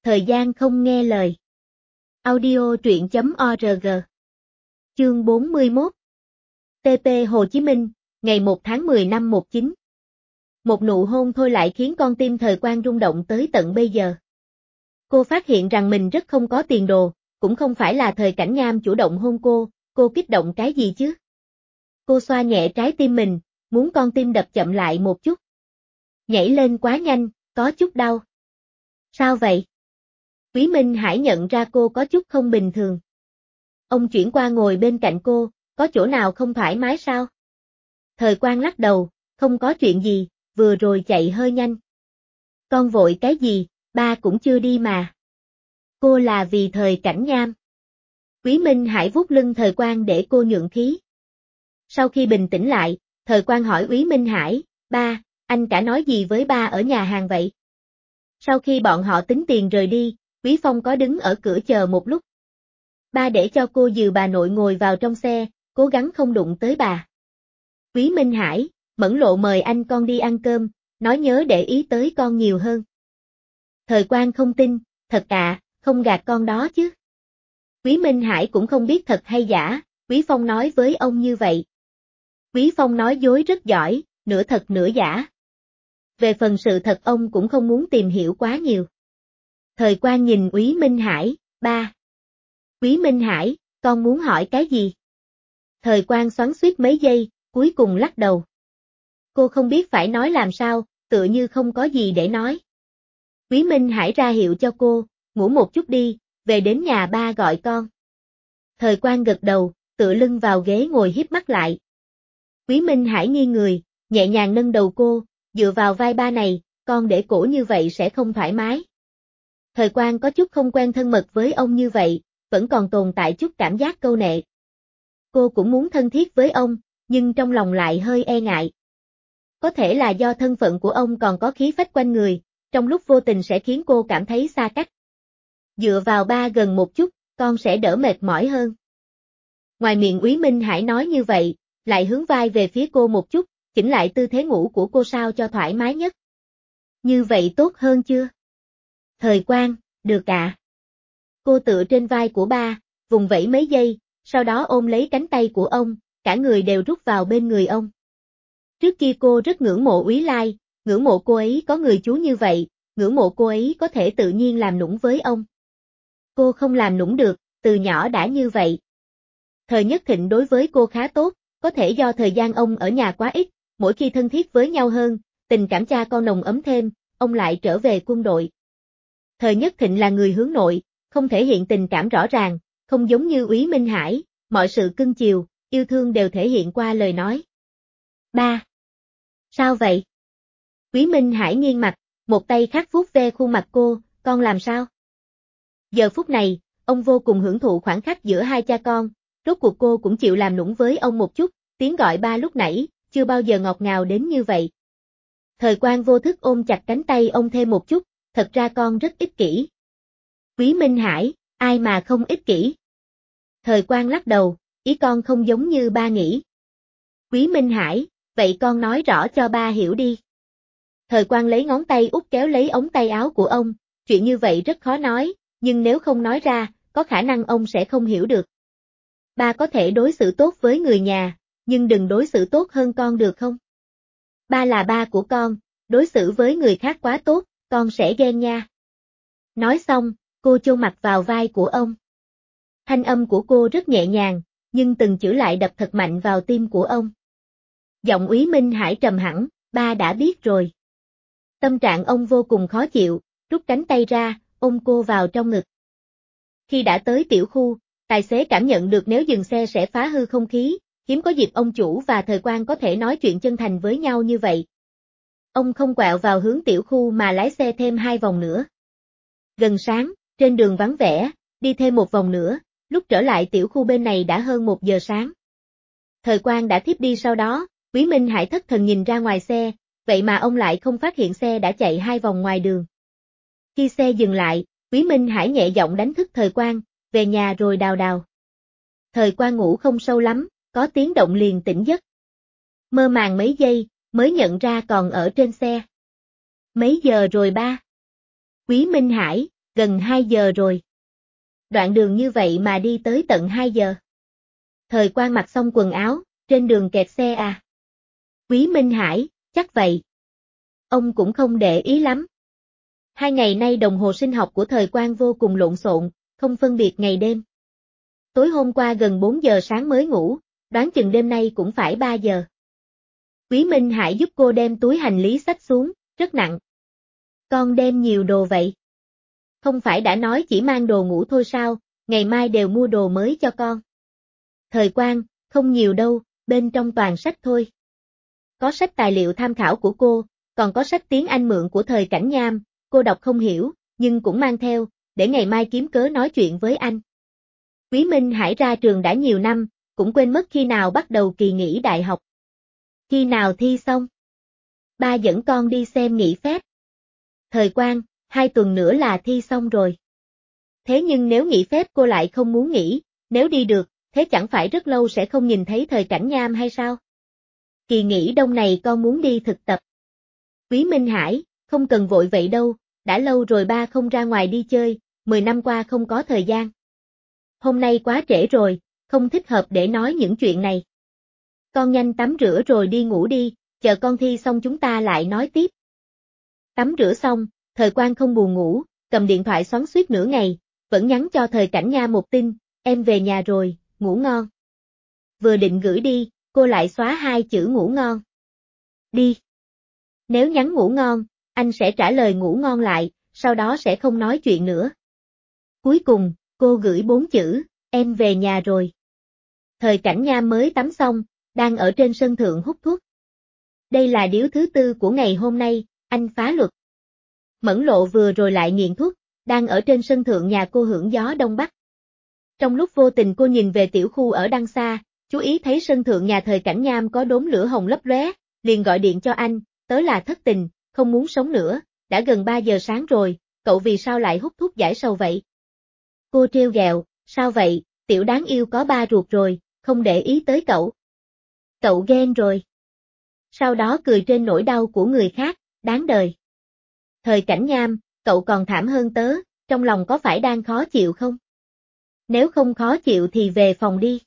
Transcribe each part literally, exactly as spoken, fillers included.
Thời gian không nghe lời. Audio truyện chấm org. Chương bốn mươi mốt. tê pê Hồ Chí Minh, ngày một tháng mười năm một chín. Một nụ hôn thôi lại khiến con tim Thời Quang rung động tới tận bây giờ. Cô phát hiện rằng mình rất không có tiền đồ, cũng không phải là Thời Cảnh Nham chủ động hôn cô, cô kích động cái gì chứ? Cô xoa nhẹ trái tim mình, muốn con tim đập chậm lại một chút. Nhảy lên quá nhanh, có chút đau. Sao vậy? Quý Minh Hải nhận ra cô có chút không bình thường. Ông chuyển qua ngồi bên cạnh cô, có chỗ nào không thoải mái sao? Thời Quang lắc đầu, không có chuyện gì, vừa rồi chạy hơi nhanh. Con vội cái gì, ba cũng chưa đi mà. Cô là vì Thời Cảnh Nham. Quý Minh Hải vuốt lưng Thời Quang để cô nhượng khí. Sau khi bình tĩnh lại, Thời Quang hỏi Quý Minh Hải, ba, anh cả nói gì với ba ở nhà hàng vậy? Sau khi bọn họ tính tiền rời đi, Quý Phong có đứng ở cửa chờ một lúc. Ba để cho cô dìu bà nội ngồi vào trong xe, cố gắng không đụng tới bà. Quý Minh Hải, Mẫn Lộ mời anh con đi ăn cơm, nói nhớ để ý tới con nhiều hơn. Thời Quang không tin, thật à, không gạt con đó chứ. Quý Minh Hải cũng không biết thật hay giả, Quý Phong nói với ông như vậy. Quý Phong nói dối rất giỏi, nửa thật nửa giả. Về phần sự thật ông cũng không muốn tìm hiểu quá nhiều. Thời Quang nhìn Quý Minh Hải, ba. Quý Minh Hải, con muốn hỏi cái gì? Thời Quang xoắn xuýt mấy giây, cuối cùng lắc đầu. Cô không biết phải nói làm sao, tựa như không có gì để nói. Quý Minh Hải ra hiệu cho cô, ngủ một chút đi, về đến nhà ba gọi con. Thời Quang gật đầu, tựa lưng vào ghế ngồi híp mắt lại. Quý Minh Hải nghiêng người, nhẹ nhàng nâng đầu cô, dựa vào vai ba này, con để cổ như vậy sẽ không thoải mái. Thời Quang có chút không quen thân mật với ông như vậy, vẫn còn tồn tại chút cảm giác câu nệ. Cô cũng muốn thân thiết với ông, nhưng trong lòng lại hơi e ngại. Có thể là do thân phận của ông còn có khí phách quanh người, trong lúc vô tình sẽ khiến cô cảm thấy xa cách. Dựa vào ba gần một chút, con sẽ đỡ mệt mỏi hơn. Ngoài miệng Quý Minh Hải nói như vậy, lại hướng vai về phía cô một chút, chỉnh lại tư thế ngủ của cô sao cho thoải mái nhất. Như vậy tốt hơn chưa? Thời Quang, được ạ. À. Cô tựa trên vai của ba, vùng vẫy mấy giây, sau đó ôm lấy cánh tay của ông, cả người đều rút vào bên người ông. Trước kia cô rất ngưỡng mộ Úy Lai, ngưỡng mộ cô ấy có người chú như vậy, ngưỡng mộ cô ấy có thể tự nhiên làm nũng với ông. Cô không làm nũng được, từ nhỏ đã như vậy. Thời Nhất Thịnh đối với cô khá tốt, có thể do thời gian ông ở nhà quá ít, mỗi khi thân thiết với nhau hơn, tình cảm cha con nồng ấm thêm, ông lại trở về quân đội. Thời Nhất Thịnh là người hướng nội, không thể hiện tình cảm rõ ràng, không giống như Úy Minh Hải, mọi sự cưng chiều, yêu thương đều thể hiện qua lời nói. Ba. Sao vậy? Úy Minh Hải nghiêng mặt, một tay khác vuốt ve khuôn mặt cô, con làm sao? Giờ phút này, ông vô cùng hưởng thụ khoảng khắc giữa hai cha con, rốt cuộc cô cũng chịu làm nũng với ông một chút, tiếng gọi ba lúc nãy, chưa bao giờ ngọt ngào đến như vậy. Thời Quang vô thức ôm chặt cánh tay ông thêm một chút, thật ra con rất ích kỷ. Quý Minh Hải, ai mà không ích kỷ? Thời Quang lắc đầu, ý con không giống như ba nghĩ. Quý Minh Hải, vậy con nói rõ cho ba hiểu đi. Thời Quang lấy ngón tay út kéo lấy ống tay áo của ông, chuyện như vậy rất khó nói, nhưng nếu không nói ra, có khả năng ông sẽ không hiểu được. Ba có thể đối xử tốt với người nhà, nhưng đừng đối xử tốt hơn con được không? Ba là ba của con, đối xử với người khác quá tốt, con sẽ ghen nha. Nói xong, cô chôn mặt vào vai của ông. Thanh âm của cô rất nhẹ nhàng, nhưng từng chữ lại đập thật mạnh vào tim của ông. Giọng Úy Minh Hải trầm hẳn, ba đã biết rồi. Tâm trạng ông vô cùng khó chịu, rút cánh tay ra, ôm cô vào trong ngực. Khi đã tới tiểu khu, tài xế cảm nhận được nếu dừng xe sẽ phá hư không khí, hiếm có dịp ông chủ và Thời Quang có thể nói chuyện chân thành với nhau như vậy. Ông không quẹo vào hướng tiểu khu mà lái xe thêm hai vòng nữa. Gần sáng, trên đường vắng vẻ, đi thêm một vòng nữa, lúc trở lại tiểu khu bên này đã hơn một giờ sáng. Thời Quang đã thiếp đi sau đó, Quý Minh Hải thất thần nhìn ra ngoài xe, vậy mà ông lại không phát hiện xe đã chạy hai vòng ngoài đường. Khi xe dừng lại, Quý Minh Hải nhẹ giọng đánh thức Thời Quang, về nhà rồi đào đào. Thời Quang ngủ không sâu lắm, có tiếng động liền tỉnh giấc. Mơ màng mấy giây, mới nhận ra còn ở trên xe. Mấy giờ rồi ba? Quý Minh Hải, Gần hai giờ rồi. Đoạn đường như vậy mà đi tới tận hai giờ. Thời Quang mặc xong quần áo, trên đường kẹt xe à? Quý Minh Hải, chắc vậy. Ông cũng không để ý lắm. Hai ngày nay đồng hồ sinh học của Thời Quang vô cùng lộn xộn, không phân biệt ngày đêm. Tối hôm qua gần bốn giờ sáng mới ngủ, đoán chừng đêm nay cũng phải ba giờ. Quý Minh Hải giúp cô đem túi hành lý xách xuống, rất nặng. Con đem nhiều đồ vậy. Không phải đã nói chỉ mang đồ ngủ thôi sao, ngày mai đều mua đồ mới cho con. Thời Quang, không nhiều đâu, bên trong toàn sách thôi. Có sách tài liệu tham khảo của cô, còn có sách tiếng Anh mượn của Thời Cảnh Nham, cô đọc không hiểu, nhưng cũng mang theo, để ngày mai kiếm cớ nói chuyện với anh. Quý Minh Hải ra trường đã nhiều năm, cũng quên mất khi nào bắt đầu kỳ nghỉ đại học. Khi nào thi xong? Ba dẫn con đi xem nghỉ phép. Thời Quang, hai tuần nữa là thi xong rồi. Thế nhưng nếu nghỉ phép cô lại không muốn nghỉ, nếu đi được, thế chẳng phải rất lâu sẽ không nhìn thấy Thời Cảnh Nham hay sao? Kỳ nghỉ đông này con muốn đi thực tập. Quý Minh Hải, không cần vội vậy đâu, đã lâu rồi ba không ra ngoài đi chơi, mười năm qua không có thời gian. Hôm nay quá trễ rồi, không thích hợp để nói những chuyện này. Con nhanh tắm rửa rồi đi ngủ đi, chờ con thi xong chúng ta lại nói tiếp. Tắm rửa xong, Thời Quang không buồn ngủ, cầm điện thoại xoắn xuýt nửa ngày, vẫn nhắn cho Thời Cảnh Nha một tin, em về nhà rồi, ngủ ngon. Vừa định gửi đi, cô lại xóa hai chữ ngủ ngon. Đi. Nếu nhắn ngủ ngon, anh sẽ trả lời ngủ ngon lại, sau đó sẽ không nói chuyện nữa. Cuối cùng, cô gửi bốn chữ, em về nhà rồi. Thời Cảnh Nha mới tắm xong, đang ở trên sân thượng hút thuốc. Đây là điếu thứ tư của ngày hôm nay, anh phá luật. Mẫn Lộ vừa rồi lại nghiện thuốc, đang ở trên sân thượng nhà cô hưởng gió đông bắc. Trong lúc vô tình cô nhìn về tiểu khu ở đằng xa, chú ý thấy sân thượng nhà Thời Cảnh Nham có đốm lửa hồng lấp lóe, liền gọi điện cho anh, tớ là thất tình, không muốn sống nữa, đã gần ba giờ sáng rồi, cậu vì sao lại hút thuốc giải sầu vậy? Cô trêu ghẹo, sao vậy, tiểu đáng yêu có ba ruột rồi, không để ý tới cậu. Cậu ghen rồi. Sau đó cười trên nỗi đau của người khác, đáng đời. Thời Cảnh Nham, cậu còn thảm hơn tớ, trong lòng có phải đang khó chịu không? Nếu không khó chịu thì về phòng đi.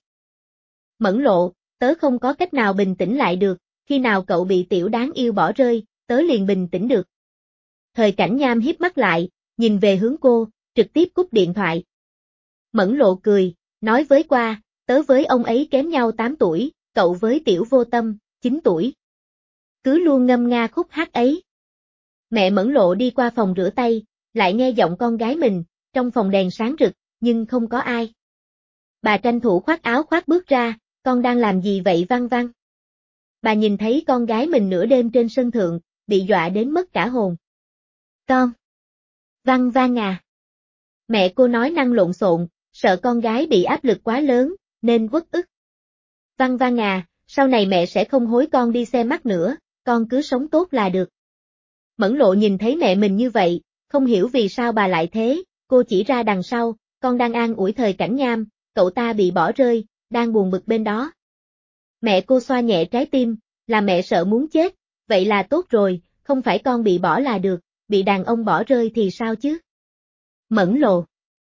Mẫn Lộ, tớ không có cách nào bình tĩnh lại được, khi nào cậu bị tiểu đáng yêu bỏ rơi, tớ liền bình tĩnh được. Thời Cảnh Nham híp mắt lại, nhìn về hướng cô, trực tiếp cúp điện thoại. Mẫn Lộ cười, nói với qua, tớ với ông ấy kém nhau tám tuổi, cậu với tiểu vô tâm, chín tuổi. Cứ luôn ngâm nga khúc hát ấy. Mẹ Mẫn Lộ đi qua phòng rửa tay, lại nghe giọng con gái mình, trong phòng đèn sáng rực, nhưng không có ai. Bà tranh thủ khoác áo khoác bước ra, con đang làm gì vậy Văn Văn? Bà nhìn thấy con gái mình nửa đêm trên sân thượng, bị dọa đến mất cả hồn. Con! Văn Văn à! Mẹ cô nói năng lộn xộn, sợ con gái bị áp lực quá lớn, nên uất ức. Văn Văn à, sau này mẹ sẽ không hối con đi xe mắt nữa, con cứ sống tốt là được. Mẫn Lộ nhìn thấy mẹ mình như vậy, không hiểu vì sao bà lại thế, cô chỉ ra đằng sau, con đang an ủi Thời Cảnh Nham, cậu ta bị bỏ rơi, đang buồn bực bên đó. Mẹ cô xoa nhẹ trái tim, là mẹ sợ muốn chết, vậy là tốt rồi, không phải con bị bỏ là được, bị đàn ông bỏ rơi thì sao chứ? Mẫn Lộ.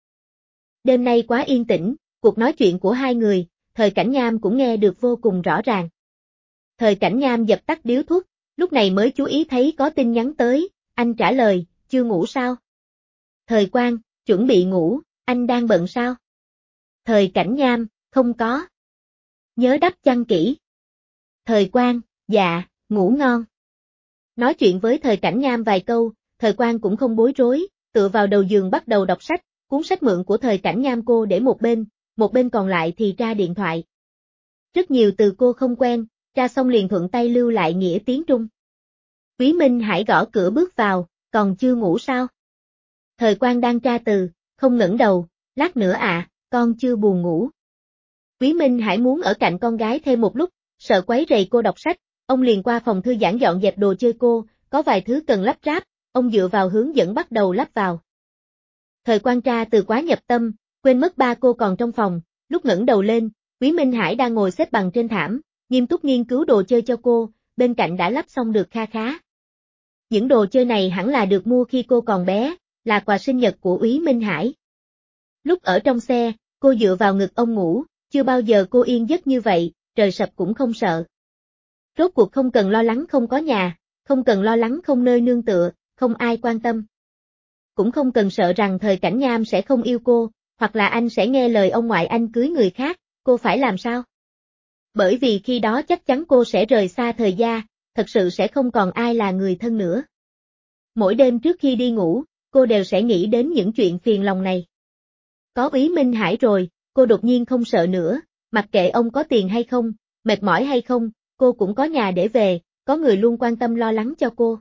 Đêm nay quá yên tĩnh, cuộc nói chuyện của hai người, Thời Cảnh Nham cũng nghe được vô cùng rõ ràng. Thời Cảnh Nham dập tắt điếu thuốc, lúc này mới chú ý thấy có tin nhắn tới, anh trả lời, chưa ngủ sao? Thời Quang, chuẩn bị ngủ, anh đang bận sao? Thời Cảnh Nham, không có. Nhớ đắp chăn kỹ. Thời Quang, dạ, ngủ ngon. Nói chuyện với Thời Cảnh Nham vài câu, Thời Quang cũng không bối rối, tựa vào đầu giường bắt đầu đọc sách, cuốn sách mượn của Thời Cảnh Nham cô để một bên, một bên còn lại thì tra điện thoại. Rất nhiều từ cô không quen, tra xong liền thuận tay lưu lại nghĩa tiếng Trung. Quý Minh Hải gõ cửa bước vào, còn chưa ngủ sao? Thời Quang đang tra từ, không ngẩng đầu, lát nữa à, con chưa buồn ngủ. Quý Minh Hải muốn ở cạnh con gái thêm một lúc, sợ quấy rầy cô đọc sách, ông liền qua phòng thư giãn dọn dẹp đồ chơi cô, có vài thứ cần lắp ráp, ông dựa vào hướng dẫn bắt đầu lắp vào. Thời Quang tra từ quá nhập tâm, quên mất ba cô còn trong phòng, lúc ngẩng đầu lên, Quý Minh Hải đang ngồi xếp bằng trên thảm, nghiêm túc nghiên cứu đồ chơi cho cô, bên cạnh đã lắp xong được kha khá. Những đồ chơi này hẳn là được mua khi cô còn bé, là quà sinh nhật của Úy Minh Hải. Lúc ở trong xe, cô dựa vào ngực ông ngủ, chưa bao giờ cô yên giấc như vậy, trời sập cũng không sợ. Rốt cuộc không cần lo lắng không có nhà, không cần lo lắng không nơi nương tựa, không ai quan tâm. Cũng không cần sợ rằng Thời Cảnh Nham sẽ không yêu cô, hoặc là anh sẽ nghe lời ông ngoại anh cưới người khác, cô phải làm sao? Bởi vì khi đó chắc chắn cô sẽ rời xa Thời gia, thật sự sẽ không còn ai là người thân nữa. Mỗi đêm trước khi đi ngủ, cô đều sẽ nghĩ đến những chuyện phiền lòng này. Có Úy Minh Hải rồi, cô đột nhiên không sợ nữa, mặc kệ ông có tiền hay không, mệt mỏi hay không, cô cũng có nhà để về, có người luôn quan tâm lo lắng cho cô.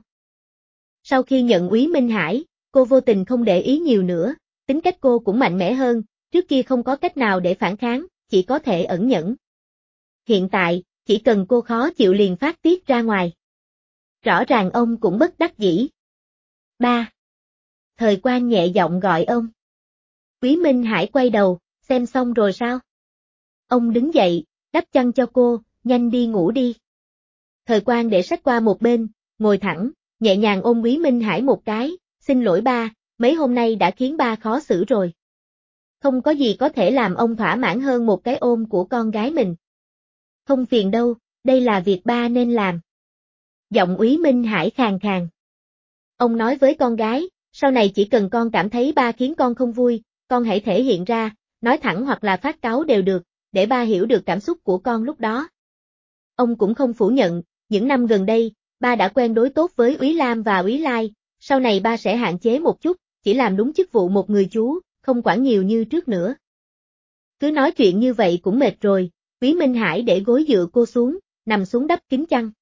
Sau khi nhận Úy Minh Hải, cô vô tình không để ý nhiều nữa, tính cách cô cũng mạnh mẽ hơn, trước kia không có cách nào để phản kháng, chỉ có thể ẩn nhẫn. Hiện tại, chỉ cần cô khó chịu liền phát tiết ra ngoài. Rõ ràng ông cũng bất đắc dĩ. Ba. Thời Quang nhẹ giọng gọi ông. Úy Minh Hải quay đầu, xem xong rồi sao? Ông đứng dậy, đắp chăn cho cô, nhanh đi ngủ đi. Thời Quang để sách qua một bên, ngồi thẳng, nhẹ nhàng ôm Úy Minh Hải một cái, xin lỗi ba, mấy hôm nay đã khiến ba khó xử rồi. Không có gì có thể làm ông thỏa mãn hơn một cái ôm của con gái mình. Không phiền đâu, đây là việc ba nên làm. Giọng Úy Minh Hải khàn khàn. Ông nói với con gái, sau này chỉ cần con cảm thấy ba khiến con không vui, con hãy thể hiện ra, nói thẳng hoặc là phát cáu đều được, để ba hiểu được cảm xúc của con lúc đó. Ông cũng không phủ nhận, những năm gần đây, ba đã quen đối tốt với Úy Lam và Úy Lai, sau này ba sẽ hạn chế một chút, chỉ làm đúng chức vụ một người chú, không quản nhiều như trước nữa. Cứ nói chuyện như vậy cũng mệt rồi, Úy Minh Hải để gối dựa cô xuống, nằm xuống đắp kín chăn.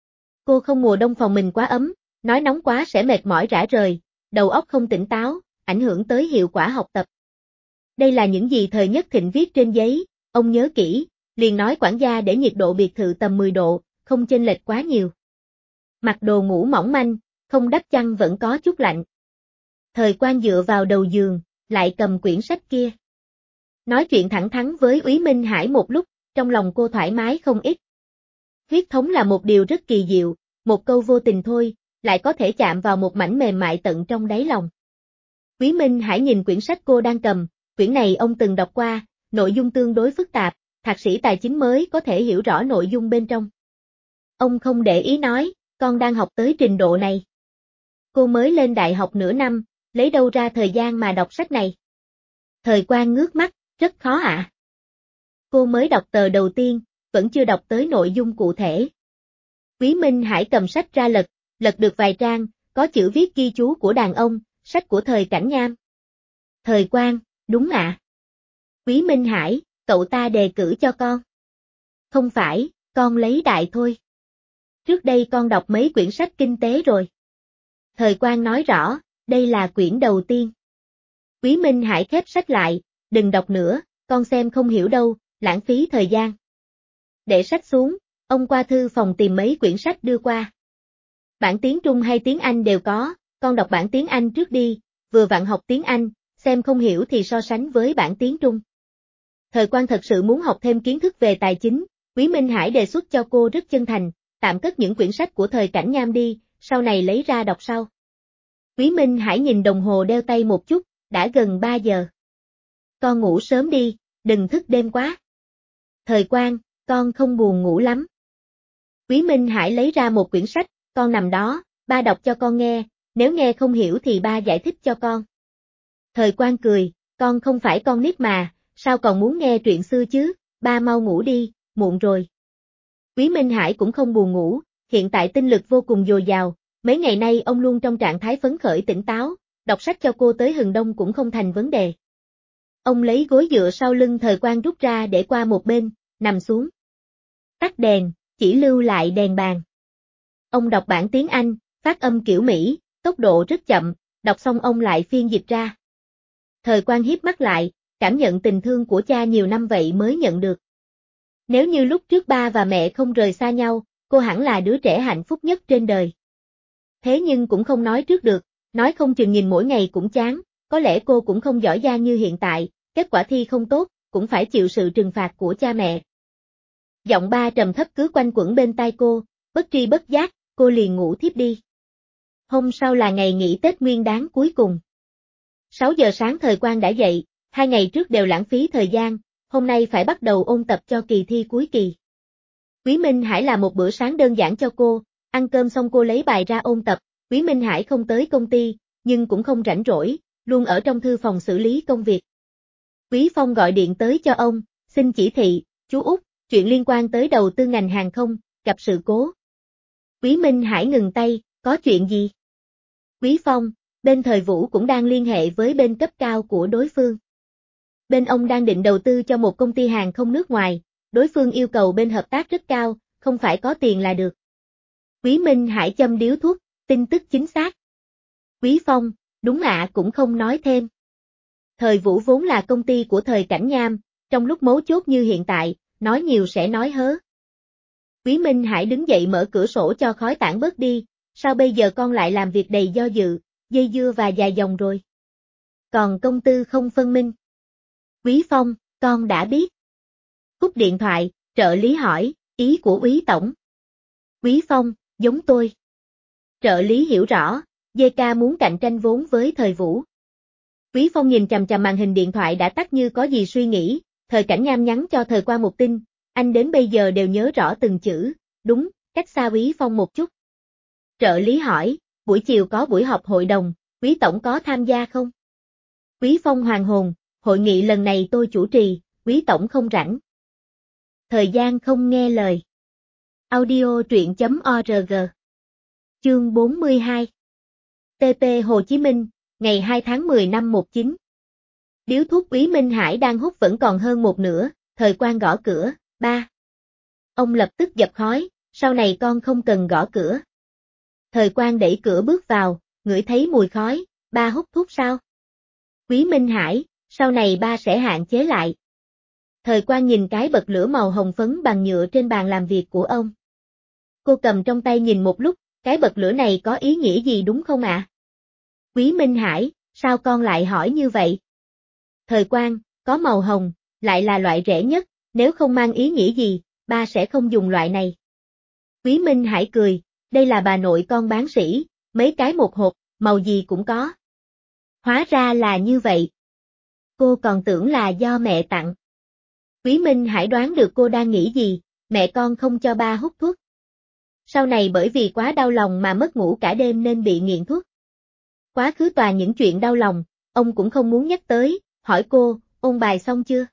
Cô không mùa đông phòng mình quá ấm, nói nóng quá sẽ mệt mỏi rã rời, đầu óc không tỉnh táo, ảnh hưởng tới hiệu quả học tập. Đây là những gì Thời Nhất Thịnh viết trên giấy, ông nhớ kỹ, liền nói quản gia để nhiệt độ biệt thự tầm mười độ, không chênh lệch quá nhiều. Mặc đồ ngủ mỏng manh, không đắp chăn vẫn có chút lạnh. Thời Quang dựa vào đầu giường, lại cầm quyển sách kia. Nói chuyện thẳng thắn với Úy Minh Hải một lúc, trong lòng cô thoải mái không ít. Huyết thống là một điều rất kỳ diệu, một câu vô tình thôi, lại có thể chạm vào một mảnh mềm mại tận trong đáy lòng. Úy Minh Hải nhìn quyển sách cô đang cầm, quyển này ông từng đọc qua, nội dung tương đối phức tạp, thạc sĩ tài chính mới có thể hiểu rõ nội dung bên trong. Ông không để ý nói, con đang học tới trình độ này. Cô mới lên đại học nửa năm, lấy đâu ra thời gian mà đọc sách này. Thời Quang ngước mắt, rất khó ạ. À? Cô mới đọc tờ đầu tiên, vẫn chưa đọc tới nội dung cụ thể. Úy Minh Hải cầm sách ra lật, lật được vài trang, có chữ viết ghi chú của đàn ông, sách của Thời Cảnh Nham. Thời Quang, đúng ạ. À? Úy Minh Hải, cậu ta đề cử cho con. Không phải, con lấy đại thôi. Trước đây con đọc mấy quyển sách kinh tế rồi. Thời Quang nói rõ, đây là quyển đầu tiên. Úy Minh Hải khép sách lại, đừng đọc nữa, con xem không hiểu đâu, lãng phí thời gian. Để sách xuống, ông qua thư phòng tìm mấy quyển sách đưa qua. Bản tiếng Trung hay tiếng Anh đều có, con đọc bản tiếng Anh trước đi, vừa vặn học tiếng Anh, xem không hiểu thì so sánh với bản tiếng Trung. Thời Quang thật sự muốn học thêm kiến thức về tài chính, Úy Minh Hải đề xuất cho cô rất chân thành, tạm cất những quyển sách của Thời Cảnh Nham đi, sau này lấy ra đọc sau. Úy Minh Hải nhìn đồng hồ đeo tay một chút, đã gần ba giờ. Con ngủ sớm đi, đừng thức đêm quá. Thời Quang, con không buồn ngủ lắm. Úy Minh Hải lấy ra một quyển sách, con nằm đó, ba đọc cho con nghe, nếu nghe không hiểu thì ba giải thích cho con. Thời Quang cười, con không phải con nít mà, sao còn muốn nghe truyện xưa chứ, ba mau ngủ đi, muộn rồi. Úy Minh Hải cũng không buồn ngủ, hiện tại tinh lực vô cùng dồi dào, mấy ngày nay ông luôn trong trạng thái phấn khởi tỉnh táo, đọc sách cho cô tới hừng đông cũng không thành vấn đề. Ông lấy gối dựa sau lưng Thời Quang rút ra để qua một bên, nằm xuống. Tắt đèn, chỉ lưu lại đèn bàn. Ông đọc bản tiếng Anh, phát âm kiểu Mỹ, tốc độ rất chậm, đọc xong ông lại phiên dịch ra. Thời Quang híp mắt lại, cảm nhận tình thương của cha nhiều năm vậy mới nhận được. Nếu như lúc trước ba và mẹ không rời xa nhau, cô hẳn là đứa trẻ hạnh phúc nhất trên đời. Thế nhưng cũng không nói trước được, nói không chừng nhìn mỗi ngày cũng chán, có lẽ cô cũng không giỏi giang như hiện tại, kết quả thi không tốt, cũng phải chịu sự trừng phạt của cha mẹ. Giọng ba trầm thấp cứ quanh quẩn bên tai cô, bất tri bất giác, cô liền ngủ thiếp đi. Hôm sau là ngày nghỉ Tết Nguyên Đán cuối cùng. sáu giờ sáng Thời Quang đã dậy, hai ngày trước đều lãng phí thời gian, hôm nay phải bắt đầu ôn tập cho kỳ thi cuối kỳ. Quý Minh Hải làm một bữa sáng đơn giản cho cô, ăn cơm xong cô lấy bài ra ôn tập, Quý Minh Hải không tới công ty, nhưng cũng không rảnh rỗi, luôn ở trong thư phòng xử lý công việc. Quý Phong gọi điện tới cho ông, xin chỉ thị, chú Út, chuyện liên quan tới đầu tư ngành hàng không, gặp sự cố. Quý Minh Hải ngừng tay, có chuyện gì? Quý Phong, bên Thời Vũ cũng đang liên hệ với bên cấp cao của đối phương. Bên ông đang định đầu tư cho một công ty hàng không nước ngoài, đối phương yêu cầu bên hợp tác rất cao, không phải có tiền là được. Quý Minh Hải châm điếu thuốc, tin tức chính xác. Quý Phong, đúng ạ, cũng không nói thêm. Thời Vũ vốn là công ty của Thời Cảnh Nham, trong lúc mấu chốt như hiện tại, nói nhiều sẽ nói hớ. Quý Minh Hải đứng dậy mở cửa sổ cho khói tản bớt đi, sao bây giờ con lại làm việc đầy do dự, dây dưa và dài dòng rồi? Còn công tư không phân minh. Quý Phong, con đã biết. Cúp điện thoại, trợ lý hỏi, ý của Quý Tổng. Quý Phong, giống tôi. Trợ lý hiểu rõ, giê ca muốn cạnh tranh vốn với Thời Vũ. Quý Phong nhìn chằm chằm màn hình điện thoại đã tắt như có gì suy nghĩ, Thời Cảnh Nham nhắn cho Thời Quang một tin, anh đến bây giờ đều nhớ rõ từng chữ, đúng, cách xa Quý Phong một chút. Trợ lý hỏi, buổi chiều có buổi họp hội đồng, Quý Tổng có tham gia không? Quý Phong hoàn hồn, hội nghị lần này tôi chủ trì, Quý Tổng không rảnh. Thời gian không nghe lời. Audio truyện chấm org. Chương bốn mươi hai. tê pê Hồ Chí Minh, ngày hai tháng mười năm một chín. Điếu thuốc Quý Minh Hải đang hút vẫn còn hơn một nửa, Thời Quang gõ cửa, ba. Ông lập tức dập khói, sau này con không cần gõ cửa. Thời Quang đẩy cửa bước vào, ngửi thấy mùi khói, ba hút thuốc sao? Quý Minh Hải, sau này ba sẽ hạn chế lại. Thời Quang nhìn cái bật lửa màu hồng phấn bằng nhựa trên bàn làm việc của ông. Cô cầm trong tay nhìn một lúc, cái bật lửa này có ý nghĩa gì đúng không ạ? À? Quý Minh Hải, sao con lại hỏi như vậy? Thời Quang, có màu hồng, lại là loại rẻ nhất, nếu không mang ý nghĩa gì, ba sẽ không dùng loại này. Quý Minh Hải cười, đây là bà nội con bán sỉ, mấy cái một hộp, màu gì cũng có. Hóa ra là như vậy. Cô còn tưởng là do mẹ tặng. Quý Minh Hải đoán được cô đang nghĩ gì, mẹ con không cho ba hút thuốc. Sau này bởi vì quá đau lòng mà mất ngủ cả đêm nên bị nghiện thuốc. Quá khứ toàn những chuyện đau lòng, ông cũng không muốn nhắc tới, hỏi cô, ôn bài xong chưa?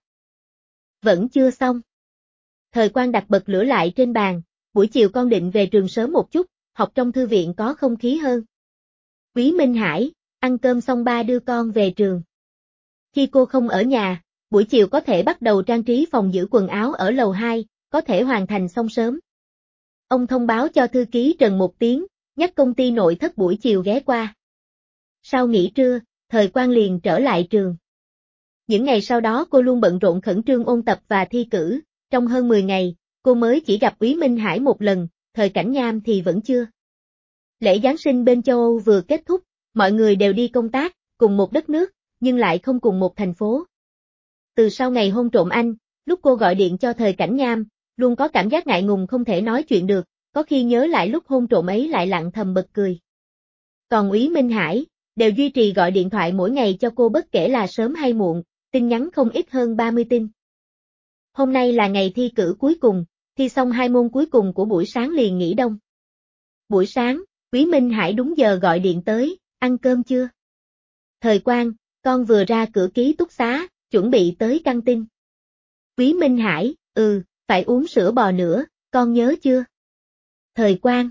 Vẫn chưa xong. Thời Quang đặt bật lửa lại trên bàn, buổi chiều con định về trường sớm một chút, học trong thư viện có không khí hơn. Quý Minh Hải, ăn cơm xong ba đưa con về trường. Khi cô không ở nhà, buổi chiều có thể bắt đầu trang trí phòng giữ quần áo ở lầu hai, có thể hoàn thành xong sớm. Ông thông báo cho thư ký Trần một tiếng, nhắc công ty nội thất buổi chiều ghé qua. Sau nghỉ trưa, Thời Quang liền trở lại trường. Những ngày sau đó cô luôn bận rộn khẩn trương ôn tập và thi cử, trong hơn mười ngày, cô mới chỉ gặp Quý Minh Hải một lần, Thời Cảnh Nham thì vẫn chưa. Lễ Giáng sinh bên châu Âu vừa kết thúc, mọi người đều đi công tác, cùng một đất nước, nhưng lại không cùng một thành phố. Từ sau ngày hôn trộm anh, lúc cô gọi điện cho Thời Cảnh Nham, luôn có cảm giác ngại ngùng không thể nói chuyện được, có khi nhớ lại lúc hôn trộm ấy lại lặng thầm bật cười. Còn Quý Minh Hải, đều duy trì gọi điện thoại mỗi ngày cho cô bất kể là sớm hay muộn, tin nhắn không ít hơn ba mươi tin. Hôm nay là ngày thi cử cuối cùng, thi xong hai môn cuối cùng của buổi sáng liền nghỉ đông. Buổi sáng, Quý Minh Hải đúng giờ gọi điện tới, ăn cơm chưa? Thời Quang, con vừa ra cửa ký túc xá, chuẩn bị tới căng tin. Quý Minh Hải, ừ, phải uống sữa bò nữa, con nhớ chưa? Thời Quang,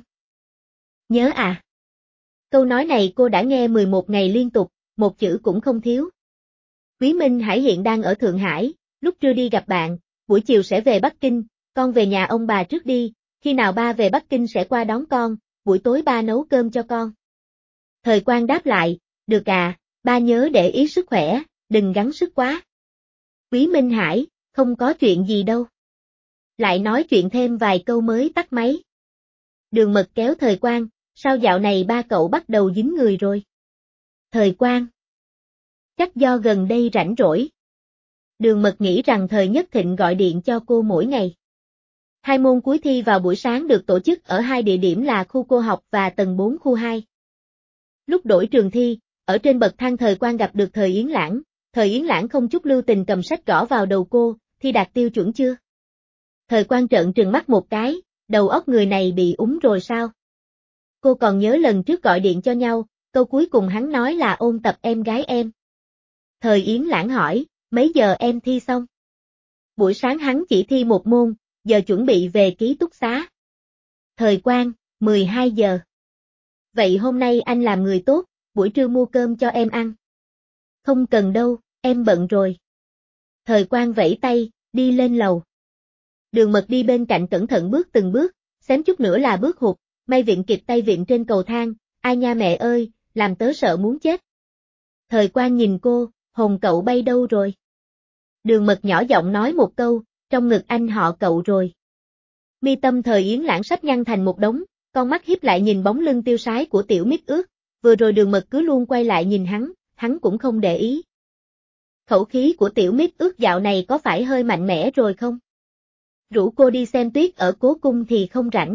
nhớ à? Câu nói này cô đã nghe mười một ngày liên tục, một chữ cũng không thiếu. Quý Minh Hải hiện đang ở Thượng Hải, lúc trưa đi gặp bạn, buổi chiều sẽ về Bắc Kinh, con về nhà ông bà trước đi, khi nào ba về Bắc Kinh sẽ qua đón con, buổi tối ba nấu cơm cho con. Thời Quang đáp lại, được à, ba nhớ để ý sức khỏe, đừng gắng sức quá. Quý Minh Hải, không có chuyện gì đâu. Lại nói chuyện thêm vài câu mới tắt máy. Đường Mật kéo Thời Quang, sao dạo này ba cậu bắt đầu dính người rồi? Thời Quang, chắc do gần đây rảnh rỗi. Đường Mật nghĩ rằng Thời Nhất Thịnh gọi điện cho cô mỗi ngày. Hai môn cuối thi vào buổi sáng được tổ chức ở hai địa điểm là khu cô học và tầng bốn khu hai. Lúc đổi trường thi, ở trên bậc thang Thời Quang gặp được Thời Yến Lãng, Thời Yến Lãng không chút lưu tình cầm sách gõ vào đầu cô, thi đạt tiêu chuẩn chưa? Thời Quang trợn trừng mắt một cái, đầu óc người này bị úng rồi sao? Cô còn nhớ lần trước gọi điện cho nhau, câu cuối cùng hắn nói là ôn tập em gái em. Thời Yến Lãng hỏi, mấy giờ em thi xong? Buổi sáng hắn chỉ thi một môn, giờ chuẩn bị về ký túc xá. Thời Quang, mười hai giờ. Vậy hôm nay anh làm người tốt, buổi trưa mua cơm cho em ăn. Không cần đâu, em bận rồi. Thời Quang vẫy tay, đi lên lầu. Đường Mật đi bên cạnh cẩn thận bước từng bước, xém chút nữa là bước hụt, may viện kịp tay viện trên cầu thang, ai nha mẹ ơi, làm tớ sợ muốn chết. Thời Quang nhìn cô, hồn cậu bay đâu rồi? Đường Mật nhỏ giọng nói một câu, trong ngực anh họ cậu rồi. Mi tâm Thời Yến Lãng sắp nhăn thành một đống, con mắt hiếp lại nhìn bóng lưng tiêu sái của tiểu Mít Ước, vừa rồi Đường Mật cứ luôn quay lại nhìn hắn, hắn cũng không để ý. Khẩu khí của tiểu Mít Ước dạo này có phải hơi mạnh mẽ rồi không? Rủ cô đi xem tuyết ở Cố Cung thì không rảnh.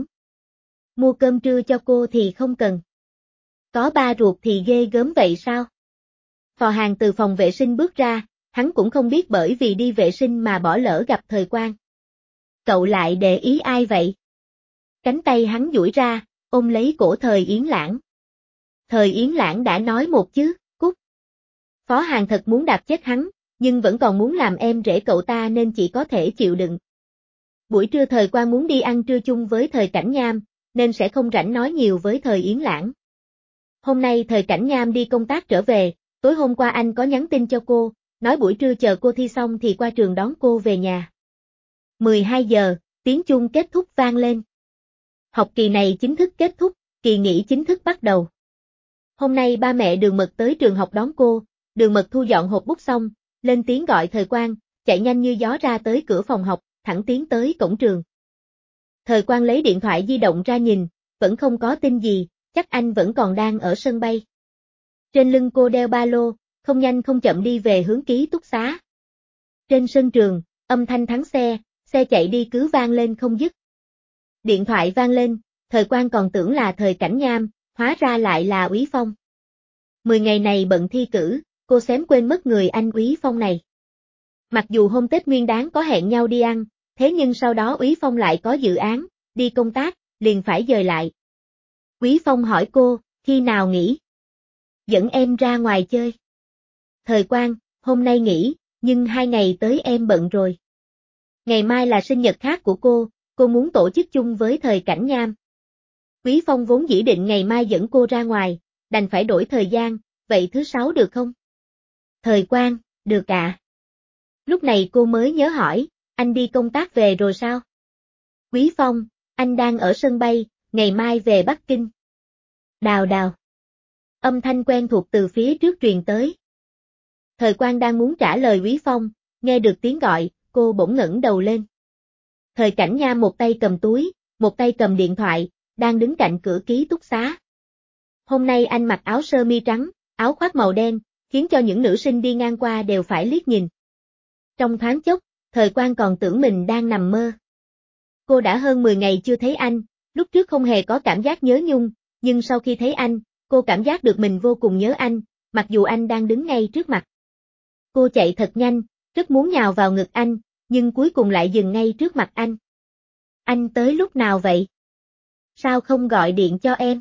Mua cơm trưa cho cô thì không cần. Có ba ruột thì ghê gớm vậy sao? Phò Hàng từ phòng vệ sinh bước ra, hắn cũng không biết bởi vì đi vệ sinh mà bỏ lỡ gặp Thời Quang. Cậu lại để ý ai vậy? Cánh tay hắn duỗi ra, ôm lấy cổ Thời Yến Lãng. Thời Yến Lãng đã nói một chứ, cút. Phó Hàng thật muốn đạp chết hắn, nhưng vẫn còn muốn làm em rể cậu ta nên chỉ có thể chịu đựng. Buổi trưa Thời Quang muốn đi ăn trưa chung với Thời Cảnh Nham, nên sẽ không rảnh nói nhiều với Thời Yến Lãng. Hôm nay Thời Cảnh Nham đi công tác trở về, tối hôm qua anh có nhắn tin cho cô, nói buổi trưa chờ cô thi xong thì qua trường đón cô về nhà. mười hai giờ, tiếng chuông kết thúc vang lên. Học kỳ này chính thức kết thúc, kỳ nghỉ chính thức bắt đầu. Hôm nay ba mẹ Đường Mật tới trường học đón cô, Đường Mật thu dọn hộp bút xong, lên tiếng gọi Thời Quang, chạy nhanh như gió ra tới cửa phòng học, thẳng tiến tới cổng trường. Thời Quang lấy điện thoại di động ra nhìn, vẫn không có tin gì, chắc anh vẫn còn đang ở sân bay. Trên lưng cô đeo ba lô, không nhanh không chậm đi về hướng ký túc xá. Trên sân trường, âm thanh thắng xe, xe chạy đi cứ vang lên không dứt. Điện thoại vang lên, Thời Quang còn tưởng là Thời Cảnh Nham, hóa ra lại là Úy Phong. Mười ngày này bận thi cử, cô xém quên mất người anh Úy Phong này. Mặc dù hôm Tết Nguyên Đán có hẹn nhau đi ăn, thế nhưng sau đó Úy Phong lại có dự án, đi công tác, liền phải dời lại. Úy Phong hỏi cô, khi nào nghỉ? Dẫn em ra ngoài chơi. Thời Quang, hôm nay nghỉ, nhưng hai ngày tới em bận rồi. Ngày mai là sinh nhật khác của cô, cô muốn tổ chức chung với Thời Cảnh Nham. Úy Phong vốn dĩ định ngày mai dẫn cô ra ngoài, đành phải đổi thời gian, vậy thứ sáu được không? Thời Quang, được ạ. À. Lúc này cô mới nhớ hỏi, anh đi công tác về rồi sao? Úy Phong, anh đang ở sân bay, ngày mai về Bắc Kinh. Đào đào. Âm thanh quen thuộc từ phía trước truyền tới. Thời Quang đang muốn trả lời Úy Phong, nghe được tiếng gọi, cô bỗng ngẩng đầu lên. Thời Cảnh Nham một tay cầm túi, một tay cầm điện thoại, đang đứng cạnh cửa ký túc xá. Hôm nay anh mặc áo sơ mi trắng, áo khoác màu đen, khiến cho những nữ sinh đi ngang qua đều phải liếc nhìn. Trong thoáng chốc, Thời Quang còn tưởng mình đang nằm mơ. Cô đã hơn mười ngày chưa thấy anh, lúc trước không hề có cảm giác nhớ nhung, nhưng sau khi thấy anh, cô cảm giác được mình vô cùng nhớ anh, mặc dù anh đang đứng ngay trước mặt. Cô chạy thật nhanh, rất muốn nhào vào ngực anh, nhưng cuối cùng lại dừng ngay trước mặt anh. Anh tới lúc nào vậy? Sao không gọi điện cho em?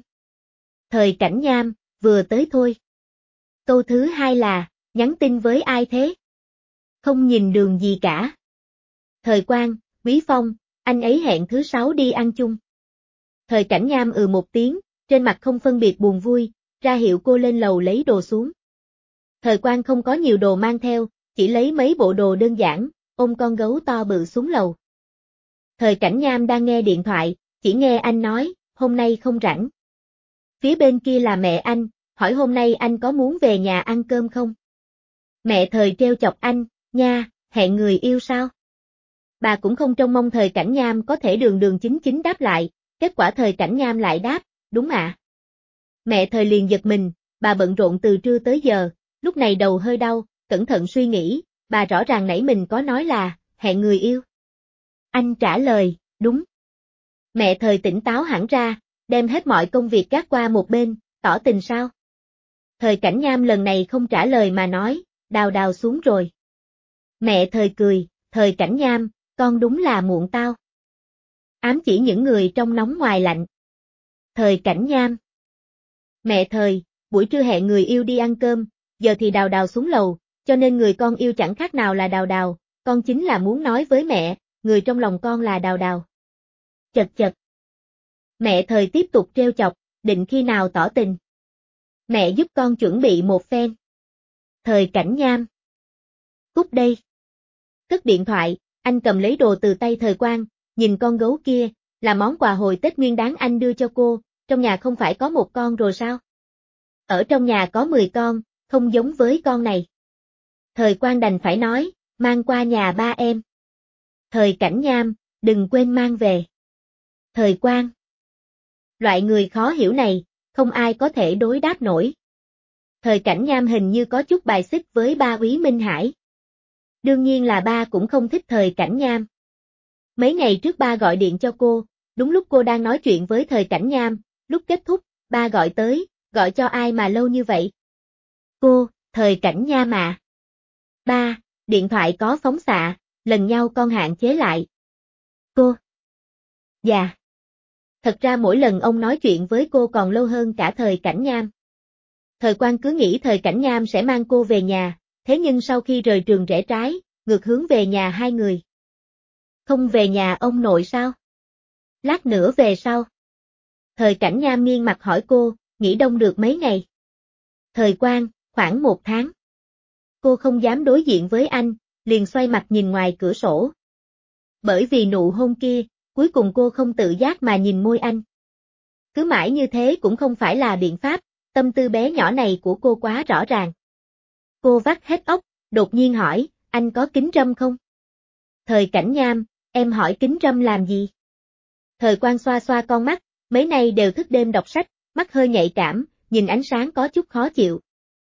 Thời Cảnh Nham, vừa tới thôi. Câu thứ hai là, nhắn tin với ai thế? Không nhìn đường gì cả. Thời Quang, Úy Phong, anh ấy hẹn thứ sáu đi ăn chung. Thời Cảnh Nham ừ một tiếng, trên mặt không phân biệt buồn vui, ra hiệu cô lên lầu lấy đồ xuống. Thời Quang không có nhiều đồ mang theo, chỉ lấy mấy bộ đồ đơn giản, ôm con gấu to bự xuống lầu. Thời Cảnh Nham đang nghe điện thoại, chỉ nghe anh nói, hôm nay không rảnh. Phía bên kia là mẹ anh, hỏi hôm nay anh có muốn về nhà ăn cơm không? Mẹ Thời trêu chọc anh, nha, hẹn người yêu sao? Bà cũng không trông mong Thời Cảnh Nham có thể đường đường chính chính đáp lại, kết quả Thời Cảnh Nham lại đáp, đúng ạ. À. Mẹ Thời liền giật mình, bà bận rộn từ trưa tới giờ, lúc này đầu hơi đau, cẩn thận suy nghĩ, bà rõ ràng nãy mình có nói là, hẹn người yêu. Anh trả lời, đúng. Mẹ Thời tỉnh táo hẳn ra, đem hết mọi công việc gác qua một bên, tỏ tình sao? Thời Cảnh Nham lần này không trả lời mà nói, Đào Đào xuống rồi. Mẹ Thời cười, Thời Cảnh Nham, con đúng là muộn tao. Ám chỉ những người trong nóng ngoài lạnh. Thời Cảnh Nham. Mẹ Thời, buổi trưa hẹn người yêu đi ăn cơm, giờ thì Đào Đào xuống lầu, cho nên người con yêu chẳng khác nào là Đào Đào, con chính là muốn nói với mẹ, người trong lòng con là Đào Đào. Chật chật. Mẹ Thời tiếp tục trêu chọc, định khi nào tỏ tình. Mẹ giúp con chuẩn bị một phen. Thời Cảnh Nham. Cút đây. Cất điện thoại, anh cầm lấy đồ từ tay Thời Quang, nhìn con gấu kia, là món quà hồi Tết Nguyên Đán anh đưa cho cô, trong nhà không phải có một con rồi sao? Ở trong nhà có mười con, không giống với con này. Thời Quang đành phải nói, mang qua nhà ba em. Thời Cảnh Nham, đừng quên mang về. Thời Quang. Loại người khó hiểu này, không ai có thể đối đáp nổi. Thời Cảnh Nham hình như có chút bài xích với ba Úy Minh Hải. Đương nhiên là ba cũng không thích Thời Cảnh Nham. Mấy ngày trước ba gọi điện cho cô, đúng lúc cô đang nói chuyện với Thời Cảnh Nham, lúc kết thúc, ba gọi tới, gọi cho ai mà lâu như vậy? Cô, Thời Cảnh Nham à? Ba, điện thoại có phóng xạ, lần nhau con hạn chế lại. Cô. Dạ. Thật ra mỗi lần ông nói chuyện với cô còn lâu hơn cả Thời Cảnh Nham. Thời Quang cứ nghĩ Thời Cảnh Nham sẽ mang cô về nhà, thế nhưng sau khi rời trường rẽ trái, ngược hướng về nhà hai người. Không về nhà ông nội sao? Lát nữa về sau. Thời Cảnh Nham nghiêng mặt hỏi cô, nghỉ đông được mấy ngày? Thời Quang, khoảng một tháng. Cô không dám đối diện với anh, liền xoay mặt nhìn ngoài cửa sổ. Bởi vì nụ hôn kia, cuối cùng cô không tự giác mà nhìn môi anh. Cứ mãi như thế cũng không phải là biện pháp, tâm tư bé nhỏ này của cô quá rõ ràng. Cô vắt hết óc, đột nhiên hỏi, anh có kính râm không? Thời Cảnh Nham, em hỏi kính râm làm gì? Thời Quang xoa xoa con mắt, mấy nay đều thức đêm đọc sách, mắt hơi nhạy cảm, nhìn ánh sáng có chút khó chịu.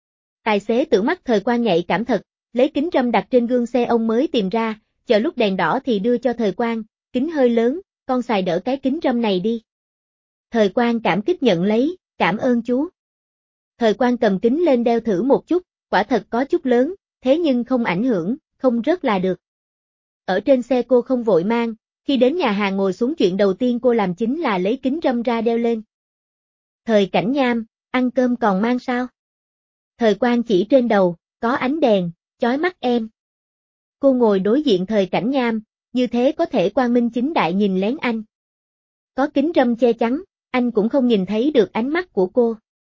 Tài xế tưởng mắt Thời Quang nhạy cảm thật, lấy kính râm đặt trên gương xe ông mới tìm ra, chờ lúc đèn đỏ thì đưa cho Thời Quang, kính hơi lớn, con xài đỡ cái kính râm này đi. Thời Quang cảm kích nhận lấy, cảm ơn chú. Thời Quang cầm kính lên đeo thử một chút, quả thật có chút lớn, thế nhưng không ảnh hưởng, không rớt là được. Ở trên xe cô không vội mang, khi đến nhà hàng ngồi xuống chuyện đầu tiên cô làm chính là lấy kính râm ra đeo lên. Thời Cảnh Nham, ăn cơm còn mang sao? Thời Quang chỉ trên đầu, có ánh đèn, chói mắt em. Cô ngồi đối diện Thời Cảnh Nham, như thế có thể quang minh chính đại nhìn lén anh. Có kính râm che chắn, anh cũng không nhìn thấy được ánh mắt của cô.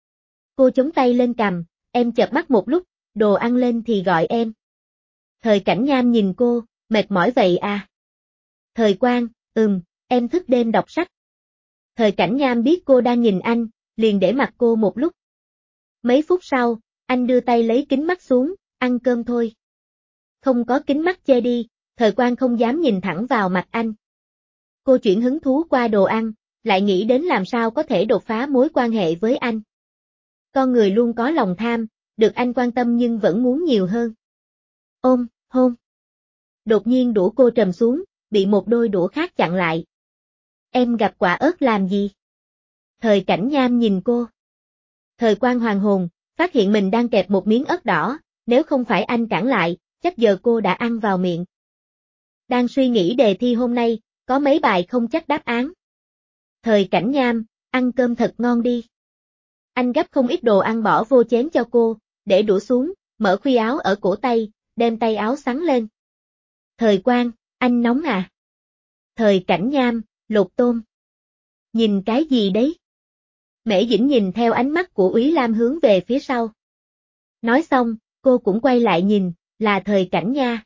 Cô chống tay lên cằm, em chợp mắt một lúc, đồ ăn lên thì gọi em. Thời Cảnh Nham nhìn cô, mệt mỏi vậy à? Thời Quang, ừm, em thức đêm đọc sách. Thời Cảnh Nham biết cô đang nhìn anh, liền để mặc cô một lúc. Mấy phút sau, anh đưa tay lấy kính mắt xuống, ăn cơm thôi. Không có kính mắt che đi, Thời Quang không dám nhìn thẳng vào mặt anh. Cô chuyển hứng thú qua đồ ăn, lại nghĩ đến làm sao có thể đột phá mối quan hệ với anh. Con người luôn có lòng tham, được anh quan tâm nhưng vẫn muốn nhiều hơn. Ôm, hôn. Đột nhiên đũa cô trầm xuống, bị một đôi đũa khác chặn lại. Em gặp quả ớt làm gì? Thời Cảnh Nham nhìn cô. Thời Quang hoàng hồn, phát hiện mình đang kẹp một miếng ớt đỏ, nếu không phải anh cản lại, chắc giờ cô đã ăn vào miệng. Đang suy nghĩ đề thi hôm nay, có mấy bài không chắc đáp án. Thời Cảnh Nham, ăn cơm thật ngon đi. Anh gấp không ít đồ ăn bỏ vô chén cho cô, để đũa xuống, mở khuy áo ở cổ tay, đem tay áo xắn lên. Thời Quang, anh nóng à? Thời Cảnh Nham, lột tôm. Nhìn cái gì đấy? Mễ Dĩnh nhìn theo ánh mắt của Úy Lam hướng về phía sau. Nói xong, cô cũng quay lại nhìn, là Thời Cảnh nha.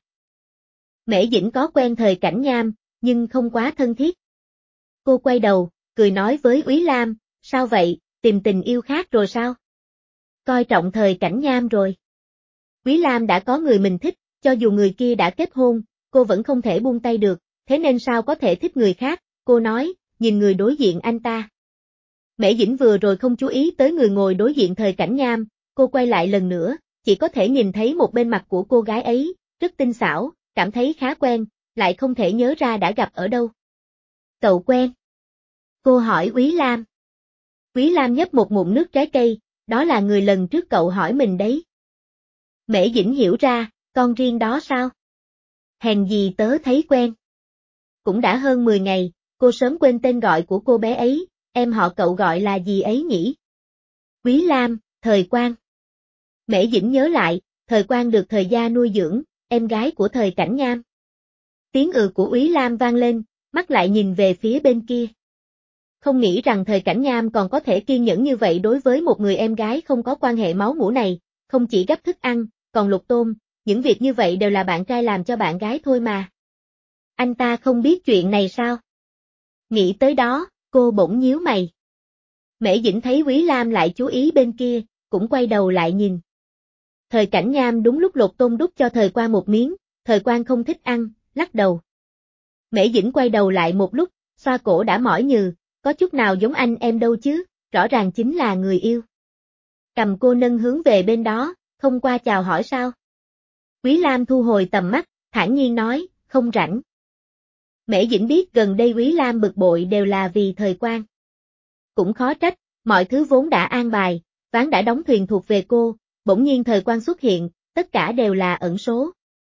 Mễ Dĩnh có quen Thời Cảnh Nham, nhưng không quá thân thiết. Cô quay đầu, cười nói với Úy Lam, sao vậy, tìm tình yêu khác rồi sao? Coi trọng Thời Cảnh Nham rồi. Úy Lam đã có người mình thích, cho dù người kia đã kết hôn, cô vẫn không thể buông tay được, thế nên sao có thể thích người khác, cô nói, nhìn người đối diện anh ta. Mễ Dĩnh vừa rồi không chú ý tới người ngồi đối diện Thời Cảnh Nham, cô quay lại lần nữa, chỉ có thể nhìn thấy một bên mặt của cô gái ấy, rất tinh xảo, cảm thấy khá quen, lại không thể nhớ ra đã gặp ở đâu. Cậu quen? Cô hỏi Úy Lam. Úy Lam nhấp một ngụm nước trái cây, đó là người lần trước cậu hỏi mình đấy. Mễ Dĩnh hiểu ra, con riêng đó sao? Hèn gì tớ thấy quen. Cũng đã hơn mười ngày, cô sớm quên tên gọi của cô bé ấy, em họ cậu gọi là gì ấy nhỉ? Quý Lam, Thời Quang. Mễ Dĩnh nhớ lại, Thời Quang được Thời gia nuôi dưỡng, em gái của Thời Cảnh Nham. Tiếng ừ của Úy Lam vang lên, mắt lại nhìn về phía bên kia. Không nghĩ rằng Thời Cảnh Nham còn có thể kiên nhẫn như vậy đối với một người em gái không có quan hệ máu mủ này, không chỉ gấp thức ăn, còn luộc tôm, những việc như vậy đều là bạn trai làm cho bạn gái thôi mà. Anh ta không biết chuyện này sao? Nghĩ tới đó, cô bỗng nhíu mày. Mễ Dĩnh thấy Quý Lam lại chú ý bên kia, cũng quay đầu lại nhìn. Thời Cảnh Nham đúng lúc lột tôm đút cho Thời Quang một miếng, Thời Quang không thích ăn, lắc đầu. Mễ Dĩnh quay đầu lại một lúc, xoa cổ đã mỏi nhừ, có chút nào giống anh em đâu chứ, rõ ràng chính là người yêu. Cầm cô nâng hướng về bên đó, không qua chào hỏi sao? Quý Lam thu hồi tầm mắt, thản nhiên nói, không rảnh. Mễ Dĩnh biết gần đây Quý Lam bực bội đều là vì Thời Quang. Cũng khó trách, mọi thứ vốn đã an bài, ván đã đóng thuyền thuộc về cô, bỗng nhiên Thời Quang xuất hiện, tất cả đều là ẩn số.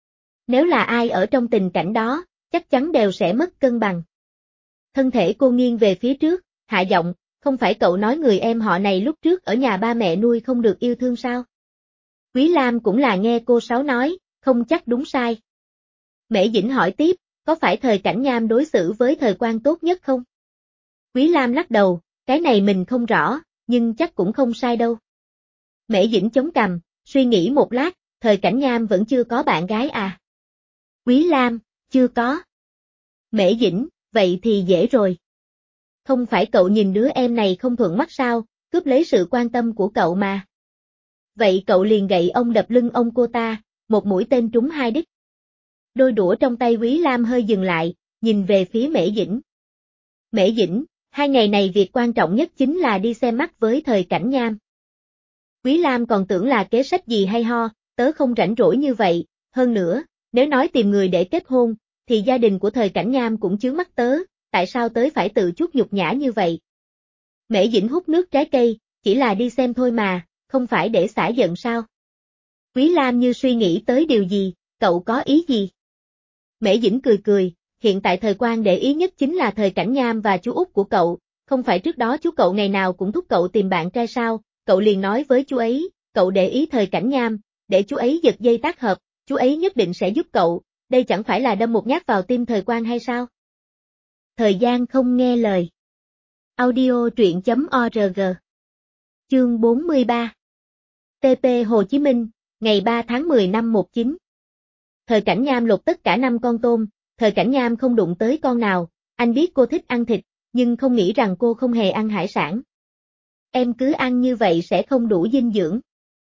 Nếu là ai ở trong tình cảnh đó, chắc chắn đều sẽ mất cân bằng. Thân thể cô nghiêng về phía trước, hạ giọng, không phải cậu nói người em họ này lúc trước ở nhà ba mẹ nuôi không được yêu thương sao? Quý Lam cũng là nghe cô Sáu nói, không chắc đúng sai. Mễ Dĩnh hỏi tiếp, có phải Thời Cảnh Nham đối xử với Thời Quang tốt nhất không? Quý Lam lắc đầu, cái này mình không rõ, nhưng chắc cũng không sai đâu. Mễ Dĩnh chống cằm, suy nghĩ một lát, Thời Cảnh Nham vẫn chưa có bạn gái à? Quý Lam, chưa có. Mễ Dĩnh, vậy thì dễ rồi. Không phải cậu nhìn đứa em này không thuận mắt sao, cướp lấy sự quan tâm của cậu mà. Vậy cậu liền gậy ông đập lưng ông cô ta, một mũi tên trúng hai đích. Đôi đũa trong tay Quý Lam hơi dừng lại, nhìn về phía Mễ Dĩnh. Mễ Dĩnh, hai ngày này việc quan trọng nhất chính là đi xem mắt với Thời Cảnh Nham. Quý Lam còn tưởng là kế sách gì hay ho, tớ không rảnh rỗi như vậy, hơn nữa, nếu nói tìm người để kết hôn, thì gia đình của Thời Cảnh Nham cũng chướng mắt tớ, tại sao tớ phải tự chuốc nhục nhã như vậy? Mễ Dĩnh hút nước trái cây, chỉ là đi xem thôi mà, không phải để xả giận sao? Quý Lam như suy nghĩ tới điều gì, cậu có ý gì? Mễ Dĩnh cười cười, hiện tại Thời Quang để ý nhất chính là Thời Cảnh Nham và chú út của cậu, không phải trước đó chú cậu ngày nào cũng thúc cậu tìm bạn trai sao, cậu liền nói với chú ấy, cậu để ý Thời Cảnh Nham, để chú ấy giật dây tác hợp, chú ấy nhất định sẽ giúp cậu, đây chẳng phải là đâm một nhát vào tim Thời Quang hay sao? Thời gian không nghe lời. Audio truyện chấm org. Chương bốn mươi ba. tê pê Hồ Chí Minh, ngày ba tháng mười năm một chín. Thời Cảnh Nham lột tất cả năm con tôm, Thời Cảnh Nham không đụng tới con nào, anh biết cô thích ăn thịt, nhưng không nghĩ rằng cô không hề ăn hải sản. Em cứ ăn như vậy sẽ không đủ dinh dưỡng.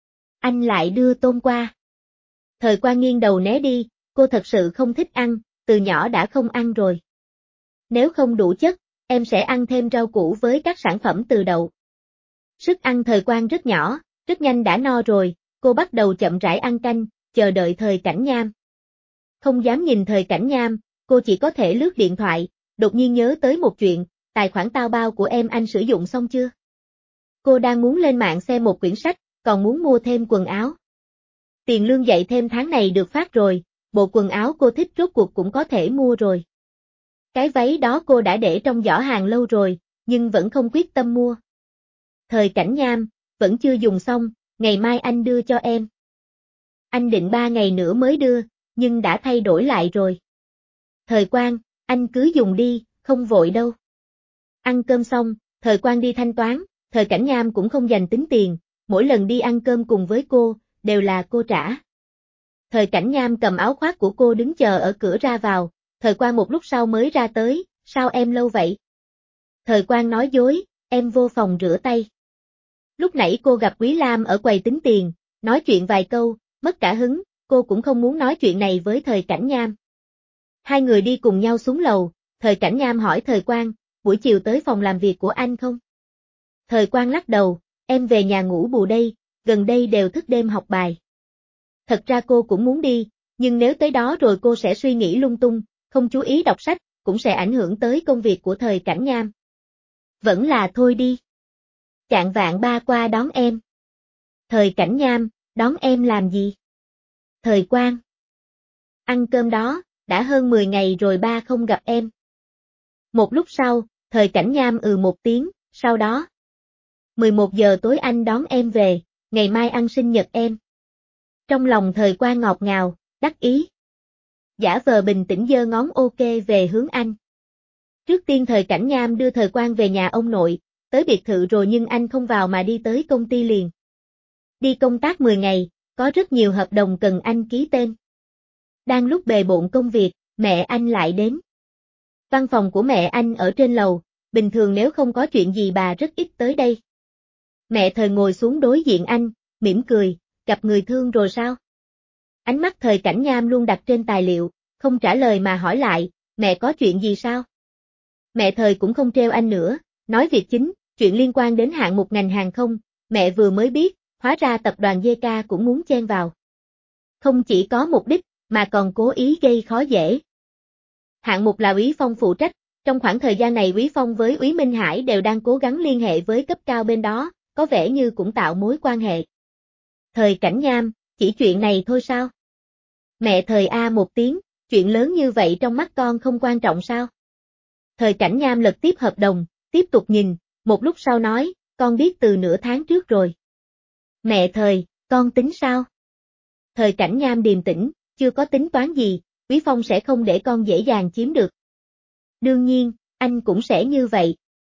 Anh lại đưa tôm qua. Thời Quang nghiêng đầu né đi, cô thật sự không thích ăn, từ nhỏ đã không ăn rồi. Nếu không đủ chất, em sẽ ăn thêm rau củ với các sản phẩm từ đậu. Sức ăn Thời Quang rất nhỏ, rất nhanh đã no rồi, cô bắt đầu chậm rãi ăn canh, chờ đợi Thời Cảnh Nham. Không dám nhìn Thời Cảnh Nham, cô chỉ có thể lướt điện thoại, đột nhiên nhớ tới một chuyện, tài khoản tao bao của em anh sử dụng xong chưa? Cô đang muốn lên mạng xem một quyển sách, còn muốn mua thêm quần áo. Tiền lương dạy thêm tháng này được phát rồi, bộ quần áo cô thích rốt cuộc cũng có thể mua rồi. Cái váy đó cô đã để trong giỏ hàng lâu rồi, nhưng vẫn không quyết tâm mua. Thời Cảnh Nham, vẫn chưa dùng xong, ngày mai anh đưa cho em. Anh định ba ngày nữa mới đưa, nhưng đã thay đổi lại rồi. Thời Quang, anh cứ dùng đi, không vội đâu. Ăn cơm xong, Thời Quang đi thanh toán, Thời Cảnh Nham cũng không dành tính tiền, mỗi lần đi ăn cơm cùng với cô, đều là cô trả. Thời Cảnh Nham cầm áo khoác của cô đứng chờ ở cửa ra vào, Thời Quang một lúc sau mới ra tới, sao em lâu vậy? Thời Quang nói dối, em vô phòng rửa tay. Lúc nãy cô gặp Quý Lam ở quầy tính tiền, nói chuyện vài câu, mất cả hứng, cô cũng không muốn nói chuyện này với Thời Cảnh Nham. Hai người đi cùng nhau xuống lầu, Thời Cảnh Nham hỏi Thời Quang, buổi chiều tới phòng làm việc của anh không? Thời Quang lắc đầu, em về nhà ngủ bù đây, gần đây đều thức đêm học bài. Thật ra cô cũng muốn đi, nhưng nếu tới đó rồi cô sẽ suy nghĩ lung tung, không chú ý đọc sách, cũng sẽ ảnh hưởng tới công việc của Thời Cảnh Nham. Vẫn là thôi đi. Chạng vạng ba qua đón em. Thời Cảnh Nham, đón em làm gì? Thời Quang. Ăn cơm đó, đã hơn mười ngày rồi ba không gặp em. Một lúc sau, Thời Cảnh Nham ừ một tiếng, sau đó. mười một giờ tối anh đón em về, ngày mai ăn sinh nhật em. Trong lòng Thời Quang ngọt ngào, đắc ý. Giả vờ bình tĩnh giơ ngón ok về hướng anh. Trước tiên Thời Cảnh Nham đưa Thời Quang về nhà ông nội, tới biệt thự rồi nhưng anh không vào mà đi tới công ty liền. Đi công tác mười ngày, có rất nhiều hợp đồng cần anh ký tên. Đang lúc bề bộn công việc, mẹ anh lại đến. Văn phòng của mẹ anh ở trên lầu, bình thường nếu không có chuyện gì bà rất ít tới đây. Mẹ Thời ngồi xuống đối diện anh, mỉm cười, gặp người thương rồi sao? Ánh mắt Thời Cảnh Nham luôn đặt trên tài liệu, không trả lời mà hỏi lại, mẹ có chuyện gì sao? Mẹ Thời cũng không trêu anh nữa, nói việc chính, chuyện liên quan đến hạng mục ngành hàng không, mẹ vừa mới biết, hóa ra tập đoàn giê ca cũng muốn chen vào. Không chỉ có mục đích, mà còn cố ý gây khó dễ. Hạng mục là Úy Phong phụ trách, trong khoảng thời gian này Úy Phong với Úy Minh Hải đều đang cố gắng liên hệ với cấp cao bên đó, có vẻ như cũng tạo mối quan hệ. Thời Cảnh Nham, chỉ chuyện này thôi sao? Mẹ Thời a một tiếng, chuyện lớn như vậy trong mắt con không quan trọng sao? Thời Cảnh Nham lật tiếp hợp đồng, tiếp tục nhìn, một lúc sau nói, con biết từ nửa tháng trước rồi. Mẹ Thời, con tính sao? Thời Cảnh Nham điềm tĩnh, chưa có tính toán gì, Úy Phong sẽ không để con dễ dàng chiếm được. Đương nhiên, anh cũng sẽ như vậy.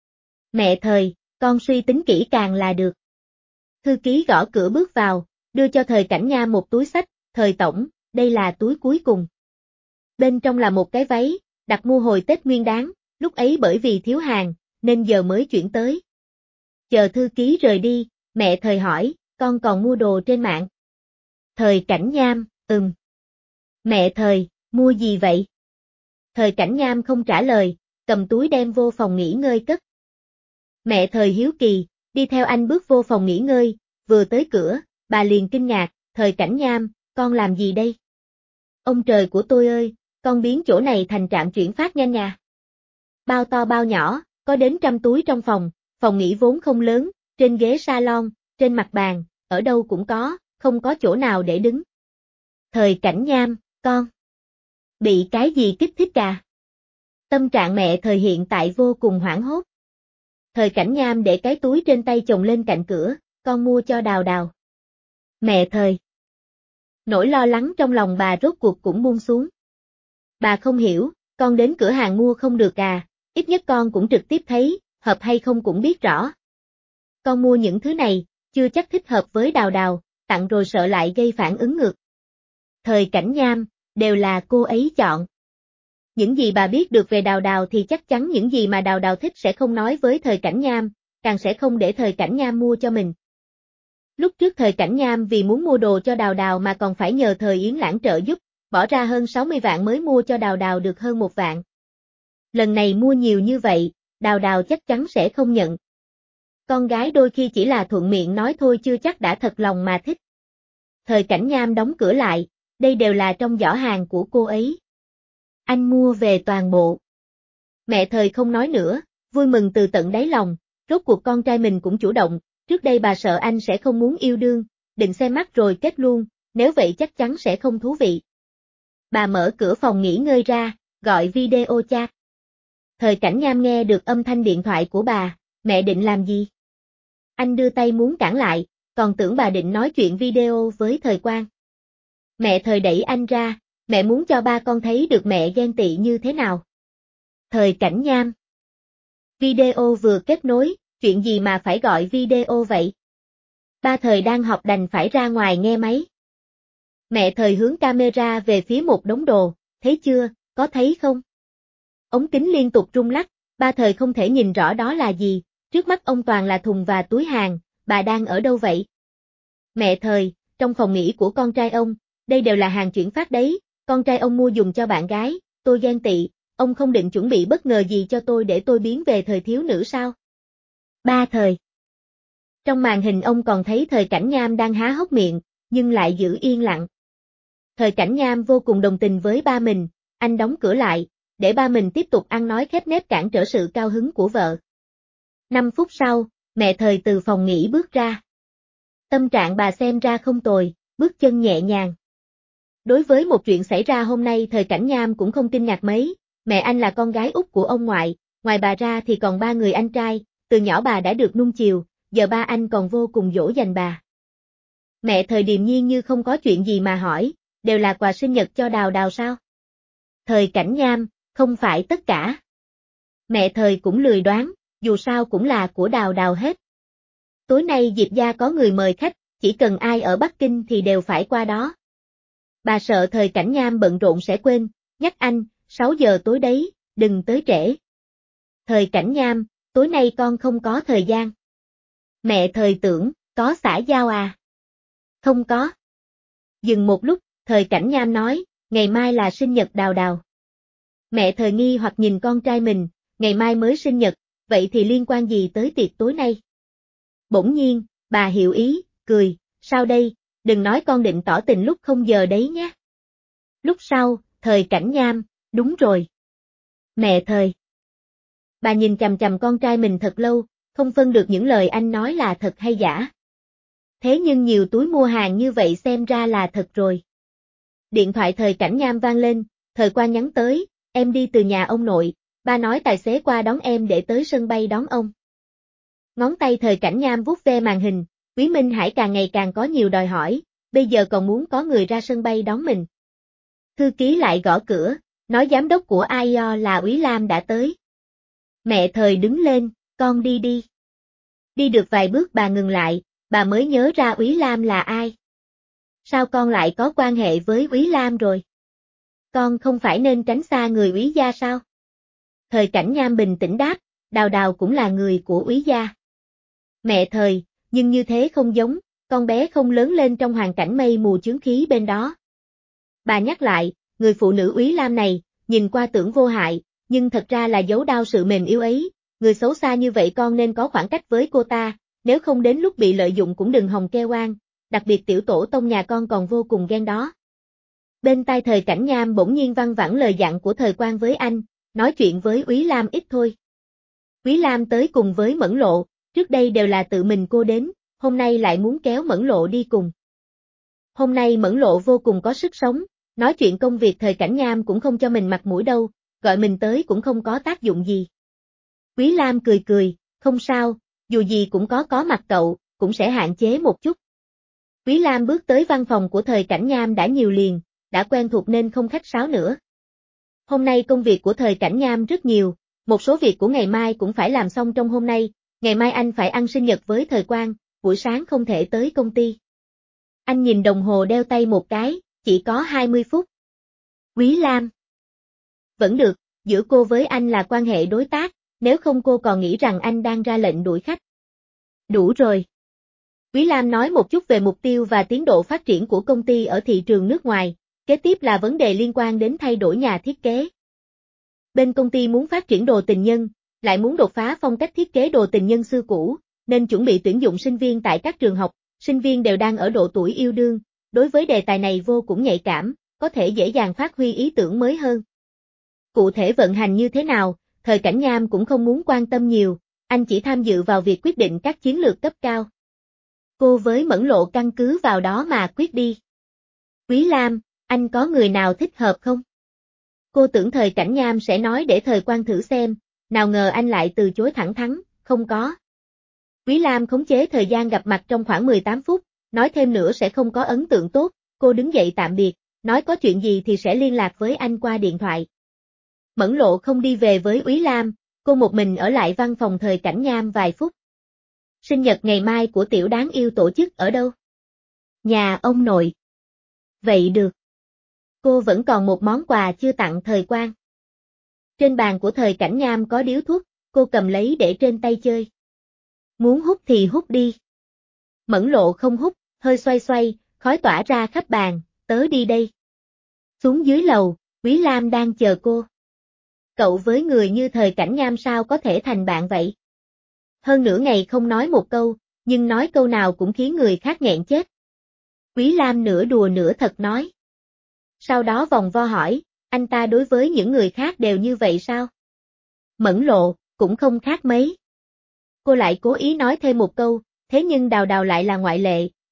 Mẹ Thời, con suy tính kỹ càng là được. Thư ký gõ cửa bước vào, đưa cho Thời Cảnh Nham một túi xách, Thời tổng, đây là túi cuối cùng. Bên trong là một cái váy, đặt mua hồi Tết Nguyên Đán, lúc ấy bởi vì thiếu hàng, nên giờ mới chuyển tới. Chờ thư ký rời đi, mẹ Thời hỏi, con còn mua đồ trên mạng. Thời Cảnh Nham, ừm. Mẹ Thời, mua gì vậy? Thời Cảnh Nham không trả lời, cầm túi đem vô phòng nghỉ ngơi cất. Mẹ Thời hiếu kỳ, đi theo anh bước vô phòng nghỉ ngơi, vừa tới cửa, bà liền kinh ngạc, Thời Cảnh Nham, con làm gì đây? Ông trời của tôi ơi, con biến chỗ này thành trạm chuyển phát nhanh nhà. Bao to bao nhỏ, có đến trăm túi trong phòng, phòng nghỉ vốn không lớn, trên ghế salon, trên mặt bàn, ở đâu cũng có, không có chỗ nào để đứng. Thời Cảnh Nham, con. Bị cái gì kích thích à? Tâm trạng mẹ Thời hiện tại vô cùng hoảng hốt. Thời Cảnh Nham để cái túi trên tay chồng lên cạnh cửa, con mua cho Đào Đào. Mẹ Thời. Nỗi lo lắng trong lòng bà rốt cuộc cũng buông xuống. Bà không hiểu, con đến cửa hàng mua không được à, ít nhất con cũng trực tiếp thấy, hợp hay không cũng biết rõ. Con mua những thứ này, chưa chắc thích hợp với Đào Đào, tặng rồi sợ lại gây phản ứng ngược. Thời Cảnh Nham, đều là cô ấy chọn. Những gì bà biết được về Đào Đào thì chắc chắn những gì mà Đào Đào thích sẽ không nói với Thời Cảnh Nham, càng sẽ không để Thời Cảnh Nham mua cho mình. Lúc trước Thời Cảnh Nham vì muốn mua đồ cho Đào Đào mà còn phải nhờ Thời Yến Lãng trợ giúp, bỏ ra hơn sáu mươi vạn mới mua cho Đào Đào được hơn một vạn. Lần này mua nhiều như vậy, Đào Đào chắc chắn sẽ không nhận. Con gái đôi khi chỉ là thuận miệng nói thôi chưa chắc đã thật lòng mà thích. Thời Cảnh Nham đóng cửa lại, đây đều là trong giỏ hàng của cô ấy. Anh mua về toàn bộ. Mẹ Thời không nói nữa, vui mừng từ tận đáy lòng, rốt cuộc con trai mình cũng chủ động, trước đây bà sợ anh sẽ không muốn yêu đương, định xem mắt rồi kết luôn, nếu vậy chắc chắn sẽ không thú vị. Bà mở cửa phòng nghỉ ngơi ra, gọi video chat. Thời Cảnh Nham nghe được âm thanh điện thoại của bà, mẹ định làm gì? Anh đưa tay muốn cản lại, còn tưởng bà định nói chuyện video với Thời Quang. Mẹ Thời đẩy anh ra, mẹ muốn cho ba con thấy được mẹ ghen tị như thế nào. Thời Cảnh Nham. Video vừa kết nối, chuyện gì mà phải gọi video vậy? Ba Thời đang học đành phải ra ngoài nghe máy. Mẹ Thời hướng camera về phía một đống đồ, thấy chưa, có thấy không? Ống kính liên tục rung lắc, ba Thời không thể nhìn rõ đó là gì, trước mắt ông toàn là thùng và túi hàng, bà đang ở đâu vậy? Mẹ Thời, trong phòng nghỉ của con trai ông, đây đều là hàng chuyển phát đấy, con trai ông mua dùng cho bạn gái, tôi ghen tị, ông không định chuẩn bị bất ngờ gì cho tôi để tôi biến về thời thiếu nữ sao? Ba Thời. Trong màn hình ông còn thấy Thời Cảnh Nham đang há hốc miệng, nhưng lại giữ yên lặng. Thời Cảnh Nham vô cùng đồng tình với ba mình, anh đóng cửa lại, để ba mình tiếp tục ăn nói khép nép cản trở sự cao hứng của vợ. Năm phút sau, mẹ Thời từ phòng nghỉ bước ra. Tâm trạng bà xem ra không tồi, bước chân nhẹ nhàng. Đối với một chuyện xảy ra hôm nay Thời Cảnh Nham cũng không kinh ngạc mấy, mẹ anh là con gái út của ông ngoại, ngoài bà ra thì còn ba người anh trai, từ nhỏ bà đã được nuông chiều, giờ ba anh còn vô cùng dỗ dành bà. Mẹ Thời điềm nhiên như không có chuyện gì mà hỏi, đều là quà sinh nhật cho Đào Đào sao? Thời Cảnh Nham, không phải tất cả. Mẹ Thời cũng lười đoán, dù sao cũng là của Đào Đào hết. Tối nay Diệp gia có người mời khách, chỉ cần ai ở Bắc Kinh thì đều phải qua đó. Bà sợ Thời Cảnh Nham bận rộn sẽ quên, nhắc anh, sáu giờ tối đấy, đừng tới trễ. Thời Cảnh Nham, tối nay con không có thời gian. Mẹ Thời tưởng, có xã giao à? Không có. Dừng một lúc, Thời Cảnh Nham nói, ngày mai là sinh nhật Đào Đào. Mẹ Thời nghi hoặc nhìn con trai mình, ngày mai mới sinh nhật, vậy thì liên quan gì tới tiệc tối nay? Bỗng nhiên, bà hiểu ý, cười, sao đây, đừng nói con định tỏ tình lúc không giờ đấy nhé. Lúc sau, Thời Cảnh Nham, đúng rồi. Mẹ Thời. Bà nhìn chằm chằm con trai mình thật lâu, không phân được những lời anh nói là thật hay giả. Thế nhưng nhiều túi mua hàng như vậy xem ra là thật rồi. Điện thoại Thời Cảnh Nham vang lên, Thời Quan nhắn tới, em đi từ nhà ông nội, ba nói tài xế qua đón em để tới sân bay đón ông. Ngón tay Thời Cảnh Nham vuốt ve màn hình, Quý Minh Hải càng ngày càng có nhiều đòi hỏi, bây giờ còn muốn có người ra sân bay đón mình. Thư ký lại gõ cửa, nói giám đốc của i o là Úy Lam đã tới. Mẹ Thời đứng lên, con đi đi. Đi được vài bước bà ngừng lại, bà mới nhớ ra Úy Lam là ai. Sao con lại có quan hệ với Úy Lam rồi? Con không phải nên tránh xa người Úy gia sao? Thời Cảnh Nham bình tĩnh đáp, Đào Đào cũng là người của Úy gia. Mẹ Thời, nhưng như thế không giống, con bé không lớn lên trong hoàn cảnh mây mù chướng khí bên đó. Bà nhắc lại, người phụ nữ Úy Lam này, nhìn qua tưởng vô hại, nhưng thật ra là giấu đau sự mềm yếu ấy, người xấu xa như vậy con nên có khoảng cách với cô ta, nếu không đến lúc bị lợi dụng cũng đừng hòng kêu oan, đặc biệt tiểu tổ tông nhà con còn vô cùng ghen đó. Bên tai Thời Cảnh Nham bỗng nhiên văng vẳng lời dặn của Thời Quan với anh, nói chuyện với Úy Lam ít thôi. Úy Lam tới cùng với Mẫn Lộ, trước đây đều là tự mình cô đến, hôm nay lại muốn kéo Mẫn Lộ đi cùng. Hôm nay Mẫn Lộ vô cùng có sức sống, nói chuyện công việc Thời Cảnh Nham cũng không cho mình mặt mũi đâu, gọi mình tới cũng không có tác dụng gì. Úy Lam cười cười, không sao, dù gì cũng có có mặt cậu, cũng sẽ hạn chế một chút. Úy Lam bước tới văn phòng của Thời Cảnh Nham đã nhiều liền, đã quen thuộc nên không khách sáo nữa. Hôm nay công việc của Thời Cảnh Nham rất nhiều, một số việc của ngày mai cũng phải làm xong trong hôm nay, ngày mai anh phải ăn sinh nhật với Thời Quan, buổi sáng không thể tới công ty. Anh nhìn đồng hồ đeo tay một cái, chỉ có hai mươi phút. Úy Lam. Vẫn được, giữa cô với anh là quan hệ đối tác, nếu không cô còn nghĩ rằng anh đang ra lệnh đuổi khách. Đủ rồi. Úy Lam nói một chút về mục tiêu và tiến độ phát triển của công ty ở thị trường nước ngoài, kế tiếp là vấn đề liên quan đến thay đổi nhà thiết kế. Bên công ty muốn phát triển đồ tình nhân, lại muốn đột phá phong cách thiết kế đồ tình nhân xưa cũ, nên chuẩn bị tuyển dụng sinh viên tại các trường học, sinh viên đều đang ở độ tuổi yêu đương, đối với đề tài này vô cùng nhạy cảm, có thể dễ dàng phát huy ý tưởng mới hơn. Cụ thể vận hành như thế nào, Thời Cảnh Nham cũng không muốn quan tâm nhiều, anh chỉ tham dự vào việc quyết định các chiến lược cấp cao. Cô với Mẫn Lộ căn cứ vào đó mà quyết đi. Úy Lam, anh có người nào thích hợp không? Cô tưởng Thời Cảnh Nham sẽ nói để Thời Quan thử xem, nào ngờ anh lại từ chối thẳng thắn, không có. Úy Lam khống chế thời gian gặp mặt trong khoảng mười tám phút, nói thêm nữa sẽ không có ấn tượng tốt, cô đứng dậy tạm biệt, nói có chuyện gì thì sẽ liên lạc với anh qua điện thoại. Mẫn Lộ không đi về với Úy Lam, cô một mình ở lại văn phòng Thời Cảnh Nham vài phút. Sinh nhật ngày mai của tiểu đáng yêu tổ chức ở đâu? Nhà ông nội. Vậy được. Cô vẫn còn một món quà chưa tặng Thời Quan. Trên bàn của Thời Cảnh Nham có điếu thuốc, cô cầm lấy để trên tay chơi. Muốn hút thì hút đi. Mẫn Lộ không hút, hơi xoay xoay, khói tỏa ra khắp bàn, tớ đi đây. Xuống dưới lầu, Úy Lam đang chờ cô. Cậu với người như Thời Cảnh Nham sao có thể thành bạn vậy? Hơn nửa ngày không nói một câu, nhưng nói câu nào cũng khiến người khác nghẹn chết. Úy Lam nửa đùa nửa thật nói. Sau đó vòng vo hỏi, anh ta đối với những người khác đều như vậy sao? Mẫn Lộ, cũng không khác mấy. Cô lại cố ý nói thêm một câu, thế nhưng Đào Đào lại là ngoại lệ,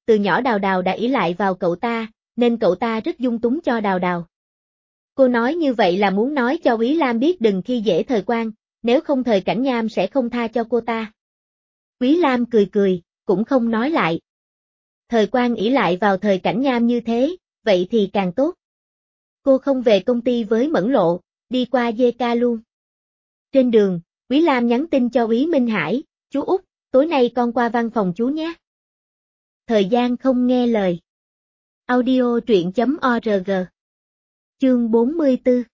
từ nhỏ Đào Đào đã ỷ lại vào cậu ta, nên cậu ta rất dung túng cho Đào Đào. Cô nói như vậy là muốn nói cho Quý Lam biết đừng khi dễ Thời Quang, nếu không Thời Cảnh Nham sẽ không tha cho cô ta. Quý Lam cười cười, cũng không nói lại. Thời Quang ỷ lại vào Thời Cảnh Nham như thế, vậy thì càng tốt. Cô không về công ty với Mẫn Lộ, đi qua dê ca luôn. Trên đường, Quý Lam nhắn tin cho Quý Minh Hải, chú Út, tối nay con qua văn phòng chú nhé. Thời gian không nghe lời. Audio truyện.org. Chương bốn mươi tư.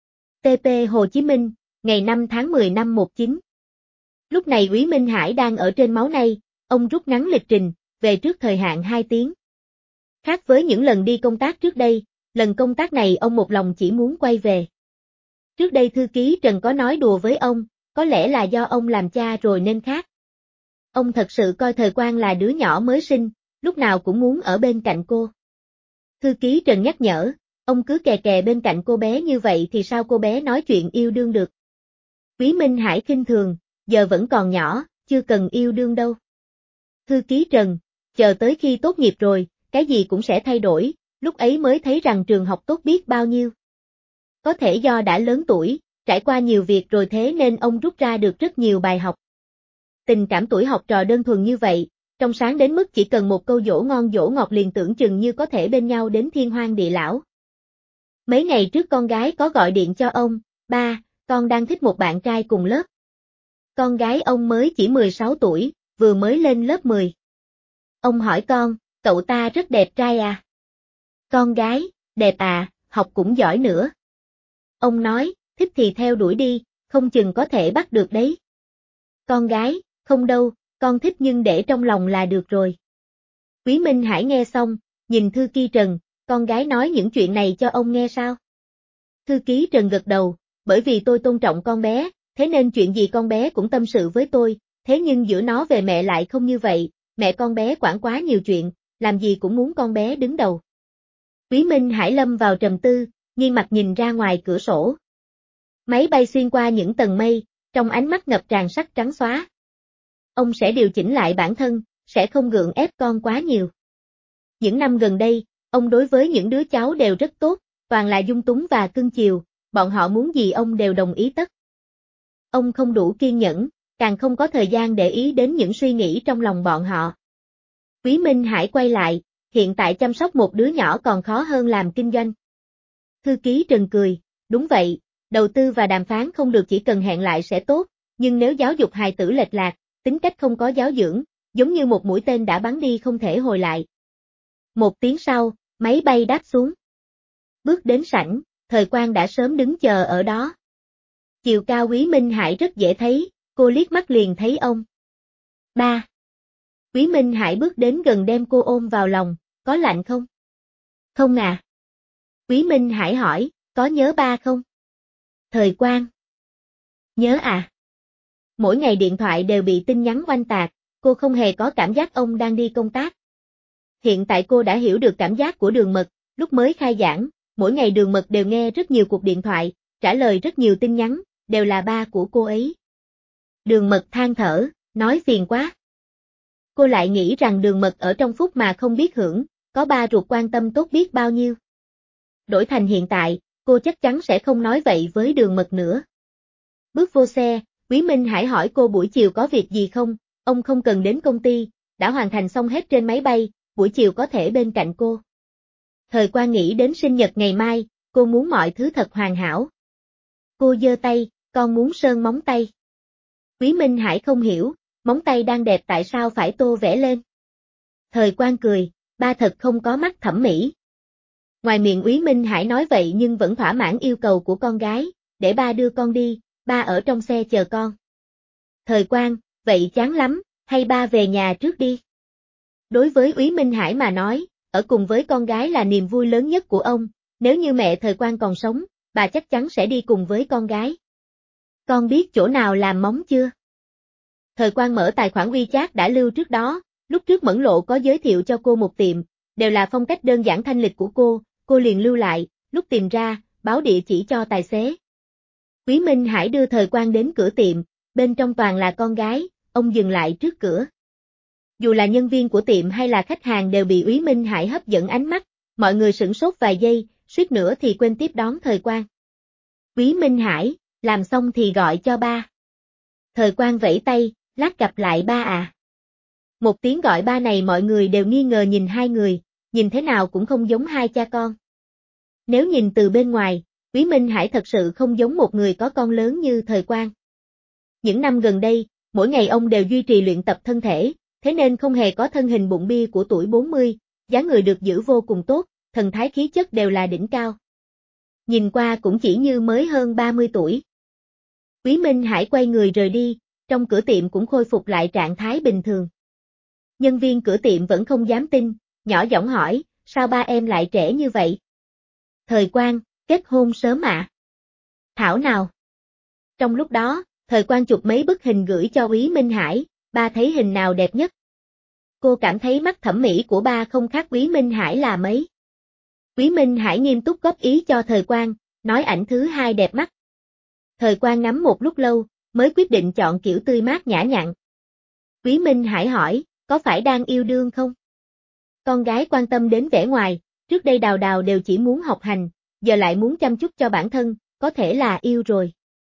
tê pê Hồ Chí Minh, ngày năm tháng mười năm một chín. Lúc này Quý Minh Hải đang ở trên máu này, ông rút ngắn lịch trình, về trước thời hạn hai tiếng. Khác với những lần đi công tác trước đây, lần công tác này ông một lòng chỉ muốn quay về. Trước đây thư ký Trần có nói đùa với ông, có lẽ là do ông làm cha rồi nên khác. Ông thật sự coi Thời Quang là đứa nhỏ mới sinh, lúc nào cũng muốn ở bên cạnh cô. Thư ký Trần nhắc nhở, ông cứ kè kè bên cạnh cô bé như vậy thì sao cô bé nói chuyện yêu đương được. Quý Minh Hải khinh thường, giờ vẫn còn nhỏ, chưa cần yêu đương đâu. Thư ký Trần, chờ tới khi tốt nghiệp rồi, cái gì cũng sẽ thay đổi, lúc ấy mới thấy rằng trường học tốt biết bao nhiêu. Có thể do đã lớn tuổi, trải qua nhiều việc rồi thế nên ông rút ra được rất nhiều bài học. Tình cảm tuổi học trò đơn thuần như vậy, trong sáng đến mức chỉ cần một câu dỗ ngon dỗ ngọt liền tưởng chừng như có thể bên nhau đến thiên hoang địa lão. Mấy ngày trước con gái có gọi điện cho ông, ba, con đang thích một bạn trai cùng lớp. Con gái ông mới chỉ mười sáu tuổi, vừa mới lên lớp mười. Ông hỏi con, cậu ta rất đẹp trai à? Con gái, đẹp à, học cũng giỏi nữa. Ông nói, thích thì theo đuổi đi, không chừng có thể bắt được đấy. Con gái, không đâu, con thích nhưng để trong lòng là được rồi. Quý Minh Hải nghe xong, nhìn thư ký Trần, con gái nói những chuyện này cho ông nghe sao? Thư ký Trần gật đầu, bởi vì tôi tôn trọng con bé, thế nên chuyện gì con bé cũng tâm sự với tôi, thế nhưng giữa nó về mẹ lại không như vậy, mẹ con bé quản quá nhiều chuyện, làm gì cũng muốn con bé đứng đầu. Quý Minh Hải lâm vào trầm tư, nghiêng mặt nhìn ra ngoài cửa sổ. Máy bay xuyên qua những tầng mây, trong ánh mắt ngập tràn sắc trắng xóa. Ông sẽ điều chỉnh lại bản thân, sẽ không gượng ép con quá nhiều. Những năm gần đây, ông đối với những đứa cháu đều rất tốt, toàn là dung túng và cưng chiều, bọn họ muốn gì ông đều đồng ý tất. Ông không đủ kiên nhẫn, càng không có thời gian để ý đến những suy nghĩ trong lòng bọn họ. Quý Minh Hải quay lại, hiện tại chăm sóc một đứa nhỏ còn khó hơn làm kinh doanh. Thư ký Trần cười, đúng vậy, đầu tư và đàm phán không được chỉ cần hẹn lại sẽ tốt, nhưng nếu giáo dục hài tử lệch lạc, tính cách không có giáo dưỡng, giống như một mũi tên đã bắn đi không thể hồi lại. Một tiếng sau, máy bay đáp xuống. Bước đến sảnh, Thời Quang đã sớm đứng chờ ở đó. Chiều cao Quý Minh Hải rất dễ thấy, cô liếc mắt liền thấy ông. Ba. Quý Minh Hải bước đến gần đem cô ôm vào lòng, có lạnh không? Không à. Quý Minh Hải hỏi, có nhớ ba không? Thời Quang. Nhớ à. Mỗi ngày điện thoại đều bị tin nhắn oanh tạc, cô không hề có cảm giác ông đang đi công tác. Hiện tại cô đã hiểu được cảm giác của Đường Mật, lúc mới khai giảng, mỗi ngày Đường Mật đều nghe rất nhiều cuộc điện thoại, trả lời rất nhiều tin nhắn, đều là ba của cô ấy. Đường Mật than thở, nói phiền quá. Cô lại nghĩ rằng Đường Mật ở trong phút mà không biết hưởng, có ba ruột quan tâm tốt biết bao nhiêu. Đổi thành hiện tại, cô chắc chắn sẽ không nói vậy với Đường Mật nữa. Bước vô xe, Quý Minh Hải hỏi cô buổi chiều có việc gì không, ông không cần đến công ty, đã hoàn thành xong hết trên máy bay, buổi chiều có thể bên cạnh cô. Thời Quang nghĩ đến sinh nhật ngày mai, cô muốn mọi thứ thật hoàn hảo. Cô giơ tay, con muốn sơn móng tay. Quý Minh Hải không hiểu, móng tay đang đẹp tại sao phải tô vẽ lên. Thời Quang cười, ba thật không có mắt thẩm mỹ. Ngoài miệng Quý Minh Hải nói vậy nhưng vẫn thỏa mãn yêu cầu của con gái, để ba đưa con đi, ba ở trong xe chờ con. Thời Quang, vậy chán lắm, hay ba về nhà trước đi. Đối với Quý Minh Hải mà nói, ở cùng với con gái là niềm vui lớn nhất của ông, nếu như mẹ Thời Quang còn sống, bà chắc chắn sẽ đi cùng với con gái. Con biết chỗ nào làm móng chưa? Thời Quang mở tài khoản WeChat đã lưu trước đó, lúc trước Mẫn Lộ có giới thiệu cho cô một tiệm, đều là phong cách đơn giản thanh lịch của cô, cô liền lưu lại, lúc tìm ra, báo địa chỉ cho tài xế. Quý Minh Hải đưa Thời Quang đến cửa tiệm, bên trong toàn là con gái, ông dừng lại trước cửa. Dù là nhân viên của tiệm hay là khách hàng đều bị Úy Minh Hải hấp dẫn ánh mắt, mọi người sửng sốt vài giây, suýt nữa thì quên tiếp đón Thời Quang. Úy Minh Hải, làm xong thì gọi cho ba. Thời Quang vẫy tay, lát gặp lại ba à. Một tiếng gọi ba này mọi người đều nghi ngờ nhìn hai người, nhìn thế nào cũng không giống hai cha con. Nếu nhìn từ bên ngoài, Úy Minh Hải thật sự không giống một người có con lớn như Thời Quang. Những năm gần đây, mỗi ngày ông đều duy trì luyện tập thân thể, thế nên không hề có thân hình bụng bia của tuổi bốn mươi, dáng người được giữ vô cùng tốt, thần thái khí chất đều là đỉnh cao. Nhìn qua cũng chỉ như mới hơn ba mươi tuổi. Úy Minh Hải quay người rời đi, trong cửa tiệm cũng khôi phục lại trạng thái bình thường. Nhân viên cửa tiệm vẫn không dám tin, nhỏ giọng hỏi, sao ba em lại trẻ như vậy? Thời Quang, kết hôn sớm ạ. À? Thảo nào. Trong lúc đó, Thời Quang chụp mấy bức hình gửi cho Úy Minh Hải, ba thấy hình nào đẹp nhất? Cô cảm thấy mắt thẩm mỹ của ba không khác Úy Minh Hải là mấy. Úy Minh Hải nghiêm túc góp ý cho Thời Quang, nói ảnh thứ hai đẹp mắt. Thời Quang ngắm một lúc lâu, mới quyết định chọn kiểu tươi mát nhã nhặn. Úy Minh Hải hỏi, có phải đang yêu đương không? Con gái quan tâm đến vẻ ngoài, trước đây Đào Đào đều chỉ muốn học hành, giờ lại muốn chăm chút cho bản thân, có thể là yêu rồi.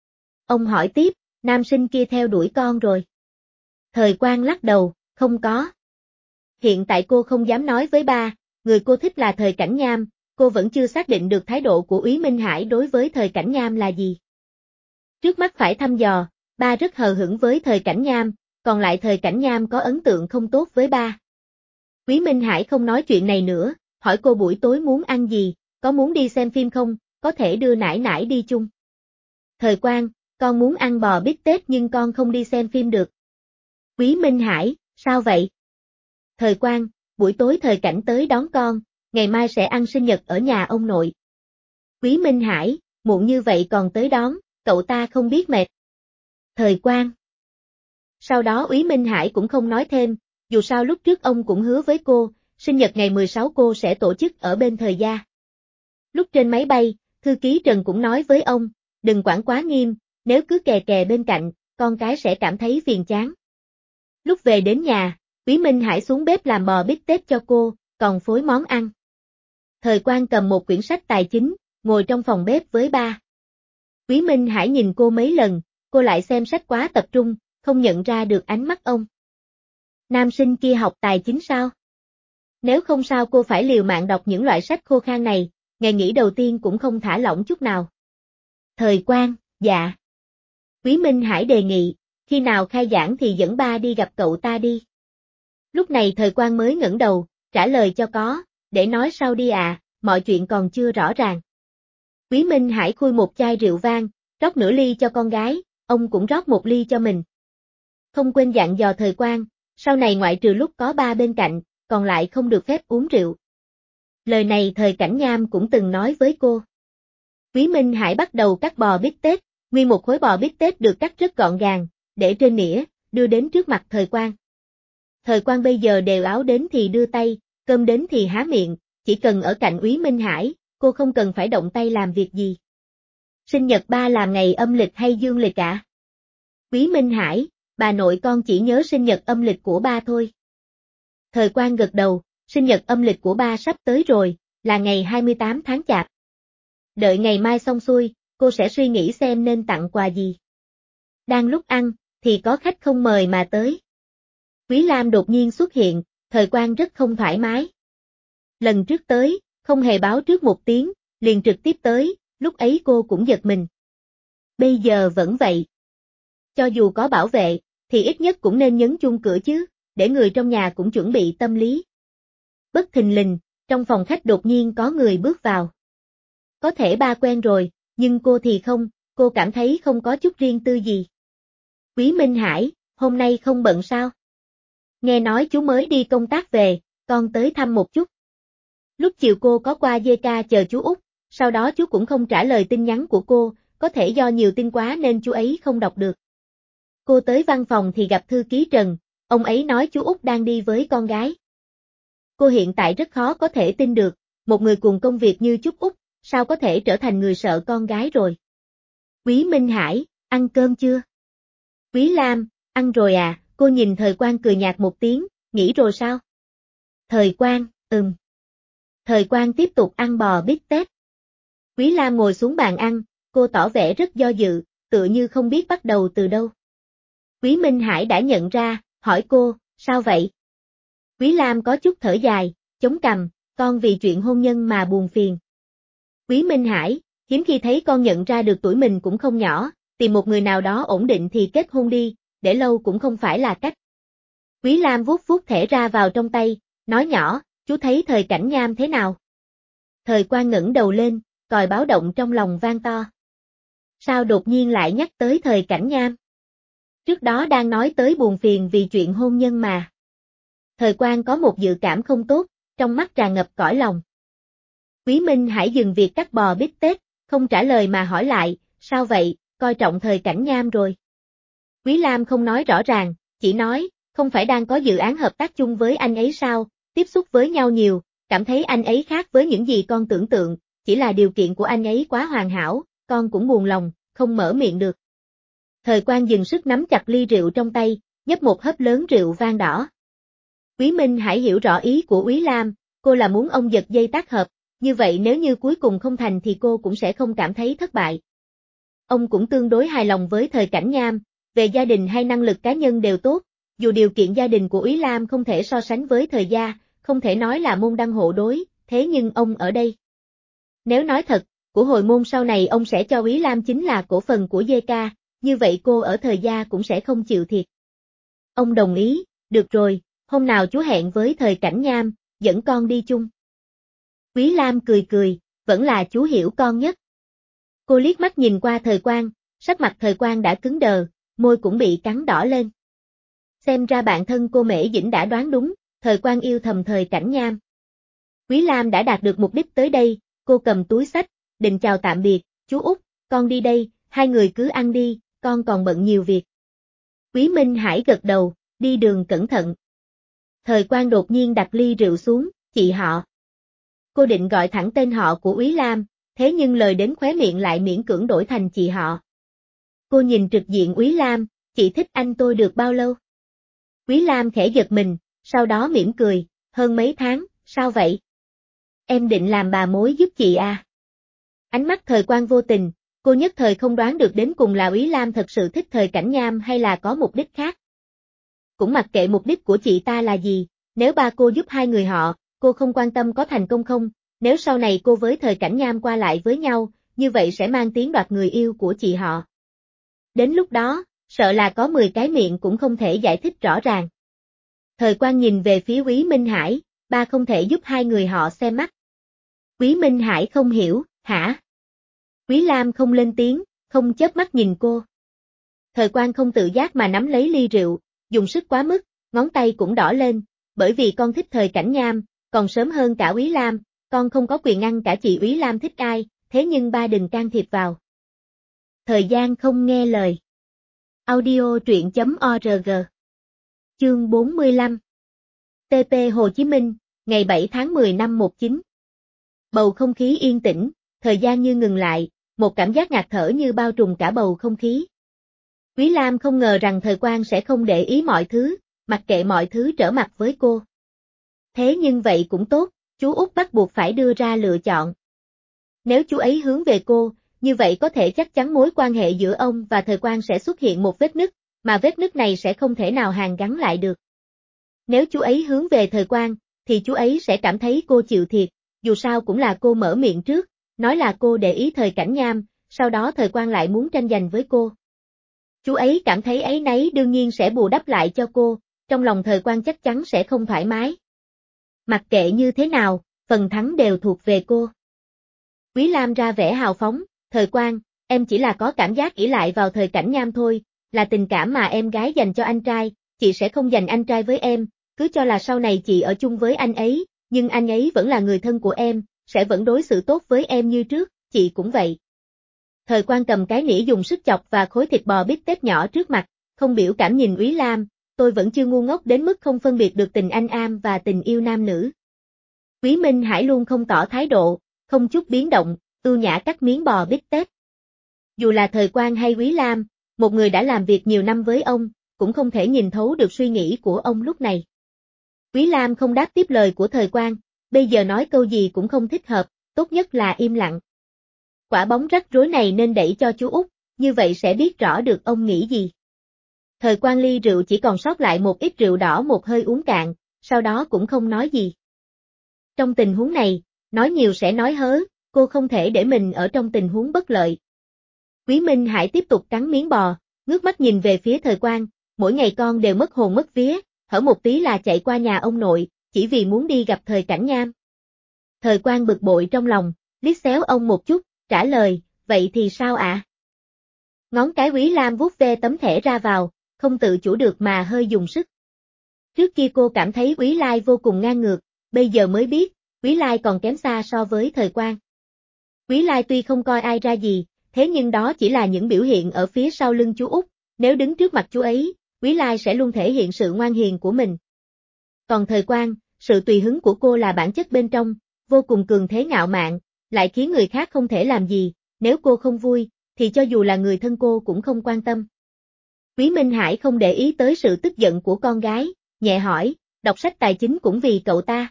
Ông hỏi tiếp, nam sinh kia theo đuổi con rồi. Thời Quang lắc đầu, không có. Hiện tại cô không dám nói với ba, người cô thích là Thời Cảnh Nham, cô vẫn chưa xác định được thái độ của Úy Minh Hải đối với Thời Cảnh Nham là gì. Trước mắt phải thăm dò, ba rất hờ hững với Thời Cảnh Nham, còn lại Thời Cảnh Nham có ấn tượng không tốt với ba. Úy Minh Hải không nói chuyện này nữa, hỏi cô buổi tối muốn ăn gì, có muốn đi xem phim không, có thể đưa nải nải đi chung. Thời Quang, con muốn ăn bò bít tết nhưng con không đi xem phim được. Úy Minh Hải, sao vậy? Thời Quang, buổi tối Thời Cảnh tới đón con, ngày mai sẽ ăn sinh nhật ở nhà ông nội. Úy Minh Hải, muộn như vậy còn tới đón, cậu ta không biết mệt. Thời Quang. Sau đó Úy Minh Hải cũng không nói thêm, dù sao lúc trước ông cũng hứa với cô, sinh nhật ngày mười sáu cô sẽ tổ chức ở bên Thời gia. Lúc trên máy bay, thư ký Trần cũng nói với ông, đừng quản quá nghiêm, nếu cứ kè kè bên cạnh, con cái sẽ cảm thấy phiền chán. Lúc về đến nhà, Úy Minh Hải xuống bếp làm bò bít tết cho cô, còn phối món ăn. Thời Quang cầm một quyển sách tài chính, ngồi trong phòng bếp với ba. Úy Minh Hải nhìn cô mấy lần, cô lại xem sách quá tập trung, không nhận ra được ánh mắt ông. Nam sinh kia học tài chính sao? Nếu không sao cô phải liều mạng đọc những loại sách khô khan này, ngày nghỉ đầu tiên cũng không thả lỏng chút nào. Thời Quang, dạ. Úy Minh Hải đề nghị, khi nào khai giảng thì dẫn ba đi gặp cậu ta đi. Lúc này Thời Quang mới ngẩng đầu, trả lời cho có, để nói sau đi à, mọi chuyện còn chưa rõ ràng. Úy Minh Hải khui một chai rượu vang, rót nửa ly cho con gái, ông cũng rót một ly cho mình. Không quên dặn dò Thời Quang, sau này ngoại trừ lúc có ba bên cạnh, còn lại không được phép uống rượu. Lời này Thời Cảnh Nham cũng từng nói với cô. Úy Minh Hải bắt đầu cắt bò bít tết, nguyên một khối bò bít tết được cắt rất gọn gàng, để trên nĩa, đưa đến trước mặt Thời Quang. Thời Quang bây giờ đều áo đến thì đưa tay, cơm đến thì há miệng, chỉ cần ở cạnh Úy Minh Hải, cô không cần phải động tay làm việc gì. Sinh nhật ba làm ngày âm lịch hay dương lịch ạ? À? Úy Minh Hải, bà nội con chỉ nhớ sinh nhật âm lịch của ba thôi. Thời Quang gật đầu, sinh nhật âm lịch của ba sắp tới rồi, là ngày hai mươi tám tháng Chạp. Đợi ngày mai xong xuôi, cô sẽ suy nghĩ xem nên tặng quà gì. Đang lúc ăn, thì có khách không mời mà tới. Quý Lam đột nhiên xuất hiện, Thời Quang rất không thoải mái. Lần trước tới, không hề báo trước một tiếng, liền trực tiếp tới, lúc ấy cô cũng giật mình. Bây giờ vẫn vậy. Cho dù có bảo vệ, thì ít nhất cũng nên nhấn chuông cửa chứ, để người trong nhà cũng chuẩn bị tâm lý. Bất thình lình, trong phòng khách đột nhiên có người bước vào. Có thể ba quen rồi, nhưng cô thì không, cô cảm thấy không có chút riêng tư gì. Úy Minh Hải, hôm nay không bận sao? Nghe nói chú mới đi công tác về, con tới thăm một chút. Lúc chiều cô có qua dê ca chờ chú Út, sau đó chú cũng không trả lời tin nhắn của cô, có thể do nhiều tin quá nên chú ấy không đọc được. Cô tới văn phòng thì gặp thư ký Trần, ông ấy nói chú Út đang đi với con gái. Cô hiện tại rất khó có thể tin được, một người cùng công việc như chú Út, sao có thể trở thành người sợ con gái rồi. Úy Minh Hải, ăn cơm chưa? Úy Lam, ăn rồi à, cô nhìn Thời Quang cười nhạt một tiếng, nghĩ rồi sao? Thời Quang, ừm. Thời Quang tiếp tục ăn bò bít tết. Quý Lam ngồi xuống bàn ăn, cô tỏ vẻ rất do dự, tựa như không biết bắt đầu từ đâu. Quý Minh Hải đã nhận ra, hỏi cô, sao vậy? Quý Lam có chút thở dài, chống cằm, con vì chuyện hôn nhân mà buồn phiền. Quý Minh Hải, hiếm khi thấy con nhận ra được tuổi mình cũng không nhỏ, tìm một người nào đó ổn định thì kết hôn đi, để lâu cũng không phải là cách. Quý Lam vuốt vuốt thẻ ra vào trong tay, nói nhỏ, chú thấy Thời Cảnh Nham thế nào? Thời Quang ngẩng đầu lên, còi báo động trong lòng vang to. Sao đột nhiên lại nhắc tới Thời Cảnh Nham? Trước đó đang nói tới buồn phiền vì chuyện hôn nhân mà. Thời Quang có một dự cảm không tốt, trong mắt tràn ngập cõi lòng. Quý Minh Hải dừng việc cắt bò bít tết, không trả lời mà hỏi lại, sao vậy, coi trọng Thời Cảnh Nham rồi. Quý Lam không nói rõ ràng, chỉ nói, không phải đang có dự án hợp tác chung với anh ấy sao, tiếp xúc với nhau nhiều, cảm thấy anh ấy khác với những gì con tưởng tượng, chỉ là điều kiện của anh ấy quá hoàn hảo, con cũng buồn lòng, không mở miệng được. Thời Quang dừng sức nắm chặt ly rượu trong tay, nhấp một hớp lớn rượu vang đỏ. Quý Minh Hải hiểu rõ ý của Quý Lam, cô là muốn ông giật dây tác hợp, như vậy nếu như cuối cùng không thành thì cô cũng sẽ không cảm thấy thất bại. Ông cũng tương đối hài lòng với Thời Cảnh Nham, về gia đình hay năng lực cá nhân đều tốt, dù điều kiện gia đình của Quý Lam không thể so sánh với Thời gia, không thể nói là môn đăng hộ đối, thế nhưng ông ở đây. Nếu nói thật, của hồi môn sau này ông sẽ cho Quý Lam chính là cổ phần của giê ca, như vậy cô ở Thời gia cũng sẽ không chịu thiệt. Ông đồng ý, được rồi, hôm nào chú hẹn với Thời Cảnh Nham, dẫn con đi chung. Quý Lam cười cười, vẫn là chú hiểu con nhất. Cô liếc mắt nhìn qua Thời Quang, sắc mặt Thời Quang đã cứng đờ, môi cũng bị cắn đỏ lên. Xem ra bạn thân cô Mễ Dĩnh đã đoán đúng, Thời Quang yêu thầm Thời Cảnh Nham. Quý Lam đã đạt được mục đích tới đây, cô cầm túi xách, định chào tạm biệt, chú Út, con đi đây, hai người cứ ăn đi, con còn bận nhiều việc. Quý Minh Hải gật đầu, đi đường cẩn thận. Thời Quang đột nhiên đặt ly rượu xuống, chị họ. Cô định gọi thẳng tên họ của Quý Lam, thế nhưng lời đến khóe miệng lại miễn cưỡng đổi thành chị họ. Cô nhìn trực diện Quý Lam, chị thích anh tôi được bao lâu? Quý Lam khẽ giật mình, sau đó mỉm cười, hơn mấy tháng, sao vậy? Em định làm bà mối giúp chị à? Ánh mắt Thời Quang vô tình, cô nhất thời không đoán được đến cùng là Quý Lam thật sự thích Thời Cảnh Nham hay là có mục đích khác. Cũng mặc kệ mục đích của chị ta là gì, nếu ba cô giúp hai người họ, cô không quan tâm có thành công không, nếu sau này cô với Thời Cảnh Nham qua lại với nhau, như vậy sẽ mang tiếng đoạt người yêu của chị họ. Đến lúc đó, sợ là có mười cái miệng cũng không thể giải thích rõ ràng. Thời Quang nhìn về phía Quý Minh Hải, ba không thể giúp hai người họ xem mắt. Quý Minh Hải không hiểu, hả? Quý Lam không lên tiếng, không chớp mắt nhìn cô. Thời Quang không tự giác mà nắm lấy ly rượu, dùng sức quá mức, ngón tay cũng đỏ lên, bởi vì con thích Thời Cảnh Nham, còn sớm hơn cả Quý Lam, con không có quyền ngăn cả chị Quý Lam thích ai, thế nhưng ba đừng can thiệp vào. Thời gian không nghe lời. Audio truyện chấm org. Chương bốn mươi lăm. tê pê Hồ Chí Minh, ngày bảy tháng mười năm một chín. Bầu không khí yên tĩnh, thời gian như ngừng lại, một cảm giác ngạt thở như bao trùm cả bầu không khí. Quý Lam không ngờ rằng Thời Quang sẽ không để ý mọi thứ, mặc kệ mọi thứ trở mặt với cô. Thế nhưng vậy cũng tốt, chú Út bắt buộc phải đưa ra lựa chọn. Nếu chú ấy hướng về cô, như vậy có thể chắc chắn mối quan hệ giữa ông và Thời Quang sẽ xuất hiện một vết nứt, mà vết nứt này sẽ không thể nào hàn gắn lại được. Nếu chú ấy hướng về Thời Quang, thì chú ấy sẽ cảm thấy cô chịu thiệt, dù sao cũng là cô mở miệng trước, nói là cô để ý Thời Cảnh Nham, sau đó Thời Quang lại muốn tranh giành với cô. Chú ấy cảm thấy áy náy đương nhiên sẽ bù đắp lại cho cô, trong lòng Thời Quang chắc chắn sẽ không thoải mái. Mặc kệ như thế nào, phần thắng đều thuộc về cô. Quý Lam ra vẻ hào phóng, Thời Quang, em chỉ là có cảm giác ỷ lại vào Thời Cảnh Nham thôi, là tình cảm mà em gái dành cho anh trai, chị sẽ không dành anh trai với em, cứ cho là sau này chị ở chung với anh ấy, nhưng anh ấy vẫn là người thân của em, sẽ vẫn đối xử tốt với em như trước, chị cũng vậy. Thời Quang cầm cái nĩa dùng sức chọc và khối thịt bò bít tết nhỏ trước mặt, không biểu cảm nhìn Quý Lam, tôi vẫn chưa ngu ngốc đến mức không phân biệt được tình anh am và tình yêu nam nữ. Quý Minh Hải luôn không tỏ thái độ, không chút biến động, ưu nhã cắt miếng bò bít tết. Dù là Thời Quang hay Quý Lam, một người đã làm việc nhiều năm với ông, cũng không thể nhìn thấu được suy nghĩ của ông lúc này. Quý Lam không đáp tiếp lời của Thời Quang, bây giờ nói câu gì cũng không thích hợp, tốt nhất là im lặng. Quả bóng rắc rối này nên đẩy cho chú Út, như vậy sẽ biết rõ được ông nghĩ gì. Thời Quang ly rượu chỉ còn sót lại một ít rượu đỏ một hơi uống cạn, sau đó cũng không nói gì. Trong tình huống này, nói nhiều sẽ nói hớ, cô không thể để mình ở trong tình huống bất lợi. Quý Minh Hải tiếp tục cắn miếng bò, ngước mắt nhìn về phía Thời Quang, mỗi ngày con đều mất hồn mất vía, hở một tí là chạy qua nhà ông nội, chỉ vì muốn đi gặp Thời Cảnh Nham. Thời Quang bực bội trong lòng, liếc xéo ông một chút, trả lời, vậy thì sao ạ? À? Ngón cái Quý Lam vuốt ve tấm thẻ ra vào, không tự chủ được mà hơi dùng sức. Trước kia cô cảm thấy Quý Lai vô cùng ngang ngược, bây giờ mới biết, Quý Lai còn kém xa so với Thời Quang. Quý Lai tuy không coi ai ra gì, thế nhưng đó chỉ là những biểu hiện ở phía sau lưng chú Út, nếu đứng trước mặt chú ấy, Quý Lai sẽ luôn thể hiện sự ngoan hiền của mình. Còn Thời Quang, sự tùy hứng của cô là bản chất bên trong, vô cùng cường thế ngạo mạn, lại khiến người khác không thể làm gì, nếu cô không vui, thì cho dù là người thân cô cũng không quan tâm. Quý Minh Hải không để ý tới sự tức giận của con gái, nhẹ hỏi, đọc sách tài chính cũng vì cậu ta.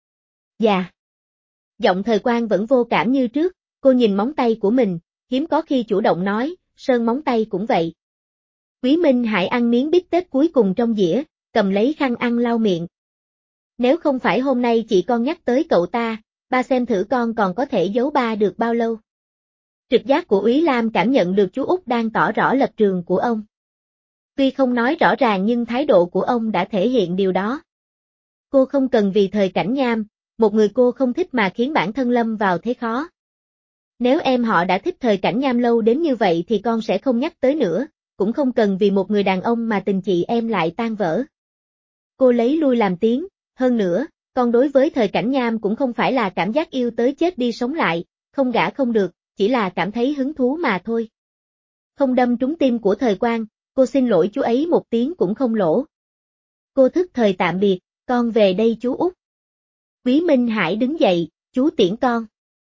Dạ. Giọng Thời Quang vẫn vô cảm như trước, cô nhìn móng tay của mình, hiếm có khi chủ động nói, sơn móng tay cũng vậy. Quý Minh Hải ăn miếng bít tết cuối cùng trong dĩa, cầm lấy khăn ăn lau miệng. Nếu không phải hôm nay chị con nhắc tới cậu ta, ba xem thử con còn có thể giấu ba được bao lâu. Trực giác của Úy Lam cảm nhận được chú Út đang tỏ rõ lập trường của ông. Tuy không nói rõ ràng nhưng thái độ của ông đã thể hiện điều đó. Cô không cần vì Thời Cảnh Nham, một người cô không thích mà khiến bản thân lâm vào thế khó. Nếu em họ đã thích Thời Cảnh Nham lâu đến như vậy thì con sẽ không nhắc tới nữa, cũng không cần vì một người đàn ông mà tình chị em lại tan vỡ. Cô lấy lui làm tiếng, hơn nữa, con đối với Thời Cảnh Nham cũng không phải là cảm giác yêu tới chết đi sống lại, không gả không được, chỉ là cảm thấy hứng thú mà thôi. Không đâm trúng tim của Thời Quang, cô xin lỗi chú ấy một tiếng cũng không lỗ. Cô thức thời tạm biệt, con về đây chú Út. Quý Minh Hải đứng dậy, chú tiễn con.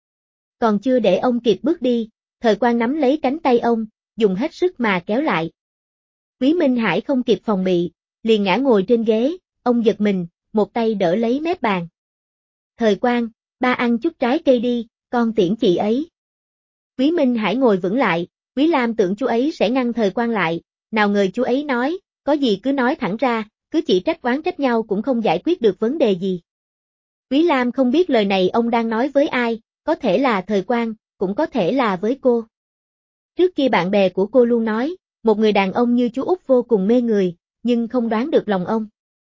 Còn chưa để ông kịp bước đi, Thời Quang nắm lấy cánh tay ông, dùng hết sức mà kéo lại. Quý Minh Hải không kịp phòng bị, liền ngã ngồi trên ghế, ông giật mình, một tay đỡ lấy mép bàn. Thời Quang, ba ăn chút trái cây đi, con tiễn chị ấy. Quý Minh Hải ngồi vững lại, Quý Lam tưởng chú ấy sẽ ngăn Thời Quang lại, nào ngờ chú ấy nói, có gì cứ nói thẳng ra, cứ chỉ trách oán trách nhau cũng không giải quyết được vấn đề gì. Quý Lam không biết lời này ông đang nói với ai, có thể là Thời Quang, cũng có thể là với cô. Trước kia bạn bè của cô luôn nói, một người đàn ông như chú Út vô cùng mê người, nhưng không đoán được lòng ông.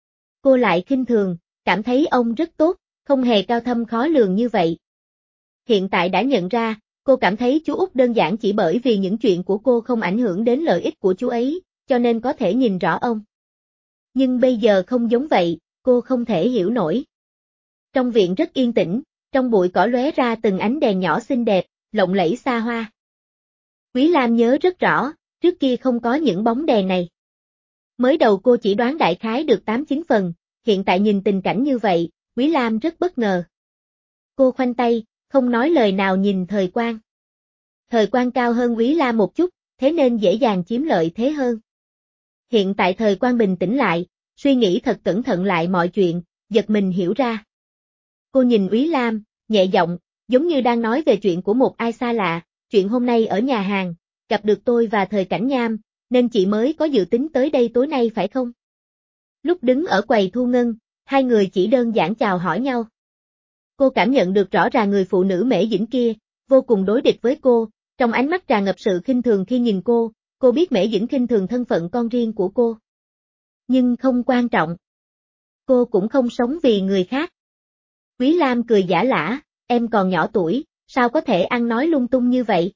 Cô lại khinh thường, cảm thấy ông rất tốt, không hề cao thâm khó lường như vậy. Hiện tại đã nhận ra, cô cảm thấy chú Út đơn giản chỉ bởi vì những chuyện của cô không ảnh hưởng đến lợi ích của chú ấy, cho nên có thể nhìn rõ ông. Nhưng bây giờ không giống vậy, cô không thể hiểu nổi. Trong viện rất yên tĩnh, trong bụi cỏ lóe ra từng ánh đèn nhỏ xinh đẹp, lộng lẫy xa hoa. Quý Lam nhớ rất rõ, trước kia không có những bóng đèn này. Mới đầu cô chỉ đoán đại khái được tám chín phần, hiện tại nhìn tình cảnh như vậy, Quý Lam rất bất ngờ. Cô khoanh tay, không nói lời nào nhìn Thời Quang. Thời Quang cao hơn Quý Lam một chút, thế nên dễ dàng chiếm lợi thế hơn. Hiện tại Thời Quang bình tĩnh lại, suy nghĩ thật cẩn thận lại mọi chuyện, giật mình hiểu ra. Cô nhìn Quý Lam, nhẹ giọng, giống như đang nói về chuyện của một ai xa lạ, chuyện hôm nay ở nhà hàng, gặp được tôi và Thời Cảnh Nham, nên chị mới có dự tính tới đây tối nay phải không? Lúc đứng ở quầy thu ngân, hai người chỉ đơn giản chào hỏi nhau. Cô cảm nhận được rõ ràng người phụ nữ Mễ Dĩnh kia, vô cùng đối địch với cô, trong ánh mắt tràn ngập sự khinh thường khi nhìn cô, cô biết Mễ Dĩnh khinh thường thân phận con riêng của cô. Nhưng không quan trọng. Cô cũng không sống vì người khác. Quý Lam cười giả lả, em còn nhỏ tuổi, sao có thể ăn nói lung tung như vậy?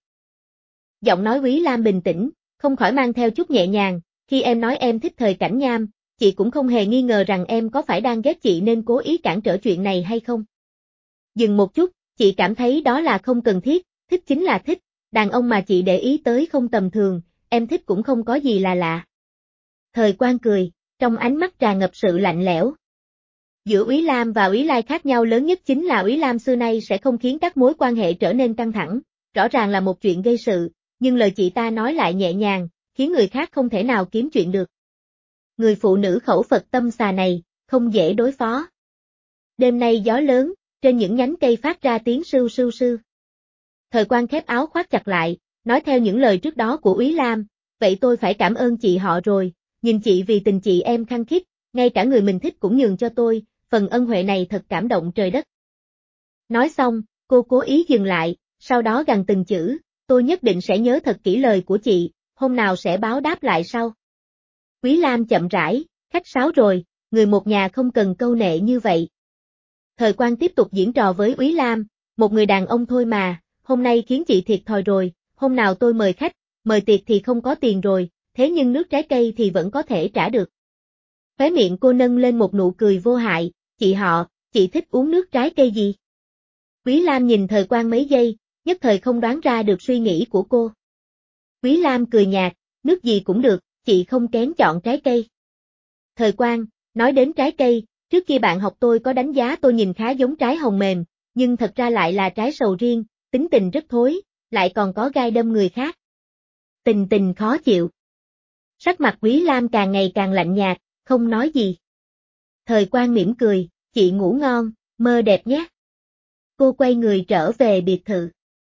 Giọng nói Quý Lam bình tĩnh, không khỏi mang theo chút nhẹ nhàng, khi em nói em thích Thời Cảnh Nham, chị cũng không hề nghi ngờ rằng em có phải đang ghét chị nên cố ý cản trở chuyện này hay không. Dừng một chút, chị cảm thấy đó là không cần thiết, thích chính là thích, đàn ông mà chị để ý tới không tầm thường, em thích cũng không có gì là lạ. Thời Quang cười, trong ánh mắt tràn ngập sự lạnh lẽo. Giữa Úy Lam và Úy Lai khác nhau lớn nhất chính là Úy Lam xưa nay sẽ không khiến các mối quan hệ trở nên căng thẳng, rõ ràng là một chuyện gây sự, nhưng lời chị ta nói lại nhẹ nhàng, khiến người khác không thể nào kiếm chuyện được. Người phụ nữ khẩu Phật tâm xà này, không dễ đối phó. Đêm nay gió lớn, trên những nhánh cây phát ra tiếng sưu sưu sưu. Thời Quang khép áo khoác chặt lại, nói theo những lời trước đó của Úy Lam, vậy tôi phải cảm ơn chị họ rồi, nhìn chị vì tình chị em khăng khít, ngay cả người mình thích cũng nhường cho tôi, phần ân huệ này thật cảm động trời đất. Nói xong, cô cố ý dừng lại, sau đó gằn từng chữ, tôi nhất định sẽ nhớ thật kỹ lời của chị, hôm nào sẽ báo đáp lại sau. Úy Lam chậm rãi, khách sáo rồi, người một nhà không cần câu nệ như vậy. Thời Quang tiếp tục diễn trò với Úy Lam, một người đàn ông thôi mà, hôm nay khiến chị thiệt thòi rồi, hôm nào tôi mời khách, mời tiệc thì không có tiền rồi, thế nhưng nước trái cây thì vẫn có thể trả được. Khóe miệng cô nâng lên một nụ cười vô hại, chị họ, chị thích uống nước trái cây gì? Úy Lam nhìn Thời Quang mấy giây, nhất thời không đoán ra được suy nghĩ của cô. Úy Lam cười nhạt, nước gì cũng được, chị không kén chọn trái cây. Thời Quang, nói đến trái cây, trước kia bạn học tôi có đánh giá tôi nhìn khá giống trái hồng mềm, nhưng thật ra lại là trái sầu riêng, tính tình rất thối, lại còn có gai đâm người khác. Tình tình khó chịu. Sắc mặt Úy Lam càng ngày càng lạnh nhạt, không nói gì. Thời Quang mỉm cười, chị ngủ ngon, mơ đẹp nhé. Cô quay người trở về biệt thự.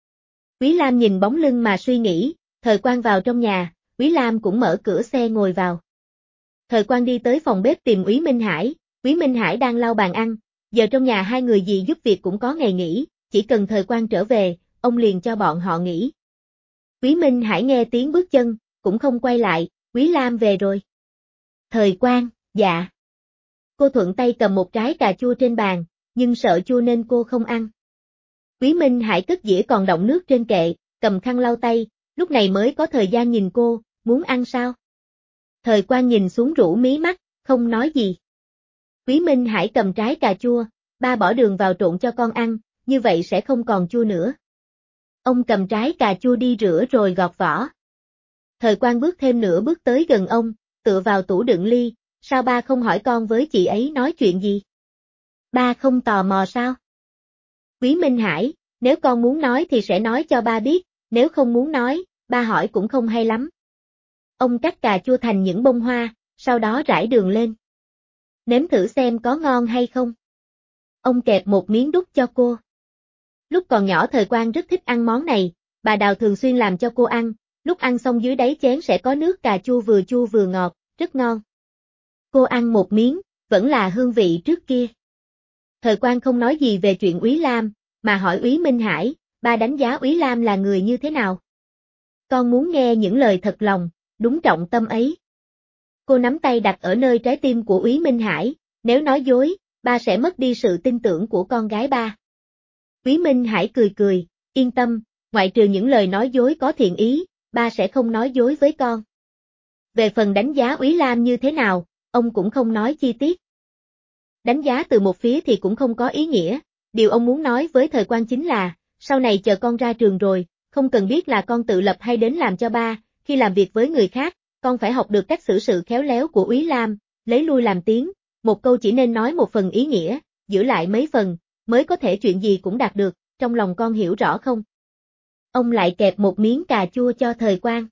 Úy Lam nhìn bóng lưng mà suy nghĩ, Thời Quang vào trong nhà, Úy Lam cũng mở cửa xe ngồi vào. Thời Quang đi tới phòng bếp tìm Úy Minh Hải, Úy Minh Hải đang lau bàn ăn, giờ trong nhà hai người gì giúp việc cũng có ngày nghỉ, chỉ cần Thời Quang trở về, ông liền cho bọn họ nghỉ. Úy Minh Hải nghe tiếng bước chân, cũng không quay lại, Úy Lam về rồi. Thời Quang, dạ. Cô thuận tay cầm một trái cà chua trên bàn, nhưng sợ chua nên cô không ăn. Úy Minh Hải cất dĩa còn đọng nước trên kệ, cầm khăn lau tay, lúc này mới có thời gian nhìn cô, muốn ăn sao? Thời Quang nhìn xuống rũ mí mắt, không nói gì. Úy Minh Hải cầm trái cà chua, ba bỏ đường vào trộn cho con ăn, như vậy sẽ không còn chua nữa. Ông cầm trái cà chua đi rửa rồi gọt vỏ. Thời Quang bước thêm nửa bước tới gần ông, tựa vào tủ đựng ly, sao ba không hỏi con với chị ấy nói chuyện gì? Ba không tò mò sao? Úy Minh Hải, nếu con muốn nói thì sẽ nói cho ba biết, nếu không muốn nói, ba hỏi cũng không hay lắm. Ông cắt cà chua thành những bông hoa, sau đó rải đường lên. Nếm thử xem có ngon hay không. Ông kẹp một miếng đút cho cô. Lúc còn nhỏ Thời Quang rất thích ăn món này, bà Đào thường xuyên làm cho cô ăn, lúc ăn xong dưới đáy chén sẽ có nước cà chua vừa chua vừa ngọt, rất ngon. Cô ăn một miếng, vẫn là hương vị trước kia. Thời Quang không nói gì về chuyện Úy Lam, mà hỏi Úy Minh Hải, ba đánh giá Úy Lam là người như thế nào? Con muốn nghe những lời thật lòng, đúng trọng tâm ấy. Cô nắm tay đặt ở nơi trái tim của Úy Minh Hải, nếu nói dối, ba sẽ mất đi sự tin tưởng của con gái ba. Úy Minh Hải cười cười, yên tâm, ngoại trừ những lời nói dối có thiện ý, ba sẽ không nói dối với con. Về phần đánh giá Úy Lam như thế nào, ông cũng không nói chi tiết. Đánh giá từ một phía thì cũng không có ý nghĩa, điều ông muốn nói với Thời Quang chính là, sau này chờ con ra trường rồi, không cần biết là con tự lập hay đến làm cho ba, khi làm việc với người khác, con phải học được cách xử sự khéo léo của Úy Lam, lấy lui làm tiếng, một câu chỉ nên nói một phần ý nghĩa, giữ lại mấy phần, mới có thể chuyện gì cũng đạt được, trong lòng con hiểu rõ không? Ông lại kẹp một miếng cà chua cho Thời Quang.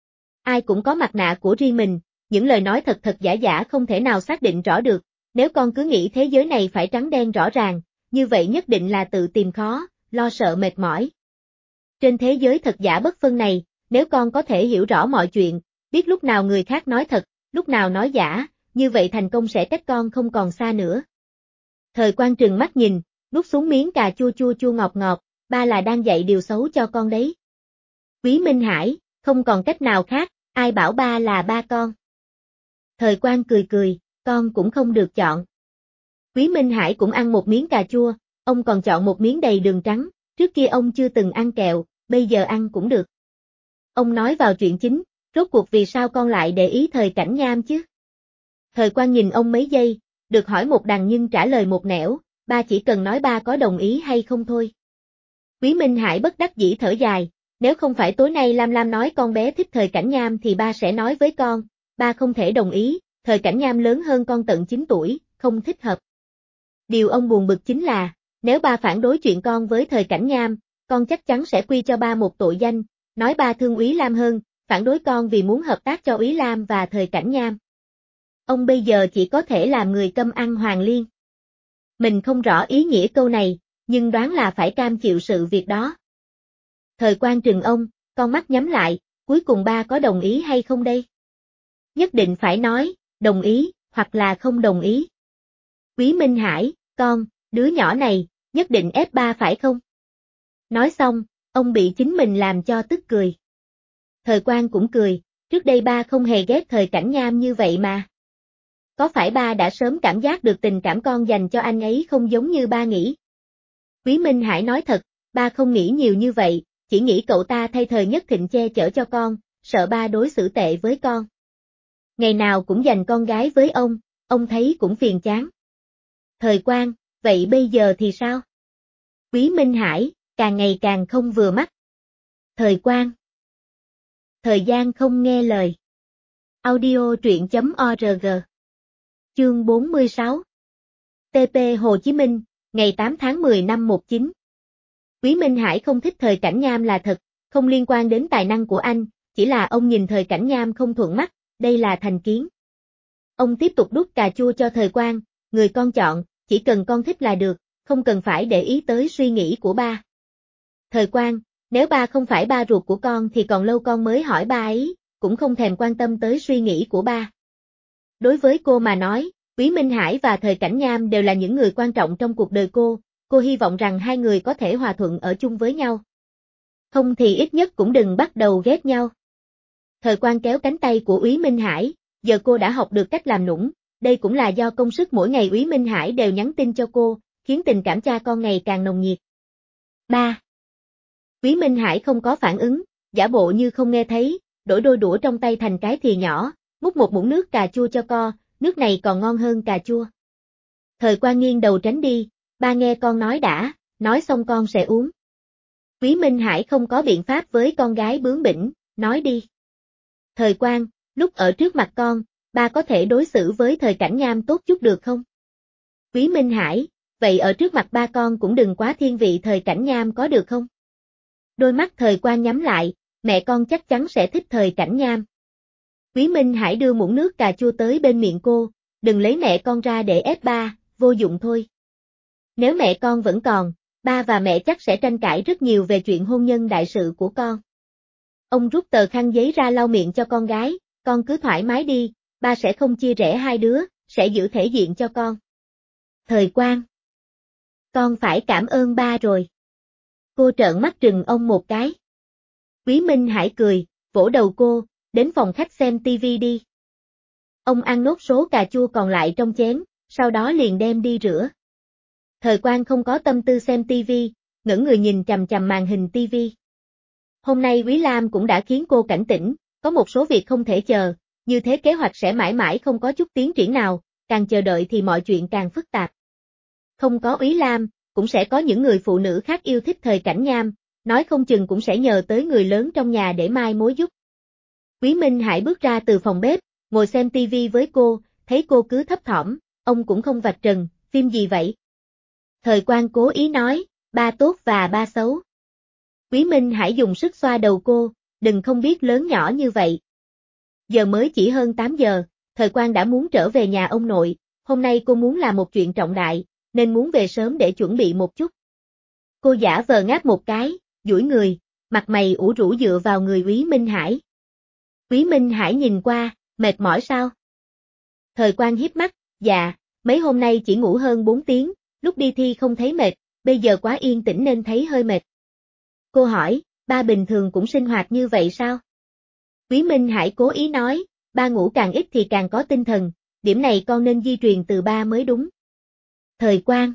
Ai cũng có mặt nạ của riêng mình, những lời nói thật thật giả giả không thể nào xác định rõ được, nếu con cứ nghĩ thế giới này phải trắng đen rõ ràng, như vậy nhất định là tự tìm khó, lo sợ mệt mỏi. Trên thế giới thật giả bất phân này, nếu con có thể hiểu rõ mọi chuyện, biết lúc nào người khác nói thật, lúc nào nói giả, như vậy thành công sẽ cách con không còn xa nữa. Thời Quang trừng mắt nhìn, nuốt xuống miếng cà chua chua chua ngọt ngọt, ba là đang dạy điều xấu cho con đấy. Úy Minh Hải, không còn cách nào khác, ai bảo ba là ba con. Thời Quang cười cười, con cũng không được chọn. Úy Minh Hải cũng ăn một miếng cà chua, ông còn chọn một miếng đầy đường trắng, trước kia ông chưa từng ăn kẹo, bây giờ ăn cũng được. Ông nói vào chuyện chính, rốt cuộc vì sao con lại để ý Thời Cảnh Nham chứ? Thời Quang nhìn ông mấy giây, được hỏi một đằng nhưng trả lời một nẻo, ba chỉ cần nói ba có đồng ý hay không thôi. Úy Minh Hải bất đắc dĩ thở dài, nếu không phải tối nay Lam Lam nói con bé thích Thời Cảnh Nham thì ba sẽ nói với con, ba không thể đồng ý, Thời Cảnh Nham lớn hơn con tận chín tuổi, không thích hợp. Điều ông buồn bực chính là, nếu ba phản đối chuyện con với Thời Cảnh Nham, con chắc chắn sẽ quy cho ba một tội danh, nói ba thương Úy Lam hơn, phản đối con vì muốn hợp tác cho Úy Lam và Thời Cảnh Nham. Ông bây giờ chỉ có thể làm người câm ăn hoàng liên. Mình không rõ ý nghĩa câu này, nhưng đoán là phải cam chịu sự việc đó. Thời Quang trừng ông, con mắt nhắm lại, cuối cùng ba có đồng ý hay không đây? Nhất định phải nói, đồng ý, hoặc là không đồng ý. Quý Minh Hải, con, đứa nhỏ này, nhất định ép ba phải không? Nói xong, ông bị chính mình làm cho tức cười. Thời Quang cũng cười, trước đây ba không hề ghét Thời Cảnh Nham như vậy mà. Có phải ba đã sớm cảm giác được tình cảm con dành cho anh ấy không giống như ba nghĩ? Quý Minh Hải nói thật, ba không nghĩ nhiều như vậy, chỉ nghĩ cậu ta thay Thời Nhất Thịnh che chở cho con, sợ ba đối xử tệ với con. Ngày nào cũng dành con gái với ông, ông thấy cũng phiền chán. Thời Quang, vậy bây giờ thì sao? Quý Minh Hải, càng ngày càng không vừa mắt. Thời Quang. Thời gian không nghe lời. Audio truyện chấm org. Chương bốn mươi sáu. tê pê Hồ Chí Minh, ngày tám tháng mười năm một chín. Quý Minh Hải không thích Thời Cảnh Nham là thật, không liên quan đến tài năng của anh, chỉ là ông nhìn Thời Cảnh Nham không thuận mắt, đây là thành kiến. Ông tiếp tục đút cà chua cho Thời Quang, người con chọn, chỉ cần con thích là được, không cần phải để ý tới suy nghĩ của ba. Thời Quang, nếu ba không phải ba ruột của con thì còn lâu con mới hỏi ba ấy, cũng không thèm quan tâm tới suy nghĩ của ba. Đối với cô mà nói, Quý Minh Hải và Thời Cảnh Nham đều là những người quan trọng trong cuộc đời cô, cô hy vọng rằng hai người có thể hòa thuận ở chung với nhau. Không thì ít nhất cũng đừng bắt đầu ghét nhau. Thời Quang kéo cánh tay của Quý Minh Hải, giờ cô đã học được cách làm nũng, đây cũng là do công sức mỗi ngày Quý Minh Hải đều nhắn tin cho cô, khiến tình cảm cha con ngày càng nồng nhiệt. ba. Quý Minh Hải không có phản ứng, giả bộ như không nghe thấy, đổi đôi đũa trong tay thành cái thìa nhỏ, múc một muỗng nước cà chua cho con, nước này còn ngon hơn cà chua. Thời Quang nghiêng đầu tránh đi, ba nghe con nói đã, nói xong con sẽ uống. Quý Minh Hải không có biện pháp với con gái bướng bỉnh, nói đi. Thời Quang, lúc ở trước mặt con, ba có thể đối xử với Thời Cảnh Nham tốt chút được không? Quý Minh Hải, vậy ở trước mặt ba con cũng đừng quá thiên vị Thời Cảnh Nham có được không? Đôi mắt Thời Quang nhắm lại, mẹ con chắc chắn sẽ thích Thời Cảnh Nham. Quý Minh Hải đưa muỗng nước cà chua tới bên miệng cô, đừng lấy mẹ con ra để ép ba, vô dụng thôi. Nếu mẹ con vẫn còn, ba và mẹ chắc sẽ tranh cãi rất nhiều về chuyện hôn nhân đại sự của con. Ông rút tờ khăn giấy ra lau miệng cho con gái, con cứ thoải mái đi, ba sẽ không chia rẽ hai đứa, sẽ giữ thể diện cho con. Thời Quang. Con phải cảm ơn ba rồi. Cô trợn mắt trừng ông một cái. Quý Minh Hải cười, vỗ đầu cô, đến phòng khách xem tivi đi. Ông ăn nốt số cà chua còn lại trong chén, sau đó liền đem đi rửa. Thời Quang không có tâm tư xem tivi, ngẩng người nhìn chằm chằm màn hình tivi. Hôm nay Quý Lam cũng đã khiến cô cảnh tỉnh, có một số việc không thể chờ, như thế kế hoạch sẽ mãi mãi không có chút tiến triển nào, càng chờ đợi thì mọi chuyện càng phức tạp. Không có Quý Lam, cũng sẽ có những người phụ nữ khác yêu thích Thời Cảnh Nham, nói không chừng cũng sẽ nhờ tới người lớn trong nhà để mai mối giúp. Quý Minh Hải bước ra từ phòng bếp, ngồi xem tivi với cô, thấy cô cứ thấp thỏm, ông cũng không vạch trần, phim gì vậy? Thời Quang cố ý nói, ba tốt và ba xấu. Quý Minh Hải dùng sức xoa đầu cô, đừng không biết lớn nhỏ như vậy. Giờ mới chỉ hơn tám giờ, Thời Quang đã muốn trở về nhà ông nội, hôm nay cô muốn làm một chuyện trọng đại, nên muốn về sớm để chuẩn bị một chút. Cô giả vờ ngáp một cái, duỗi người, mặt mày ủ rũ dựa vào người Quý Minh Hải. Quý Minh Hải nhìn qua, mệt mỏi sao? Thời Quang híp mắt, dạ, mấy hôm nay chỉ ngủ hơn bốn tiếng, lúc đi thi không thấy mệt, bây giờ quá yên tĩnh nên thấy hơi mệt. Cô hỏi, ba bình thường cũng sinh hoạt như vậy sao? Quý Minh Hải cố ý nói, ba ngủ càng ít thì càng có tinh thần, điểm này con nên di truyền từ ba mới đúng. Thời Quang.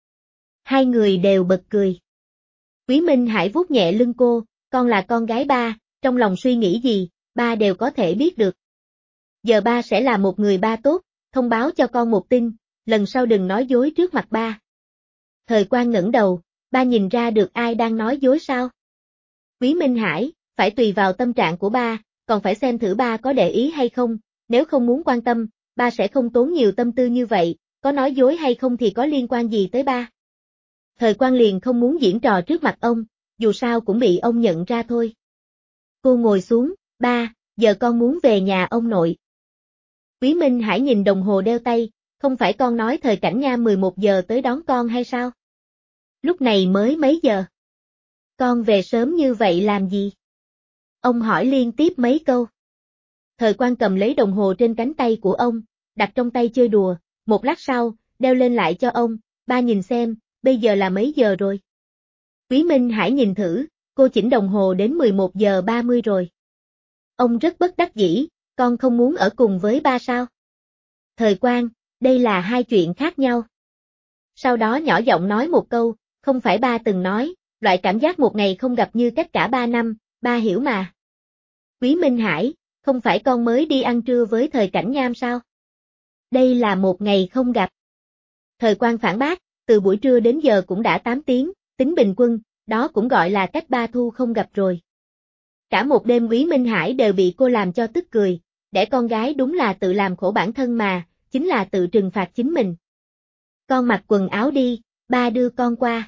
Hai người đều bật cười. Quý Minh Hải vuốt nhẹ lưng cô, con là con gái ba, trong lòng suy nghĩ gì, ba đều có thể biết được. Giờ ba sẽ là một người ba tốt, thông báo cho con một tin, lần sau đừng nói dối trước mặt ba. Thời Quang ngẩng đầu, ba nhìn ra được ai đang nói dối sao? Quý Minh Hải, phải tùy vào tâm trạng của ba, còn phải xem thử ba có để ý hay không, nếu không muốn quan tâm, ba sẽ không tốn nhiều tâm tư như vậy, có nói dối hay không thì có liên quan gì tới ba. Thời Quang liền không muốn diễn trò trước mặt ông, dù sao cũng bị ông nhận ra thôi. Cô ngồi xuống, ba, giờ con muốn về nhà ông nội. Quý Minh Hải nhìn đồng hồ đeo tay, không phải con nói thời cảnh nha mười một giờ tới đón con hay sao? Lúc này mới mấy giờ? Con về sớm như vậy làm gì? Ông hỏi liên tiếp mấy câu. Thời Quang cầm lấy đồng hồ trên cánh tay của ông, đặt trong tay chơi đùa, một lát sau, đeo lên lại cho ông, ba nhìn xem, bây giờ là mấy giờ rồi? Quý Minh Hải nhìn thử, cô chỉnh đồng hồ đến mười một giờ ba mươi rồi. Ông rất bất đắc dĩ, con không muốn ở cùng với ba sao? Thời Quang, đây là hai chuyện khác nhau. Sau đó nhỏ giọng nói một câu, không phải ba từng nói, loại cảm giác một ngày không gặp như cách cả ba năm, ba hiểu mà. Quý Minh Hải, không phải con mới đi ăn trưa với thời cảnh nham sao? Đây là một ngày không gặp. Thời Quang phản bác, từ buổi trưa đến giờ cũng đã tám tiếng, tính bình quân, đó cũng gọi là cách ba thu không gặp rồi. Cả một đêm Quý Minh Hải đều bị cô làm cho tức cười, đẻ con gái đúng là tự làm khổ bản thân mà, chính là tự trừng phạt chính mình. Con mặc quần áo đi, ba đưa con qua.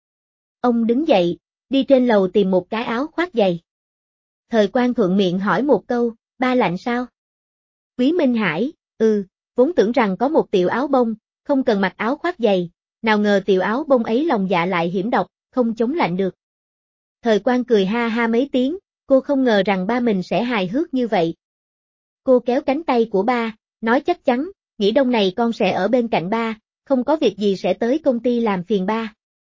Ông đứng dậy, đi trên lầu tìm một cái áo khoác dày. Thời Quang thuận miệng hỏi một câu, ba lạnh sao? Quý Minh Hải, ừ, vốn tưởng rằng có một tiểu áo bông, không cần mặc áo khoác dày, nào ngờ tiểu áo bông ấy lòng dạ lại hiểm độc, không chống lạnh được. Thời Quang cười ha ha mấy tiếng, cô không ngờ rằng ba mình sẽ hài hước như vậy. Cô kéo cánh tay của ba, nói chắc chắn, nghỉ đông này con sẽ ở bên cạnh ba, không có việc gì sẽ tới công ty làm phiền ba.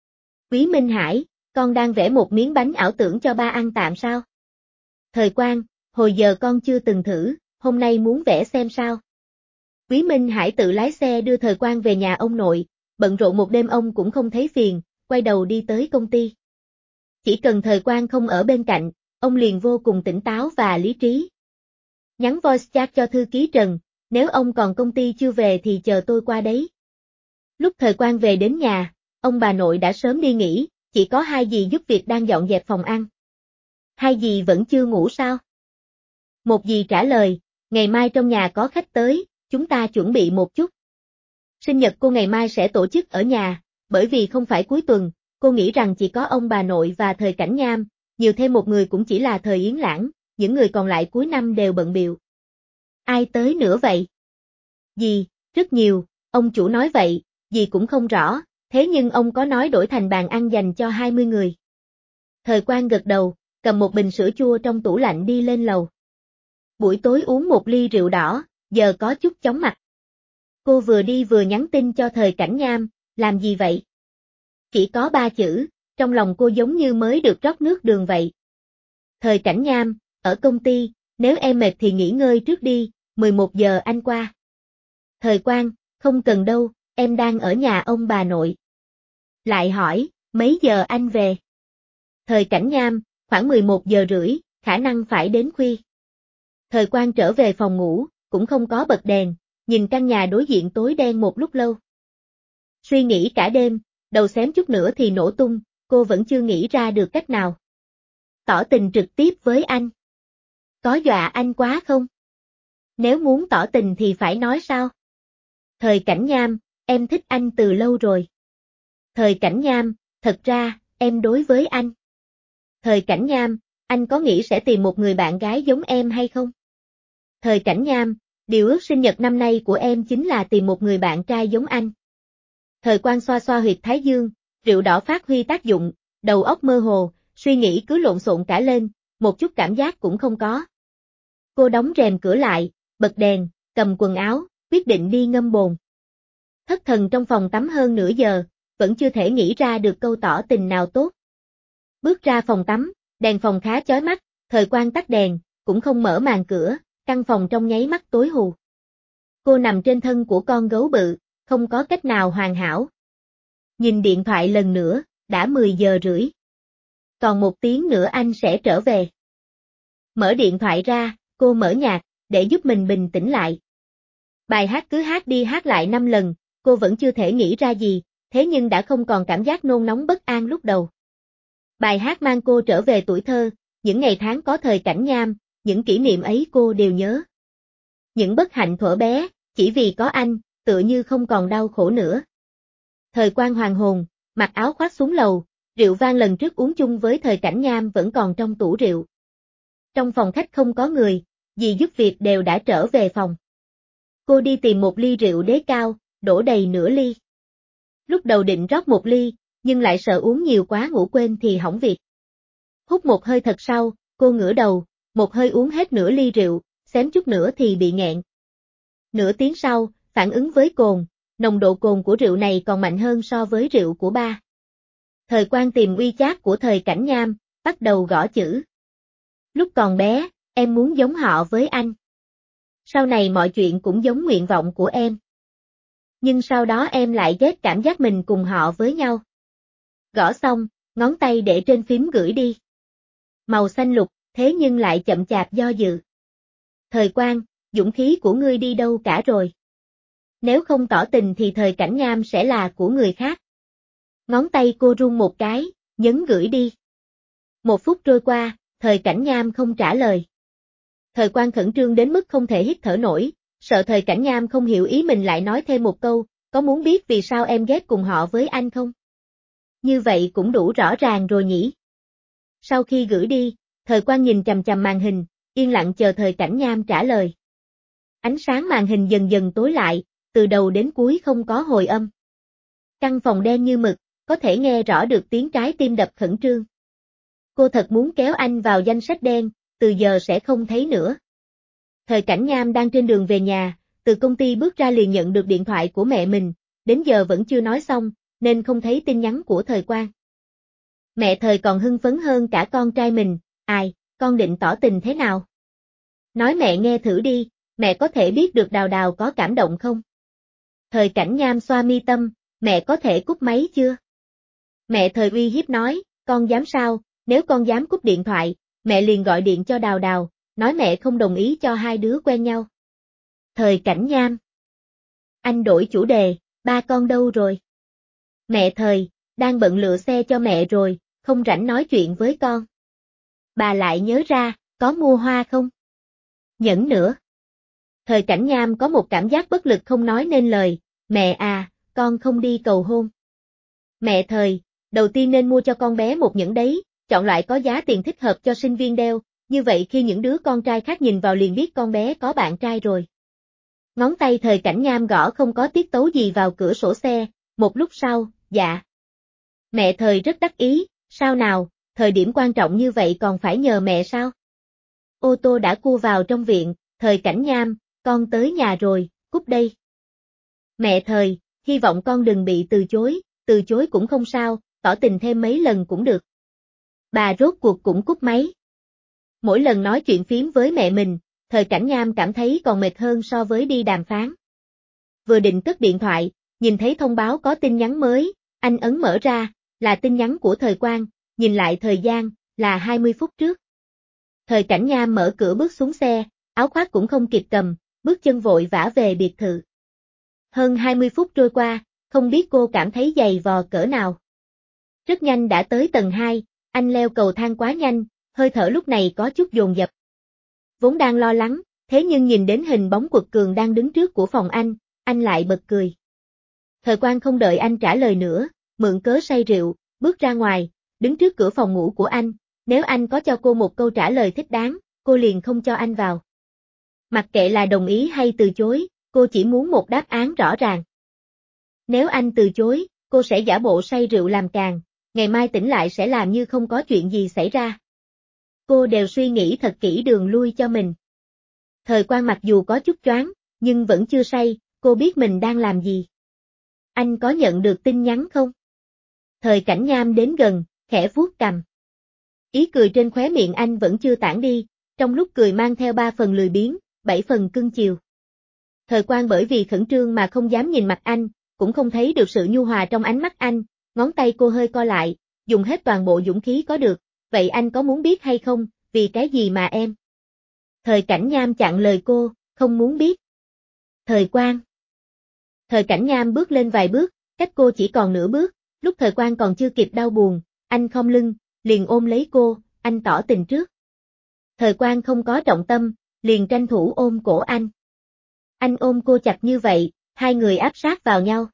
Quý Minh Hải, con đang vẽ một miếng bánh ảo tưởng cho ba ăn tạm sao? Thời Quang, hồi giờ con chưa từng thử, hôm nay muốn vẽ xem sao. Quý Minh Hải tự lái xe đưa Thời Quang về nhà ông nội, bận rộn một đêm ông cũng không thấy phiền, quay đầu đi tới công ty. Chỉ cần Thời Quang không ở bên cạnh, ông liền vô cùng tỉnh táo và lý trí. Nhắn voice chat cho thư ký Trần, nếu ông còn công ty chưa về thì chờ tôi qua đấy. Lúc Thời Quang về đến nhà, ông bà nội đã sớm đi nghỉ, chỉ có hai dì giúp việc đang dọn dẹp phòng ăn. Hai dì vẫn chưa ngủ sao? Một dì trả lời, ngày mai trong nhà có khách tới, chúng ta chuẩn bị một chút. Sinh nhật cô ngày mai sẽ tổ chức ở nhà, bởi vì không phải cuối tuần, cô nghĩ rằng chỉ có ông bà nội và Thời Cảnh Nham, nhiều thêm một người cũng chỉ là Thời Yến Lãng, những người còn lại cuối năm đều bận bịu. Ai tới nữa vậy? Dì, rất nhiều, ông chủ nói vậy, dì cũng không rõ, thế nhưng ông có nói đổi thành bàn ăn dành cho hai mươi người. Thời Quang gật đầu, cầm một bình sữa chua trong tủ lạnh đi lên lầu. Buổi tối uống một ly rượu đỏ, giờ có chút chóng mặt. Cô vừa đi vừa nhắn tin cho Thời Cảnh Nham, làm gì vậy? Chỉ có ba chữ, trong lòng cô giống như mới được rót nước đường vậy. Thời Cảnh Nham, ở công ty, nếu em mệt thì nghỉ ngơi trước đi, mười một giờ anh qua. Thời Quang, không cần đâu, em đang ở nhà ông bà nội. Lại hỏi, mấy giờ anh về? Thời Cảnh Nham, khoảng mười một giờ rưỡi, khả năng phải đến khuya. Thời Quang trở về phòng ngủ, cũng không có bật đèn, nhìn căn nhà đối diện tối đen một lúc lâu. Suy nghĩ cả đêm, đầu xém chút nữa thì nổ tung, cô vẫn chưa nghĩ ra được cách nào. Tỏ tình trực tiếp với anh. Có dọa anh quá không? Nếu muốn tỏ tình thì phải nói sao? Thời Cảnh Nham, em thích anh từ lâu rồi. Thời Cảnh Nham, thật ra, em đối với anh. Thời Cảnh Nham, anh có nghĩ sẽ tìm một người bạn gái giống em hay không? Thời Cảnh Nham, điều ước sinh nhật năm nay của em chính là tìm một người bạn trai giống anh. Thời Quang xoa xoa huyệt thái dương, rượu đỏ phát huy tác dụng, đầu óc mơ hồ, suy nghĩ cứ lộn xộn cả lên, một chút cảm giác cũng không có. Cô đóng rèm cửa lại, bật đèn, cầm quần áo, quyết định đi ngâm bồn. Thất thần trong phòng tắm hơn nửa giờ, vẫn chưa thể nghĩ ra được câu tỏ tình nào tốt. Bước ra phòng tắm, đèn phòng khá chói mắt, Thời Quang tắt đèn, cũng không mở màn cửa, căn phòng trong nháy mắt tối hù. Cô nằm trên thân của con gấu bự, không có cách nào hoàn hảo. Nhìn điện thoại lần nữa, đã mười giờ rưỡi. Còn một tiếng nữa anh sẽ trở về. Mở điện thoại ra, cô mở nhạc, để giúp mình bình tĩnh lại. Bài hát cứ hát đi hát lại năm lần, cô vẫn chưa thể nghĩ ra gì, thế nhưng đã không còn cảm giác nôn nóng bất an lúc đầu. Bài hát mang cô trở về tuổi thơ, những ngày tháng có Thời Cảnh Nham, những kỷ niệm ấy cô đều nhớ. Những bất hạnh thuở bé, chỉ vì có anh, tựa như không còn đau khổ nữa. Thời Quang hoàng hồn, mặc áo khoác xuống lầu, rượu vang lần trước uống chung với Thời Cảnh Nham vẫn còn trong tủ rượu. Trong phòng khách không có người, dì giúp việc đều đã trở về phòng. Cô đi tìm một ly rượu đế cao, đổ đầy nửa ly. Lúc đầu định rót một ly, nhưng lại sợ uống nhiều quá ngủ quên thì hỏng việc. Hút một hơi thật sau, cô ngửa đầu, một hơi uống hết nửa ly rượu, xém chút nữa thì bị nghẹn. Nửa tiếng sau, phản ứng với cồn, nồng độ cồn của rượu này còn mạnh hơn so với rượu của ba. Thời Quang tìm WeChat của Thời Cảnh Nham, bắt đầu gõ chữ. Lúc còn bé, em muốn giống họ với anh. Sau này mọi chuyện cũng giống nguyện vọng của em. Nhưng sau đó em lại ghét cảm giác mình cùng họ với nhau. Gõ xong, ngón tay để trên phím gửi đi. Màu xanh lục, thế nhưng lại chậm chạp do dự. Thời Quang, dũng khí của ngươi đi đâu cả rồi? Nếu không tỏ tình thì Thời Cảnh Nham sẽ là của người khác. Ngón tay cô run một cái, nhấn gửi đi. Một phút trôi qua, Thời Cảnh Nham không trả lời. Thời Quang khẩn trương đến mức không thể hít thở nổi, sợ Thời Cảnh Nham không hiểu ý mình lại nói thêm một câu, có muốn biết vì sao em ghét cùng họ với anh không? Như vậy cũng đủ rõ ràng rồi nhỉ? Sau khi gửi đi, Thời Quang nhìn chằm chằm màn hình, yên lặng chờ Thời Cảnh Nham trả lời. Ánh sáng màn hình dần dần tối lại, từ đầu đến cuối không có hồi âm. Căn phòng đen như mực, có thể nghe rõ được tiếng trái tim đập khẩn trương. Cô thật muốn kéo anh vào danh sách đen, từ giờ sẽ không thấy nữa. Thời Cảnh Nham đang trên đường về nhà, từ công ty bước ra liền nhận được điện thoại của mẹ mình, đến giờ vẫn chưa nói xong, nên không thấy tin nhắn của Thời Quang. Mẹ Thời còn hưng phấn hơn cả con trai mình, ai, con định tỏ tình thế nào? Nói mẹ nghe thử đi, mẹ có thể biết được Đào Đào có cảm động không? Thời Cảnh Nham xoa mi tâm, mẹ có thể cúp máy chưa? Mẹ Thời uy hiếp nói, con dám sao, nếu con dám cúp điện thoại, mẹ liền gọi điện cho Đào Đào, nói mẹ không đồng ý cho hai đứa quen nhau. Thời Cảnh Nham. Anh đổi chủ đề, ba con đâu rồi? Mẹ Thời, đang bận lựa xe cho mẹ rồi, không rảnh nói chuyện với con. Bà lại nhớ ra, có mua hoa không? Nhẫn nữa. Thời Cảnh Nham có một cảm giác bất lực không nói nên lời, mẹ à, con không đi cầu hôn. Mẹ Thời, đầu tiên nên mua cho con bé một nhẫn đấy, chọn loại có giá tiền thích hợp cho sinh viên đeo, như vậy khi những đứa con trai khác nhìn vào liền biết con bé có bạn trai rồi. Ngón tay Thời Cảnh Nham gõ không có tiết tấu gì vào cửa sổ xe, một lúc sau, dạ. Mẹ Thời rất đắc ý, sao nào, thời điểm quan trọng như vậy còn phải nhờ mẹ sao? Ô tô đã cua vào trong viện, Thời Cảnh Nham, con tới nhà rồi, cúp đây. Mẹ Thời, hy vọng con đừng bị từ chối, từ chối cũng không sao, tỏ tình thêm mấy lần cũng được. Bà rốt cuộc cũng cúp máy. Mỗi lần nói chuyện phím với mẹ mình, Thời Cảnh Nham cảm thấy còn mệt hơn so với đi đàm phán. Vừa định cất điện thoại, nhìn thấy thông báo có tin nhắn mới, anh ấn mở ra, là tin nhắn của Thời Quang, nhìn lại thời gian, là hai mươi phút trước. Thời Cảnh Nham mở cửa bước xuống xe, áo khoác cũng không kịp cầm, bước chân vội vã về biệt thự. Hơn hai mươi phút trôi qua, không biết cô cảm thấy dày vò cỡ nào. Rất nhanh đã tới tầng hai, anh leo cầu thang quá nhanh, hơi thở lúc này có chút dồn dập. Vốn đang lo lắng, thế nhưng nhìn đến hình bóng Quật Cường đang đứng trước của phòng anh, anh lại bật cười. Thời Quang không đợi anh trả lời nữa, mượn cớ say rượu, bước ra ngoài, đứng trước cửa phòng ngủ của anh, nếu anh có cho cô một câu trả lời thích đáng, cô liền không cho anh vào. Mặc kệ là đồng ý hay từ chối, cô chỉ muốn một đáp án rõ ràng. Nếu anh từ chối, cô sẽ giả bộ say rượu làm càn, ngày mai tỉnh lại sẽ làm như không có chuyện gì xảy ra. Cô đều suy nghĩ thật kỹ đường lui cho mình. Thời Quang mặc dù có chút choáng, nhưng vẫn chưa say, cô biết mình đang làm gì. Anh có nhận được tin nhắn không? Thời Cảnh Nham đến gần, khẽ vuốt cằm. Ý cười trên khóe miệng anh vẫn chưa tản đi, trong lúc cười mang theo ba phần lười biếng, bảy phần cưng chiều. Thời Quang bởi vì khẩn trương mà không dám nhìn mặt anh, cũng không thấy được sự nhu hòa trong ánh mắt anh, ngón tay cô hơi co lại, dùng hết toàn bộ dũng khí có được, vậy anh có muốn biết hay không, vì cái gì mà em? Thời Cảnh Nham chặn lời cô, không muốn biết. Thời Quang. Thời Cảnh Nham bước lên vài bước, cách cô chỉ còn nửa bước, lúc Thời Quang còn chưa kịp đau buồn, anh khom lưng, liền ôm lấy cô, anh tỏ tình trước. Thời Quang không có trọng tâm, liền tranh thủ ôm cổ anh. Anh ôm cô chặt như vậy, hai người áp sát vào nhau.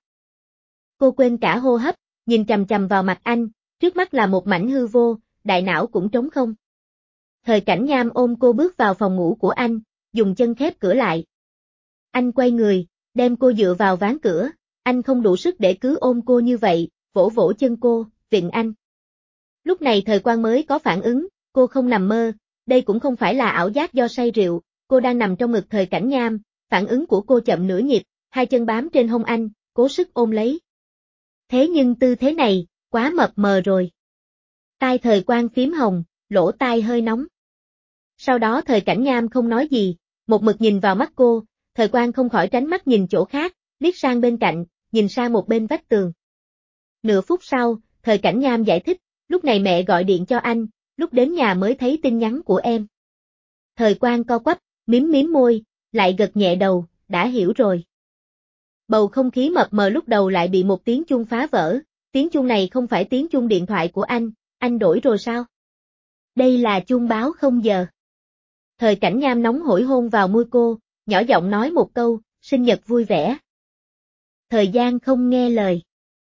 Cô quên cả hô hấp, nhìn chằm chằm vào mặt anh, trước mắt là một mảnh hư vô, đại não cũng trống không. Thời Cảnh Nham ôm cô bước vào phòng ngủ của anh, dùng chân khép cửa lại. Anh quay người, đem cô dựa vào ván cửa, anh không đủ sức để cứ ôm cô như vậy, vỗ vỗ chân cô, vịn anh. Lúc này Thời Quang mới có phản ứng, cô không nằm mơ, đây cũng không phải là ảo giác do say rượu, cô đang nằm trong ngực Thời Cảnh Nham, phản ứng của cô chậm nửa nhịp, hai chân bám trên hông anh, cố sức ôm lấy. Thế nhưng tư thế này, quá mập mờ rồi. Tai Thời Quang phím hồng, lỗ tai hơi nóng. Sau đó Thời Cảnh Nham không nói gì, một mực nhìn vào mắt cô, Thời Quang không khỏi tránh mắt nhìn chỗ khác, liếc sang bên cạnh, nhìn sang một bên vách tường. Nửa phút sau, Thời Cảnh Nham giải thích, lúc này mẹ gọi điện cho anh, lúc đến nhà mới thấy tin nhắn của em. Thời Quang co quắp, mím mím môi, lại gật nhẹ đầu, đã hiểu rồi. Bầu không khí mập mờ lúc đầu lại bị một tiếng chuông phá vỡ, tiếng chuông này không phải tiếng chuông điện thoại của anh, anh đổi rồi sao? Đây là chuông báo không giờ. Thời Cảnh Nham nóng hổi hôn vào môi cô, nhỏ giọng nói một câu, sinh nhật vui vẻ. Thời gian không nghe lời.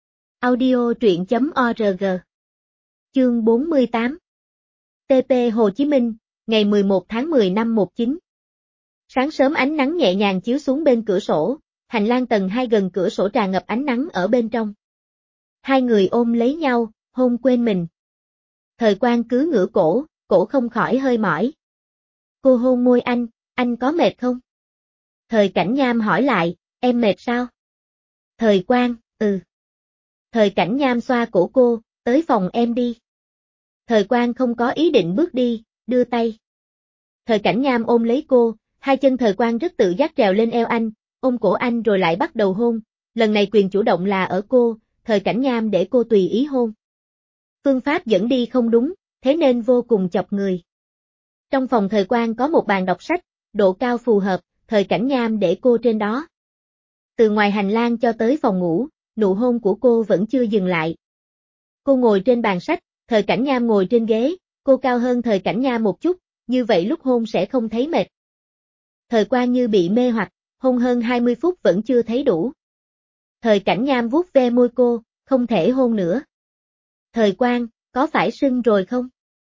Audio truyện chấm org. Chương bốn mươi tám. tê pê Hồ Chí Minh, ngày mười một tháng mười năm một chín. Sáng sớm ánh nắng nhẹ nhàng chiếu xuống bên cửa sổ, hành lang tầng hai gần cửa sổ tràn ngập ánh nắng ở bên trong. Hai người ôm lấy nhau, hôn quên mình. Thời Quang cứ ngửa cổ, cổ không khỏi hơi mỏi. Cô hôn môi anh, anh có mệt không? Thời Cảnh Nham hỏi lại, em mệt sao? Thời Quang, ừ. Thời Cảnh Nham xoa cổ cô, tới phòng em đi. Thời Quang không có ý định bước đi, đưa tay. Thời Cảnh Nham ôm lấy cô, hai chân Thời Quang rất tự giác trèo lên eo anh, ôm cổ anh rồi lại bắt đầu hôn, lần này quyền chủ động là ở cô, Thời Cảnh Nham để cô tùy ý hôn. Phương pháp dẫn đi không đúng, thế nên vô cùng chọc người. Trong phòng Thời Quang có một bàn đọc sách, độ cao phù hợp, Thời Cảnh Nham để cô trên đó. Từ ngoài hành lang cho tới phòng ngủ, nụ hôn của cô vẫn chưa dừng lại. Cô ngồi trên bàn sách, Thời Cảnh Nham ngồi trên ghế, cô cao hơn Thời Cảnh Nham một chút, như vậy lúc hôn sẽ không thấy mệt. Thời Quang như bị mê hoặc, hôn hơn hai mươi phút vẫn chưa thấy đủ. Thời Cảnh Nham vuốt ve môi cô, không thể hôn nữa. Thời Quang, có phải sưng rồi không?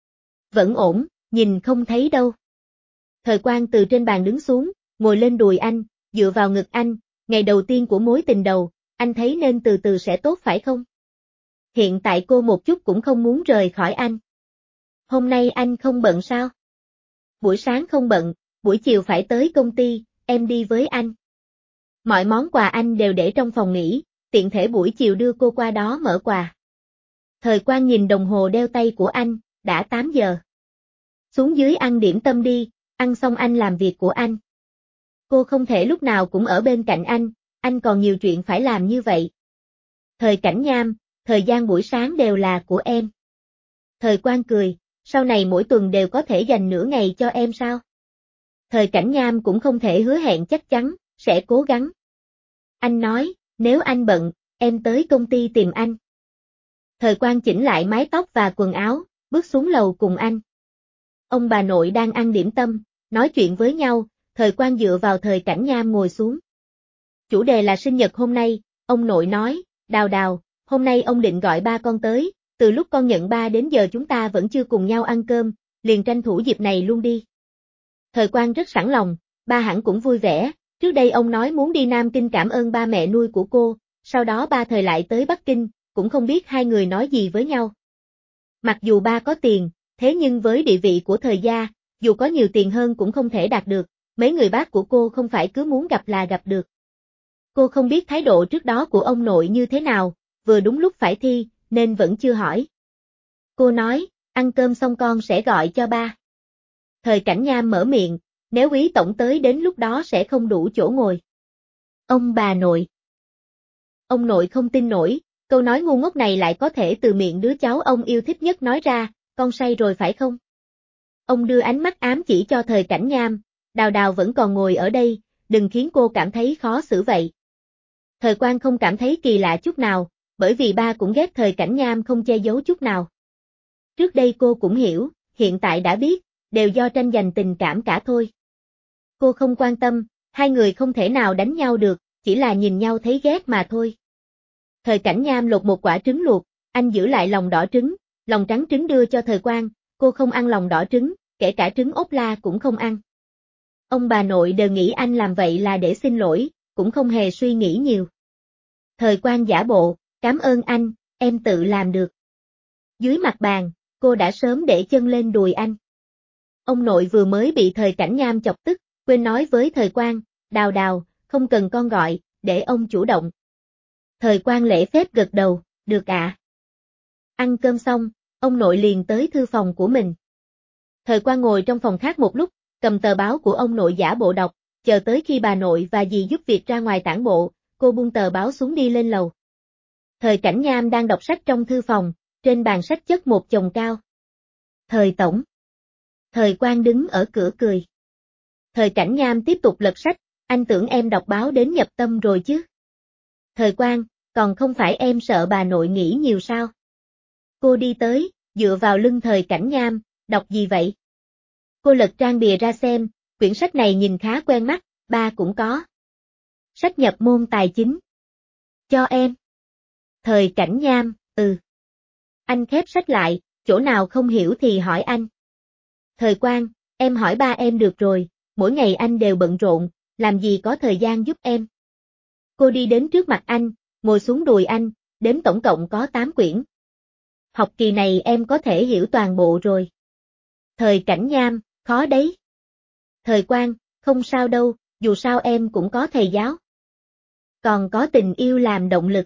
Vẫn ổn, nhìn không thấy đâu. Thời Quang từ trên bàn đứng xuống, ngồi lên đùi anh, dựa vào ngực anh, ngày đầu tiên của mối tình đầu, anh thấy nên từ từ sẽ tốt phải không? Hiện tại cô một chút cũng không muốn rời khỏi anh. Hôm nay anh không bận sao? Buổi sáng không bận, buổi chiều phải tới công ty, em đi với anh. Mọi món quà anh đều để trong phòng nghỉ, tiện thể buổi chiều đưa cô qua đó mở quà. Thời Quang nhìn đồng hồ đeo tay của anh, đã tám giờ. Xuống dưới ăn điểm tâm đi, ăn xong anh làm việc của anh. Cô không thể lúc nào cũng ở bên cạnh anh, anh còn nhiều chuyện phải làm như vậy. Thời Cảnh Nham, thời gian buổi sáng đều là của em. Thời Quang cười, sau này mỗi tuần đều có thể dành nửa ngày cho em sao? Thời Cảnh Nham cũng không thể hứa hẹn chắc chắn, sẽ cố gắng. Anh nói, nếu anh bận, em tới công ty tìm anh. Thời Quang chỉnh lại mái tóc và quần áo, bước xuống lầu cùng anh. Ông bà nội đang ăn điểm tâm, nói chuyện với nhau, Thời Quang dựa vào Thời Cảnh Nham ngồi xuống. Chủ đề là sinh nhật hôm nay, ông nội nói, Đào Đào, hôm nay ông định gọi ba con tới, từ lúc con nhận ba đến giờ chúng ta vẫn chưa cùng nhau ăn cơm, liền tranh thủ dịp này luôn đi. Thời Quang rất sẵn lòng, ba hẳn cũng vui vẻ, trước đây ông nói muốn đi Nam Kinh cảm ơn ba mẹ nuôi của cô, sau đó ba Thời lại tới Bắc Kinh, cũng không biết hai người nói gì với nhau. Mặc dù ba có tiền, thế nhưng với địa vị của Thời gia, dù có nhiều tiền hơn cũng không thể đạt được, mấy người bác của cô không phải cứ muốn gặp là gặp được. Cô không biết thái độ trước đó của ông nội như thế nào, vừa đúng lúc phải thi, nên vẫn chưa hỏi. Cô nói, ăn cơm xong con sẽ gọi cho ba. Thời Cảnh Nham mở miệng, nếu Úy tổng tới đến lúc đó sẽ không đủ chỗ ngồi. Ông bà nội. Ông nội không tin nổi, câu nói ngu ngốc này lại có thể từ miệng đứa cháu ông yêu thích nhất nói ra, con say rồi phải không? Ông đưa ánh mắt ám chỉ cho Thời Cảnh Nham, Đào Đào vẫn còn ngồi ở đây, đừng khiến cô cảm thấy khó xử vậy. Thời Quang không cảm thấy kỳ lạ chút nào, bởi vì ba cũng ghét Thời Cảnh Nham không che giấu chút nào. Trước đây cô cũng hiểu, hiện tại đã biết, đều do tranh giành tình cảm cả thôi. Cô không quan tâm, hai người không thể nào đánh nhau được, chỉ là nhìn nhau thấy ghét mà thôi. Thời Cảnh Nham lột một quả trứng luộc, anh giữ lại lòng đỏ trứng, lòng trắng trứng đưa cho Thời Quang, cô không ăn lòng đỏ trứng, kể cả trứng ốp la cũng không ăn. Ông bà nội đều nghĩ anh làm vậy là để xin lỗi, cũng không hề suy nghĩ nhiều. Thời Quang giả bộ, cảm ơn anh, em tự làm được. Dưới mặt bàn, cô đã sớm để chân lên đùi anh. Ông nội vừa mới bị Thời Cảnh Nham chọc tức, quên nói với Thời Quang, Đào Đào, không cần con gọi, để ông chủ động. Thời Quang lễ phép gật đầu, được ạ. Ăn cơm xong, ông nội liền tới thư phòng của mình. Thời Quang ngồi trong phòng khác một lúc, cầm tờ báo của ông nội giả bộ đọc, chờ tới khi bà nội và dì giúp việc ra ngoài tản bộ, cô buông tờ báo xuống đi lên lầu. Thời Cảnh Nham đang đọc sách trong thư phòng, trên bàn sách chất một chồng cao. Thời tổng. Thời Quang đứng ở cửa cười. Thời Cảnh Nham tiếp tục lật sách, anh tưởng em đọc báo đến nhập tâm rồi chứ. Thời Quang, còn không phải em sợ bà nội nghĩ nhiều sao? Cô đi tới, dựa vào lưng Thời Cảnh Nham, đọc gì vậy? Cô lật trang bìa ra xem, quyển sách này nhìn khá quen mắt, ba cũng có. Sách nhập môn tài chính. Cho em. Thời Cảnh Nham, ừ. Anh khép sách lại, chỗ nào không hiểu thì hỏi anh. Thời Quang, em hỏi ba em được rồi, mỗi ngày anh đều bận rộn, làm gì có thời gian giúp em. Cô đi đến trước mặt anh, ngồi xuống đùi anh, đếm tổng cộng có tám quyển. Học kỳ này em có thể hiểu toàn bộ rồi. Thời Cảnh Nham, khó đấy. Thời Quang, không sao đâu, dù sao em cũng có thầy giáo. Còn có tình yêu làm động lực.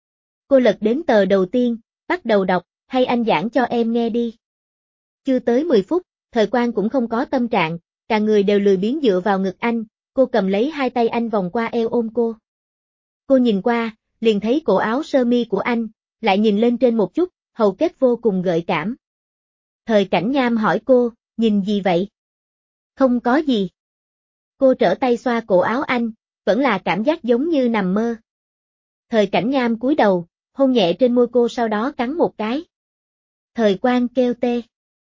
Cô lật đến tờ đầu tiên, bắt đầu đọc, hay anh giảng cho em nghe đi. Chưa tới mười phút, Thời Quang cũng không có tâm trạng, cả người đều lười biếng dựa vào ngực anh, cô cầm lấy hai tay anh vòng qua eo ôm cô. Cô nhìn qua, liền thấy cổ áo sơ mi của anh, lại nhìn lên trên một chút, hầu kết vô cùng gợi cảm. Thời Cảnh Nham hỏi cô, nhìn gì vậy? Không có gì. Cô trở tay xoa cổ áo anh, vẫn là cảm giác giống như nằm mơ. Thời Cảnh Nham cúi đầu, hôn nhẹ trên môi cô sau đó cắn một cái. Thời Quang kêu tê.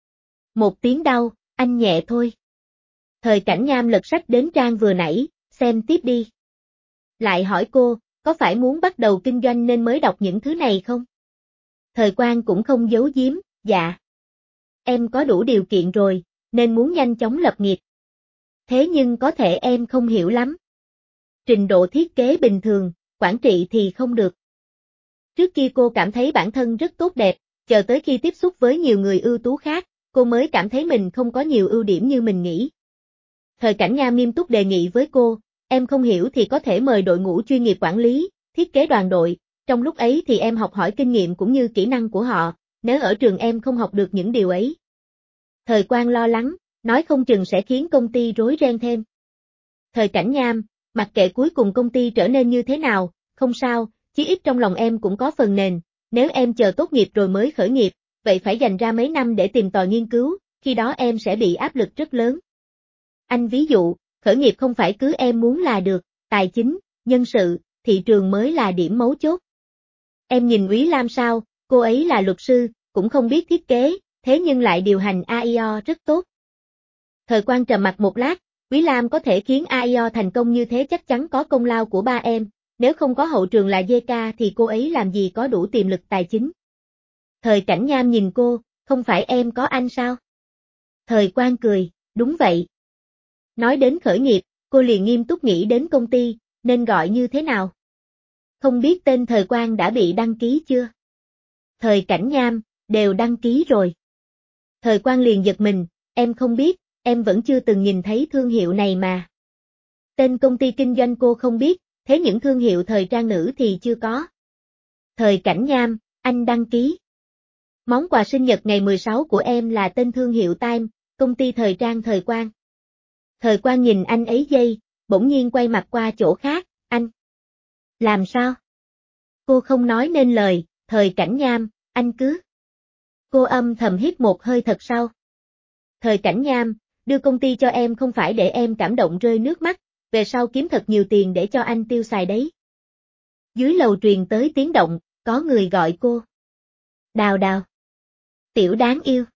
Một tiếng đau, anh nhẹ thôi. Thời Cảnh Nham lật sách đến trang vừa nãy, xem tiếp đi. Lại hỏi cô, có phải muốn bắt đầu kinh doanh nên mới đọc những thứ này không? Thời Quang cũng không giấu giếm, dạ. Em có đủ điều kiện rồi, nên muốn nhanh chóng lập nghiệp. Thế nhưng có thể em không hiểu lắm. Trình độ thiết kế bình thường, quản trị thì không được. Trước kia cô cảm thấy bản thân rất tốt đẹp, chờ tới khi tiếp xúc với nhiều người ưu tú khác, cô mới cảm thấy mình không có nhiều ưu điểm như mình nghĩ. Thời Cảnh Nham nghiêm túc đề nghị với cô, em không hiểu thì có thể mời đội ngũ chuyên nghiệp quản lý, thiết kế đoàn đội, trong lúc ấy thì em học hỏi kinh nghiệm cũng như kỹ năng của họ, nếu ở trường em không học được những điều ấy. Thời Quang lo lắng, nói không chừng sẽ khiến công ty rối ren thêm. Thời Cảnh Nham, mặc kệ cuối cùng công ty trở nên như thế nào, không sao, chí ít trong lòng em cũng có phần nền, nếu em chờ tốt nghiệp rồi mới khởi nghiệp, vậy phải dành ra mấy năm để tìm tòi nghiên cứu, khi đó em sẽ bị áp lực rất lớn. Anh ví dụ, khởi nghiệp không phải cứ em muốn là được, tài chính, nhân sự, thị trường mới là điểm mấu chốt. Em nhìn Úy Lam sao, cô ấy là luật sư, cũng không biết thiết kế, thế nhưng lại điều hành a i o rất tốt. Thời Quang trầm mặc một lát, Úy Lam có thể khiến a i o thành công như thế chắc chắn có công lao của ba em, nếu không có hậu trường là giê ca thì cô ấy làm gì có đủ tiềm lực tài chính. Thời Cảnh Nham nhìn cô, không phải em có anh sao? Thời Quang cười, đúng vậy. Nói đến khởi nghiệp, cô liền nghiêm túc nghĩ đến công ty, nên gọi như thế nào? Không biết tên Thời Quang đã bị đăng ký chưa? Thời Cảnh Nham, đều đăng ký rồi. Thời Quang liền giật mình, em không biết, em vẫn chưa từng nhìn thấy thương hiệu này mà. Tên công ty kinh doanh cô không biết, thế những thương hiệu thời trang nữ thì chưa có. Thời Cảnh Nham, anh đăng ký. Món quà sinh nhật ngày mười sáu của em là tên thương hiệu Time, công ty thời trang Thời Quang. Thời Quang nhìn anh ấy giây, bỗng nhiên quay mặt qua chỗ khác, anh. Làm sao? Cô không nói nên lời, Thời Cảnh Nham, anh cứ. Cô âm thầm hít một hơi thật sâu. Thời Cảnh Nham, đưa công ty cho em không phải để em cảm động rơi nước mắt, về sau kiếm thật nhiều tiền để cho anh tiêu xài đấy. Dưới lầu truyền tới tiếng động, có người gọi cô. Đào Đào. Tiểu đáng yêu.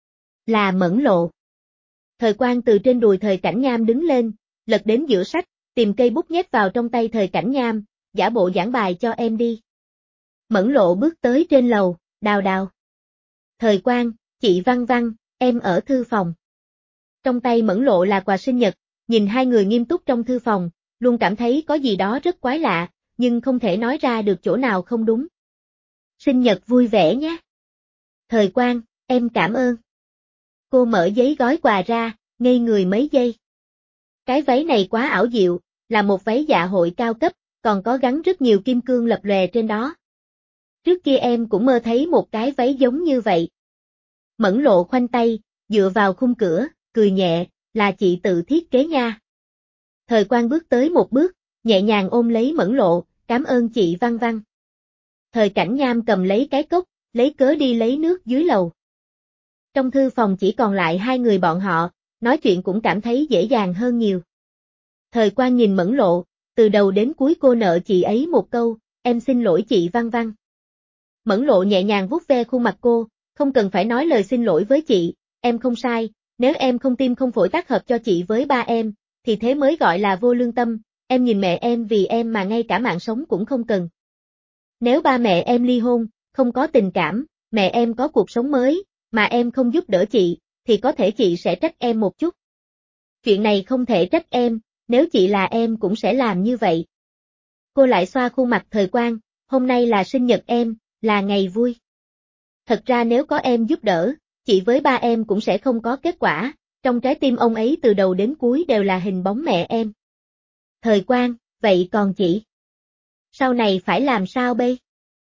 Là Mẫn Lộ. Thời Quang từ trên đùi Thời Cảnh Nham đứng lên, lật đến giữa sách, tìm cây bút nhét vào trong tay Thời Cảnh Nham, giả bộ giảng bài cho em đi. Mẫn Lộ bước tới trên lầu, Đào Đào. Thời Quang, chị Văn Văn, em ở thư phòng. Trong tay Mẫn Lộ là quà sinh nhật, nhìn hai người nghiêm túc trong thư phòng, luôn cảm thấy có gì đó rất quái lạ, nhưng không thể nói ra được chỗ nào không đúng. Sinh nhật vui vẻ nhé. Thời Quang, em cảm ơn. Cô mở giấy gói quà ra, ngây người mấy giây. Cái váy này quá ảo diệu, là một váy dạ hội cao cấp, còn có gắn rất nhiều kim cương lập lòe trên đó. Trước kia em cũng mơ thấy một cái váy giống như vậy. Mẫn Lộ khoanh tay, dựa vào khung cửa, cười nhẹ, là chị tự thiết kế nha. Thời Quang bước tới một bước, nhẹ nhàng ôm lấy Mẫn Lộ, cảm ơn chị Văn Văn. Thời Cảnh Nham cầm lấy cái cốc, lấy cớ đi lấy nước dưới lầu. Trong thư phòng chỉ còn lại hai người bọn họ, nói chuyện cũng cảm thấy dễ dàng hơn nhiều. Thời Quang nhìn Mẫn Lộ, từ đầu đến cuối cô nợ chị ấy một câu, em xin lỗi chị Văn Văn. Mẫn Lộ nhẹ nhàng vuốt ve khuôn mặt cô, không cần phải nói lời xin lỗi với chị, em không sai, nếu em không tim không phổi tác hợp cho chị với ba em, thì thế mới gọi là vô lương tâm, em nhìn mẹ em vì em mà ngay cả mạng sống cũng không cần. Nếu ba mẹ em ly hôn, không có tình cảm, mẹ em có cuộc sống mới, mà em không giúp đỡ chị, thì có thể chị sẽ trách em một chút. Chuyện này không thể trách em, nếu chị là em cũng sẽ làm như vậy. Cô lại xoa khuôn mặt Thời Quang, hôm nay là sinh nhật em, là ngày vui. Thật ra nếu có em giúp đỡ, chị với ba em cũng sẽ không có kết quả, trong trái tim ông ấy từ đầu đến cuối đều là hình bóng mẹ em. Thời Quang, vậy còn chị? Sau này phải làm sao bây?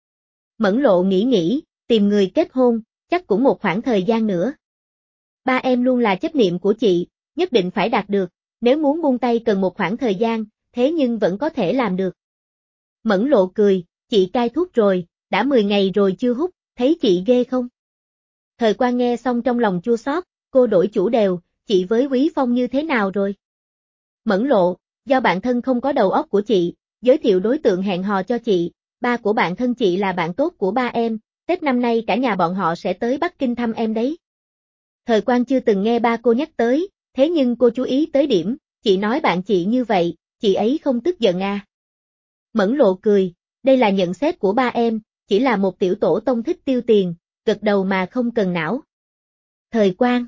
Mẫn Lộ nghĩ nghĩ, tìm người kết hôn, chắc cũng một khoảng thời gian nữa. Ba em luôn là chấp niệm của chị, nhất định phải đạt được, nếu muốn buông tay cần một khoảng thời gian, thế nhưng vẫn có thể làm được. Mẫn Lộ cười, chị cai thuốc rồi, đã mười ngày rồi chưa hút, thấy chị ghê không? Thời Quang nghe xong trong lòng chua xót, cô đổi chủ đều, chị với Quý Phong như thế nào rồi? Mẫn Lộ, do bạn thân không có đầu óc của chị, giới thiệu đối tượng hẹn hò cho chị, ba của bạn thân chị là bạn tốt của ba em, Tết năm nay cả nhà bọn họ sẽ tới Bắc Kinh thăm em đấy. Thời Quang chưa từng nghe ba cô nhắc tới, thế nhưng cô chú ý tới điểm, chị nói bạn chị như vậy, chị ấy không tức giận à? Mẫn Lộ cười, đây là nhận xét của ba em, chỉ là một tiểu tổ tông thích tiêu tiền, gật đầu mà không cần não. Thời Quang.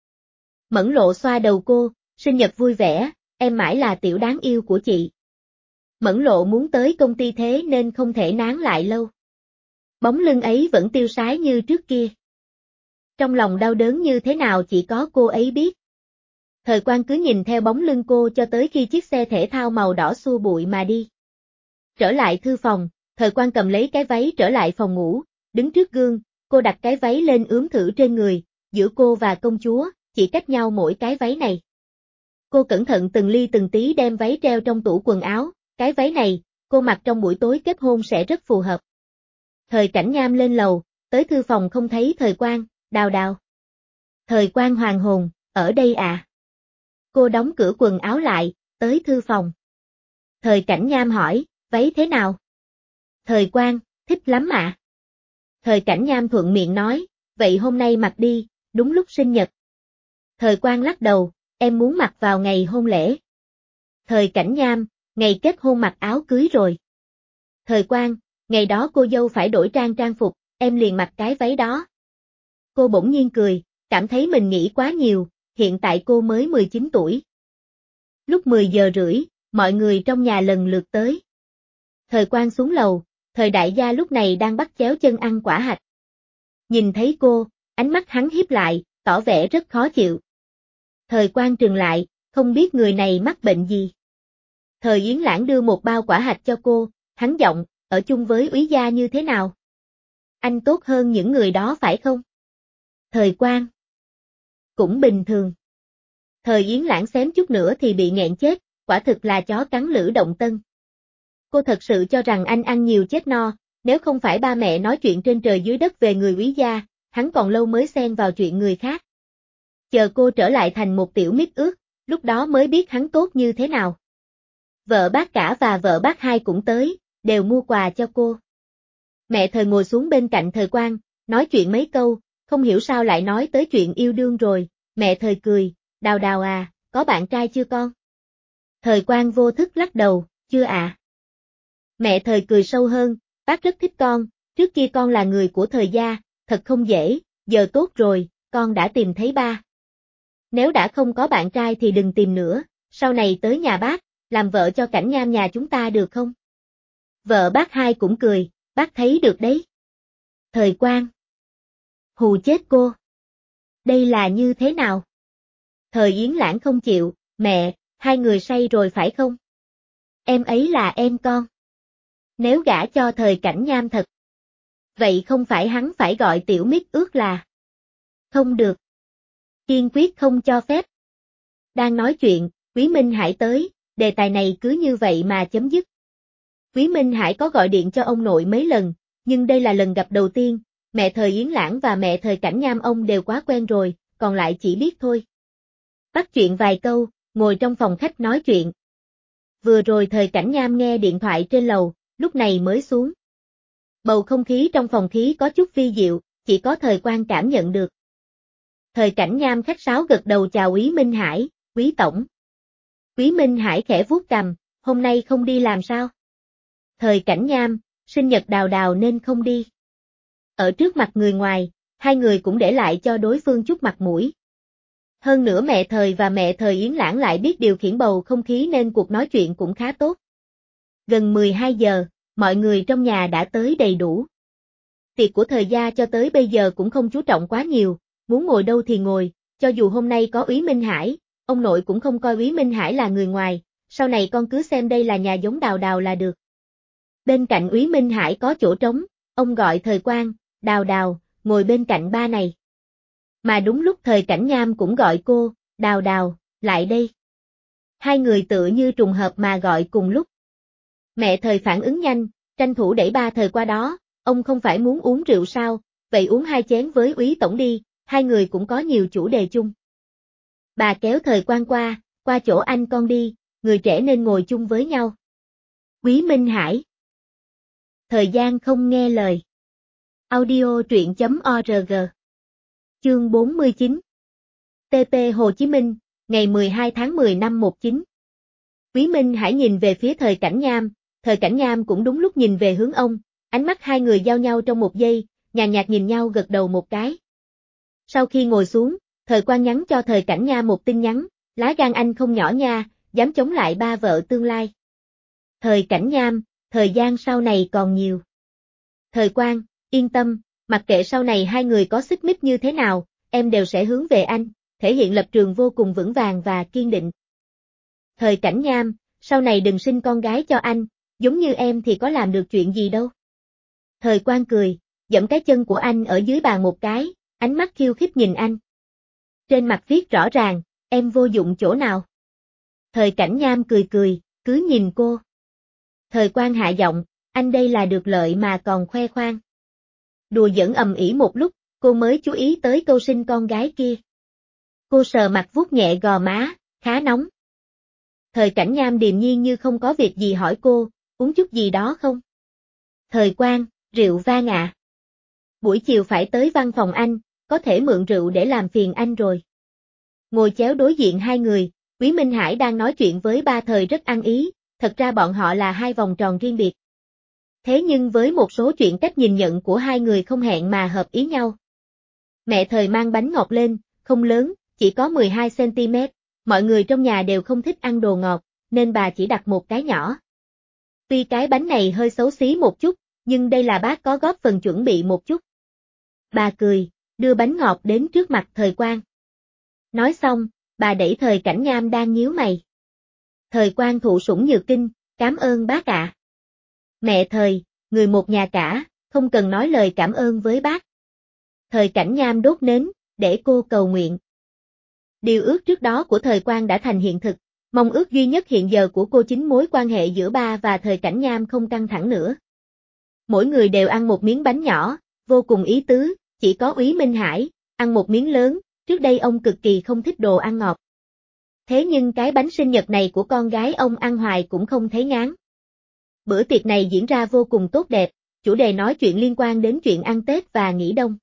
Mẫn Lộ xoa đầu cô, sinh nhật vui vẻ, em mãi là tiểu đáng yêu của chị. Mẫn Lộ muốn tới công ty thế nên không thể nán lại lâu. Bóng lưng ấy vẫn tiêu sái như trước kia. Trong lòng đau đớn như thế nào chỉ có cô ấy biết. Thời Quang cứ nhìn theo bóng lưng cô cho tới khi chiếc xe thể thao màu đỏ xua bụi mà đi. Trở lại thư phòng, Thời Quang cầm lấy cái váy trở lại phòng ngủ, đứng trước gương, cô đặt cái váy lên ướm thử trên người, giữa cô và công chúa, chỉ cách nhau mỗi cái váy này. Cô cẩn thận từng ly từng tí đem váy treo trong tủ quần áo, cái váy này, cô mặc trong buổi tối kết hôn sẽ rất phù hợp. Thời Cảnh Nham lên lầu, tới thư phòng không thấy Thời Quang, Đào Đào. Thời Quang hoàng hồn, ở đây à? Cô đóng cửa quần áo lại, tới thư phòng. Thời Cảnh Nham hỏi, váy thế nào? Thời Quang, thích lắm ạ. Thời Cảnh Nham thuận miệng nói, vậy hôm nay mặc đi, đúng lúc sinh nhật. Thời Quang lắc đầu, em muốn mặc vào ngày hôn lễ. Thời Cảnh Nham, ngày kết hôn mặc áo cưới rồi. Thời Quang, ngày đó cô dâu phải đổi trang trang phục, em liền mặc cái váy đó. Cô bỗng nhiên cười, cảm thấy mình nghĩ quá nhiều, hiện tại cô mới mười chín tuổi. Lúc mười giờ rưỡi, mọi người trong nhà lần lượt tới. Thời Quang xuống lầu, Thời đại gia lúc này đang bắt chéo chân ăn quả hạch. Nhìn thấy cô, ánh mắt hắn híp lại, tỏ vẻ rất khó chịu. Thời Quang trừng lại, không biết người này mắc bệnh gì. Thời Yến Lãng đưa một bao quả hạch cho cô, hắn giọng, ở chung với Úy gia như thế nào? Anh tốt hơn những người đó phải không? Thời Quang. Cũng bình thường. Thời Yến Lãng xém chút nữa thì bị nghẹn chết, quả thực là chó cắn lữ động tân. Cô thật sự cho rằng anh ăn nhiều chết no, nếu không phải ba mẹ nói chuyện trên trời dưới đất về người Úy gia, hắn còn lâu mới xen vào chuyện người khác. Chờ cô trở lại thành một tiểu mít ướt, lúc đó mới biết hắn tốt như thế nào. Vợ bác cả và vợ bác hai cũng tới, đều mua quà cho cô. Mẹ Thời ngồi xuống bên cạnh Thời Quang, nói chuyện mấy câu, không hiểu sao lại nói tới chuyện yêu đương rồi, mẹ Thời cười, Đào Đào à, có bạn trai chưa con? Thời Quang vô thức lắc đầu, chưa ạ. À. Mẹ Thời cười sâu hơn, bác rất thích con, trước kia con là người của Thời gia, thật không dễ, giờ tốt rồi, con đã tìm thấy ba. Nếu đã không có bạn trai thì đừng tìm nữa, sau này tới nhà bác, làm vợ cho Cảnh Nham nhà chúng ta được không? Vợ bác hai cũng cười, bác thấy được đấy. Thời Quang. Hù chết cô. Đây là như thế nào? Thời Yến Lãng không chịu, mẹ, hai người say rồi phải không? Em ấy là em con. Nếu gả cho Thời Cảnh Nham thật. Vậy không phải hắn phải gọi Tiểu Mít ước là. Không được. Kiên quyết không cho phép. Đang nói chuyện, Quý Minh Hải tới, đề tài này cứ như vậy mà chấm dứt. Quý Minh Hải có gọi điện cho ông nội mấy lần, nhưng đây là lần gặp đầu tiên, mẹ Thời Yến Lãng và mẹ Thời Cảnh Nham ông đều quá quen rồi, còn lại chỉ biết thôi. Bắt chuyện vài câu, ngồi trong phòng khách nói chuyện. Vừa rồi Thời Cảnh Nham nghe điện thoại trên lầu, lúc này mới xuống. Bầu không khí trong phòng khí có chút vi diệu, chỉ có Thời Quang cảm nhận được. Thời Cảnh Nham khách sáo gật đầu chào Quý Minh Hải, Quý Tổng. Quý Minh Hải khẽ vuốt cằm, hôm nay không đi làm sao? Thời Cảnh Nham, sinh nhật Đào Đào nên không đi. Ở trước mặt người ngoài, hai người cũng để lại cho đối phương chút mặt mũi. Hơn nữa mẹ Thời và mẹ Thời Yến Lãng lại biết điều khiển bầu không khí nên cuộc nói chuyện cũng khá tốt. Gần mười hai giờ, mọi người trong nhà đã tới đầy đủ. Tiệc của Thời gia cho tới bây giờ cũng không chú trọng quá nhiều, muốn ngồi đâu thì ngồi, cho dù hôm nay có Úy Minh Hải, ông nội cũng không coi Úy Minh Hải là người ngoài, sau này con cứ xem đây là nhà giống Đào Đào là được. Bên cạnh Úy Minh Hải có chỗ trống, ông gọi Thời Quang, Đào Đào, ngồi bên cạnh ba này. Mà đúng lúc Thời Cảnh Nham cũng gọi cô, Đào Đào, lại đây. Hai người tựa như trùng hợp mà gọi cùng lúc. Mẹ Thời phản ứng nhanh, tranh thủ đẩy ba Thời qua đó, ông không phải muốn uống rượu sao, vậy uống hai chén với Úy Tổng đi, hai người cũng có nhiều chủ đề chung. Bà kéo Thời Quang qua, qua chỗ anh con đi, người trẻ nên ngồi chung với nhau. Quý Minh Hải. Thời gian không nghe lời. Audio truyện chấm org. Chương bốn mươi chín. tê pê Hồ Chí Minh, ngày mười hai tháng mười năm một chín. Quý Minh Hải nhìn về phía Thời Cảnh Nham, Thời Cảnh Nham cũng đúng lúc nhìn về hướng ông, ánh mắt hai người giao nhau trong một giây, nhàn nhạt nhìn nhau gật đầu một cái. Sau khi ngồi xuống, Thời Quang nhắn cho Thời Cảnh Nham một tin nhắn, lá gan anh không nhỏ nha, dám chống lại ba vợ tương lai. Thời Cảnh Nham, thời gian sau này còn nhiều. Thời Quang, yên tâm, mặc kệ sau này hai người có xích mích như thế nào, em đều sẽ hướng về anh, thể hiện lập trường vô cùng vững vàng và kiên định. Thời Cảnh Nham, sau này đừng sinh con gái cho anh, giống như em thì có làm được chuyện gì đâu. Thời Quang cười, giẫm cái chân của anh ở dưới bàn một cái, ánh mắt khiêu khích nhìn anh. Trên mặt viết rõ ràng, em vô dụng chỗ nào. Thời Cảnh Nham cười cười, cứ nhìn cô. Thời Quang hạ giọng, anh đây là được lợi mà còn khoe khoang. Đùa giỡn ầm ĩ một lúc, cô mới chú ý tới câu sinh con gái kia. Cô sờ mặt vuốt nhẹ gò má, khá nóng. Thời Cảnh Nham điềm nhiên như không có việc gì hỏi cô, uống chút gì đó không? Thời Quang, rượu vang ạ. Buổi chiều phải tới văn phòng anh, có thể mượn rượu để làm phiền anh rồi. Ngồi chéo đối diện hai người, Quý Minh Hải đang nói chuyện với ba Thời rất ăn ý, thật ra bọn họ là hai vòng tròn riêng biệt. Thế nhưng với một số chuyện cách nhìn nhận của hai người không hẹn mà hợp ý nhau. Mẹ Thời mang bánh ngọt lên, không lớn, chỉ có mười hai xăng ti mét, mọi người trong nhà đều không thích ăn đồ ngọt, nên bà chỉ đặt một cái nhỏ. Tuy cái bánh này hơi xấu xí một chút, nhưng đây là bác có góp phần chuẩn bị một chút. Bà cười, đưa bánh ngọt đến trước mặt Thời Quang. Nói xong, bà đẩy Thời Cảnh Nham đang nhíu mày. Thời Quang thụ sủng nhược kinh, cảm ơn bác ạ. Mẹ Thời, người một nhà cả, không cần nói lời cảm ơn với bác. Thời Cảnh Nham đốt nến, để cô cầu nguyện. Điều ước trước đó của Thời Quang đã thành hiện thực, mong ước duy nhất hiện giờ của cô chính mối quan hệ giữa ba và Thời Cảnh Nham không căng thẳng nữa. Mỗi người đều ăn một miếng bánh nhỏ, vô cùng ý tứ, chỉ có Úy Minh Hải, ăn một miếng lớn, trước đây ông cực kỳ không thích đồ ăn ngọt. Thế nhưng cái bánh sinh nhật này của con gái ông ăn hoài cũng không thấy ngán. Bữa tiệc này diễn ra vô cùng tốt đẹp, chủ đề nói chuyện liên quan đến chuyện ăn Tết và nghỉ đông.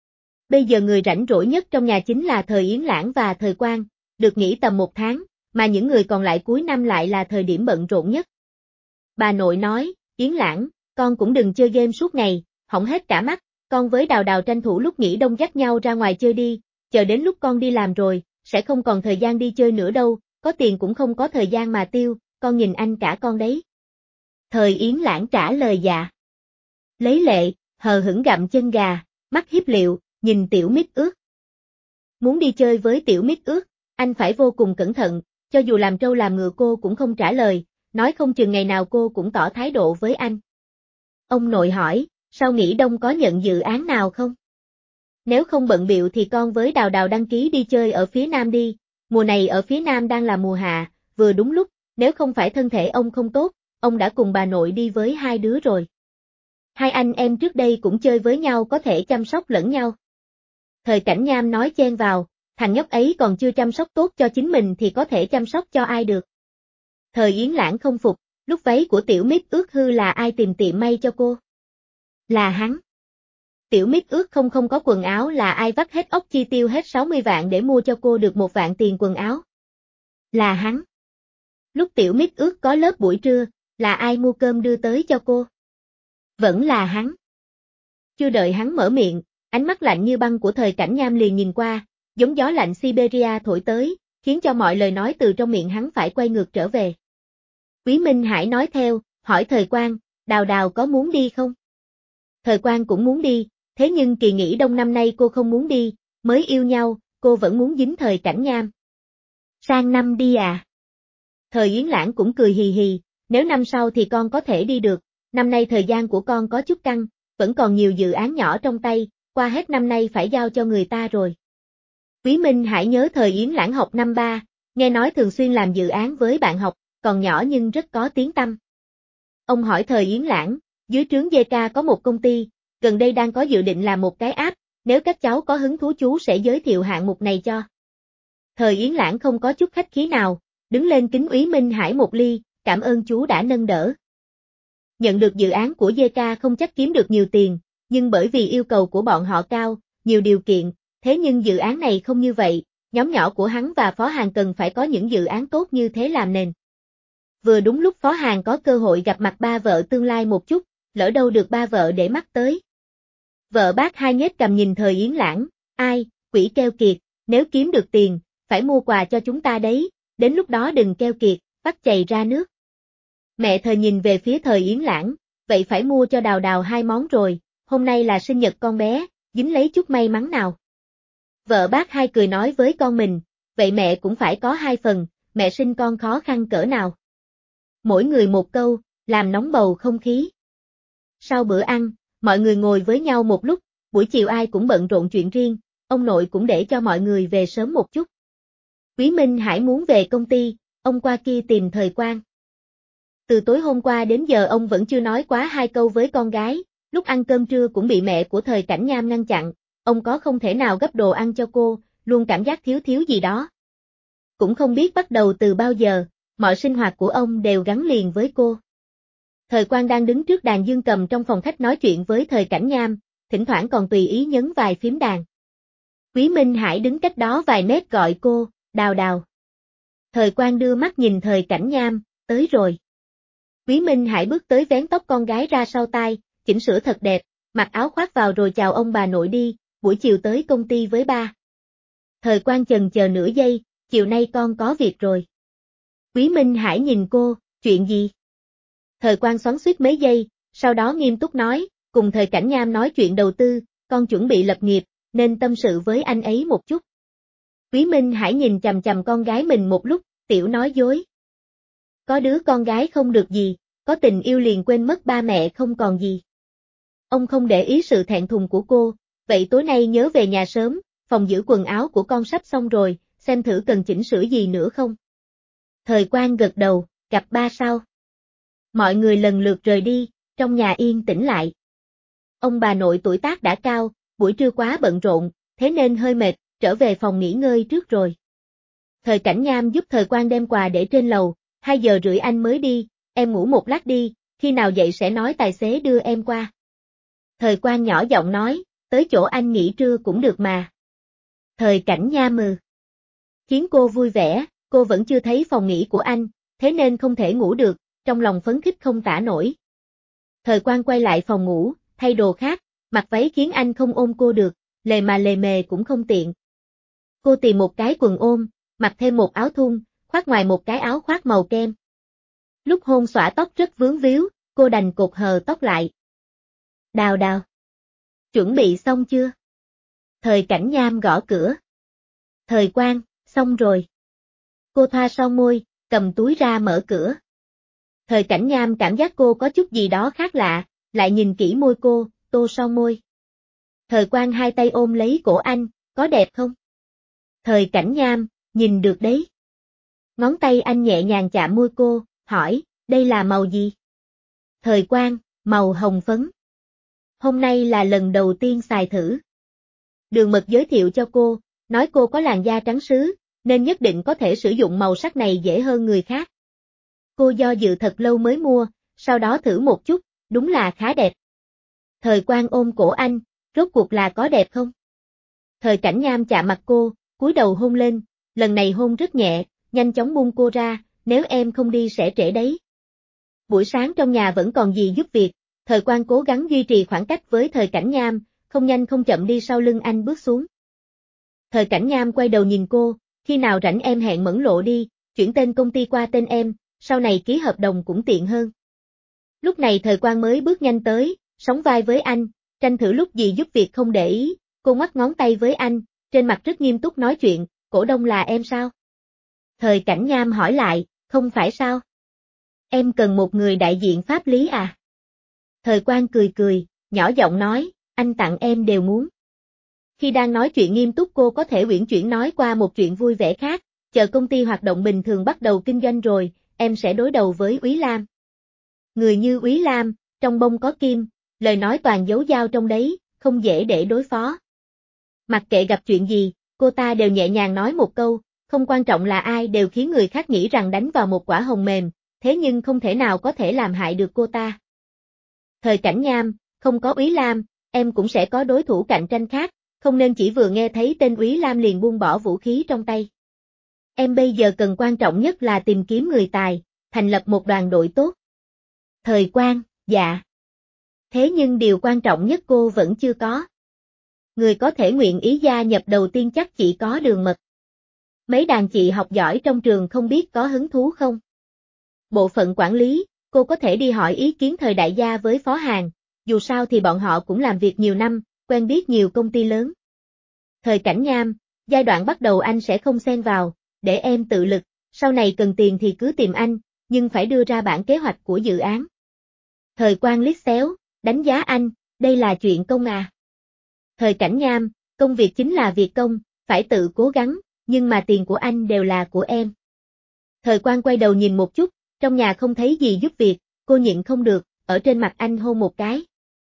Bây giờ người rảnh rỗi nhất trong nhà chính là Thời Yến Lãng và Thời Quang, được nghỉ tầm một tháng, mà những người còn lại cuối năm lại là thời điểm bận rộn nhất. Bà nội nói, Yến Lãng, con cũng đừng chơi game suốt ngày, hỏng hết cả mắt, con với Đào Đào tranh thủ lúc nghỉ đông dắt nhau ra ngoài chơi đi, chờ đến lúc con đi làm rồi, sẽ không còn thời gian đi chơi nữa đâu, có tiền cũng không có thời gian mà tiêu, con nhìn anh cả con đấy. Thời Yến Lãng trả lời dạ. Lấy lệ, hờ hững gặm chân gà, mắt hiếp liệu, nhìn Tiểu Mít Ướt. Muốn đi chơi với Tiểu Mít Ướt, anh phải vô cùng cẩn thận, cho dù làm trâu làm ngựa cô cũng không trả lời, nói không chừng ngày nào cô cũng tỏ thái độ với anh. Ông nội hỏi, sao nghỉ đông có nhận dự án nào không? Nếu không bận bịu thì con với Đào Đào đăng ký đi chơi ở phía Nam đi, mùa này ở phía Nam đang là mùa hạ, vừa đúng lúc, nếu không phải thân thể ông không tốt, ông đã cùng bà nội đi với hai đứa rồi. Hai anh em trước đây cũng chơi với nhau có thể chăm sóc lẫn nhau. Thời Cảnh Nham nói chen vào, thằng nhóc ấy còn chưa chăm sóc tốt cho chính mình thì có thể chăm sóc cho ai được. Thời Yến Lãng không phục, lúc váy của Tiểu Mít Ướt hư là ai tìm tiệm may cho cô? Là hắn. Tiểu Mít Ướt không không có quần áo là ai vắt hết óc chi tiêu hết sáu mươi vạn để mua cho cô được một vạn tiền quần áo? Là hắn. Lúc Tiểu Mít Ướt có lớp buổi trưa, là ai mua cơm đưa tới cho cô? Vẫn là hắn. Chưa đợi hắn mở miệng, ánh mắt lạnh như băng của Thời Cảnh Nham liền nhìn qua, giống gió lạnh Siberia thổi tới, khiến cho mọi lời nói từ trong miệng hắn phải quay ngược trở về. Quý Minh Hải nói theo, hỏi Thời Quang, Đào Đào có muốn đi không? Thời Quang cũng muốn đi, thế nhưng kỳ nghỉ đông năm nay cô không muốn đi, mới yêu nhau, cô vẫn muốn dính Thời Cảnh Nham. Sang năm đi à? Thời Yến Lãng cũng cười hì hì, nếu năm sau thì con có thể đi được, năm nay thời gian của con có chút căng, vẫn còn nhiều dự án nhỏ trong tay, qua hết năm nay phải giao cho người ta rồi. Quý Minh Hải nhớ Thời Yến Lãng học năm ba, nghe nói thường xuyên làm dự án với bạn học, còn nhỏ nhưng rất có tiếng tăm. Ông hỏi Thời Yến Lãng, dưới trướng giê ca có một công ty, gần đây đang có dự định làm một cái app, nếu các cháu có hứng thú chú sẽ giới thiệu hạng mục này cho. Thời Yến Lãng không có chút khách khí nào, đứng lên kính Quý Minh Hải một ly, cảm ơn chú đã nâng đỡ. Nhận được dự án của giê ca không chắc kiếm được nhiều tiền, nhưng bởi vì yêu cầu của bọn họ cao, nhiều điều kiện, thế nhưng dự án này không như vậy, nhóm nhỏ của hắn và Phó Hàn cần phải có những dự án tốt như thế làm nền. Vừa đúng lúc Phó Hàn có cơ hội gặp mặt ba vợ tương lai một chút, lỡ đâu được ba vợ để mắt tới. Vợ bác hai nhếch cầm nhìn Thời Yến Lãng, ai, quỷ keo kiệt, nếu kiếm được tiền, phải mua quà cho chúng ta đấy, đến lúc đó đừng keo kiệt, bắt chày ra nước. Mẹ Thời nhìn về phía Thời Yến Lãng, vậy phải mua cho Đào Đào hai món rồi, hôm nay là sinh nhật con bé, dính lấy chút may mắn nào. Vợ bác hai cười nói với con mình, vậy mẹ cũng phải có hai phần, mẹ sinh con khó khăn cỡ nào. Mỗi người một câu, làm nóng bầu không khí. Sau bữa ăn, mọi người ngồi với nhau một lúc, buổi chiều ai cũng bận rộn chuyện riêng, ông nội cũng để cho mọi người về sớm một chút. Quý Minh Hải muốn về công ty, ông qua kia tìm Thời Quang. Từ tối hôm qua đến giờ ông vẫn chưa nói quá hai câu với con gái, lúc ăn cơm trưa cũng bị mẹ của Thời Cảnh Nham ngăn chặn, ông có không thể nào gấp đồ ăn cho cô, luôn cảm giác thiếu thiếu gì đó. Cũng không biết bắt đầu từ bao giờ, mọi sinh hoạt của ông đều gắn liền với cô. Thời Quang đang đứng trước đàn dương cầm trong phòng khách nói chuyện với Thời Cảnh Nham, thỉnh thoảng còn tùy ý nhấn vài phím đàn. Quý Minh Hải đứng cách đó vài mét gọi cô, Đào Đào. Thời Quang đưa mắt nhìn Thời Cảnh Nham, tới rồi. Quý Minh Hải bước tới vén tóc con gái ra sau tai, chỉnh sửa thật đẹp, mặc áo khoác vào rồi chào ông bà nội đi, buổi chiều tới công ty với ba. Thời Quang chần chờ nửa giây, chiều nay con có việc rồi. Quý Minh Hải nhìn cô, chuyện gì? Thời Quang xoắn xuýt mấy giây, sau đó nghiêm túc nói, cùng Thời Cảnh Nham nói chuyện đầu tư, con chuẩn bị lập nghiệp, nên tâm sự với anh ấy một chút. Quý Minh Hải nhìn chằm chằm con gái mình một lúc, tiểu nói dối. Có đứa con gái không được gì, có tình yêu liền quên mất ba mẹ không còn gì. Ông không để ý sự thẹn thùng của cô, vậy tối nay nhớ về nhà sớm, phòng giữ quần áo của con sắp xong rồi, xem thử cần chỉnh sửa gì nữa không. Thời Quang gật đầu, gặp ba sau. Mọi người lần lượt rời đi, trong nhà yên tĩnh lại. Ông bà nội tuổi tác đã cao, buổi trưa quá bận rộn, thế nên hơi mệt, trở về phòng nghỉ ngơi trước rồi. Thời Cảnh Nham giúp Thời Quang đem quà để trên lầu, hai giờ rưỡi anh mới đi, em ngủ một lát đi, khi nào dậy sẽ nói tài xế đưa em qua. Thời Quang nhỏ giọng nói, tới chỗ anh nghỉ trưa cũng được mà. Thời Cảnh Nham mừ. Khiến cô vui vẻ, cô vẫn chưa thấy phòng nghỉ của anh, thế nên không thể ngủ được, trong lòng phấn khích không tả nổi. Thời Quang quay lại phòng ngủ, thay đồ khác, mặc váy khiến anh không ôm cô được, lề mà lề mề cũng không tiện. Cô tìm một cái quần ôm, mặc thêm một áo thun, khoác ngoài một cái áo khoác màu kem. Lúc hôn xõa tóc rất vướng víu, cô đành cột hờ tóc lại. Đào đào. Chuẩn bị xong chưa? Thời Cảnh Nham gõ cửa. Thời Quang, xong rồi. Cô thoa son môi, cầm túi ra mở cửa. Thời Cảnh Nham cảm giác cô có chút gì đó khác lạ, lại nhìn kỹ môi cô, tô son môi. Thời Quang hai tay ôm lấy cổ anh, có đẹp không? Thời Cảnh Nham, nhìn được đấy. Ngón tay anh nhẹ nhàng chạm môi cô, hỏi, đây là màu gì? Thời Quang, màu hồng phấn. Hôm nay là lần đầu tiên xài thử. Đường Mật giới thiệu cho cô, nói cô có làn da trắng sứ, nên nhất định có thể sử dụng màu sắc này dễ hơn người khác. Cô do dự thật lâu mới mua, sau đó thử một chút, đúng là khá đẹp. Thời Quang ôm cổ anh, rốt cuộc là có đẹp không? Thời Cảnh Nham chạm mặt cô, cúi đầu hôn lên, lần này hôn rất nhẹ, nhanh chóng buông cô ra, nếu em không đi sẽ trễ đấy. Buổi sáng trong nhà vẫn còn gì giúp việc, Thời Quang cố gắng duy trì khoảng cách với Thời Cảnh Nham, không nhanh không chậm đi sau lưng anh bước xuống. Thời Cảnh Nham quay đầu nhìn cô, khi nào rảnh em hẹn Mẫn Lộ đi, chuyển tên công ty qua tên em, sau này ký hợp đồng cũng tiện hơn. Lúc này Thời Quang mới bước nhanh tới, sóng vai với anh, tranh thử lúc gì giúp việc không để ý, cô ngoắc ngón tay với anh, trên mặt rất nghiêm túc nói chuyện, cổ đông là em sao? Thời Cảnh Nham hỏi lại, không phải sao? Em cần một người đại diện pháp lý à? Thời Quang cười cười, nhỏ giọng nói, anh tặng em đều muốn. Khi đang nói chuyện nghiêm túc cô có thể uyển chuyển nói qua một chuyện vui vẻ khác, chờ công ty hoạt động bình thường bắt đầu kinh doanh rồi, em sẽ đối đầu với Úy Lam. Người như Úy Lam, trong bông có kim, lời nói toàn giấu dao trong đấy, không dễ để đối phó. Mặc kệ gặp chuyện gì, cô ta đều nhẹ nhàng nói một câu, không quan trọng là ai đều khiến người khác nghĩ rằng đánh vào một quả hồng mềm, thế nhưng không thể nào có thể làm hại được cô ta. Thời Cảnh Nham, không có Úy Lam, em cũng sẽ có đối thủ cạnh tranh khác, không nên chỉ vừa nghe thấy tên Úy Lam liền buông bỏ vũ khí trong tay. Em bây giờ cần quan trọng nhất là tìm kiếm người tài, thành lập một đoàn đội tốt. Thời Quang, dạ. Thế nhưng điều quan trọng nhất cô vẫn chưa có. Người có thể nguyện ý gia nhập đầu tiên chắc chỉ có Đường Mật. Mấy đàn chị học giỏi trong trường không biết có hứng thú không? Bộ phận quản lý, cô có thể đi hỏi ý kiến Thời đại gia với phó hàng, dù sao thì bọn họ cũng làm việc nhiều năm, quen biết nhiều công ty lớn. Thời Cảnh Nham, giai đoạn bắt đầu anh sẽ không xen vào, để em tự lực, sau này cần tiền thì cứ tìm anh, nhưng phải đưa ra bản kế hoạch của dự án. Thời Quang liếc xéo, đánh giá anh, đây là chuyện công à. Thời Cảnh Nham, công việc chính là việc công, phải tự cố gắng, nhưng mà tiền của anh đều là của em. Thời Quang quay đầu nhìn một chút, trong nhà không thấy gì giúp việc, cô nhịn không được, ở trên mặt anh hôn một cái.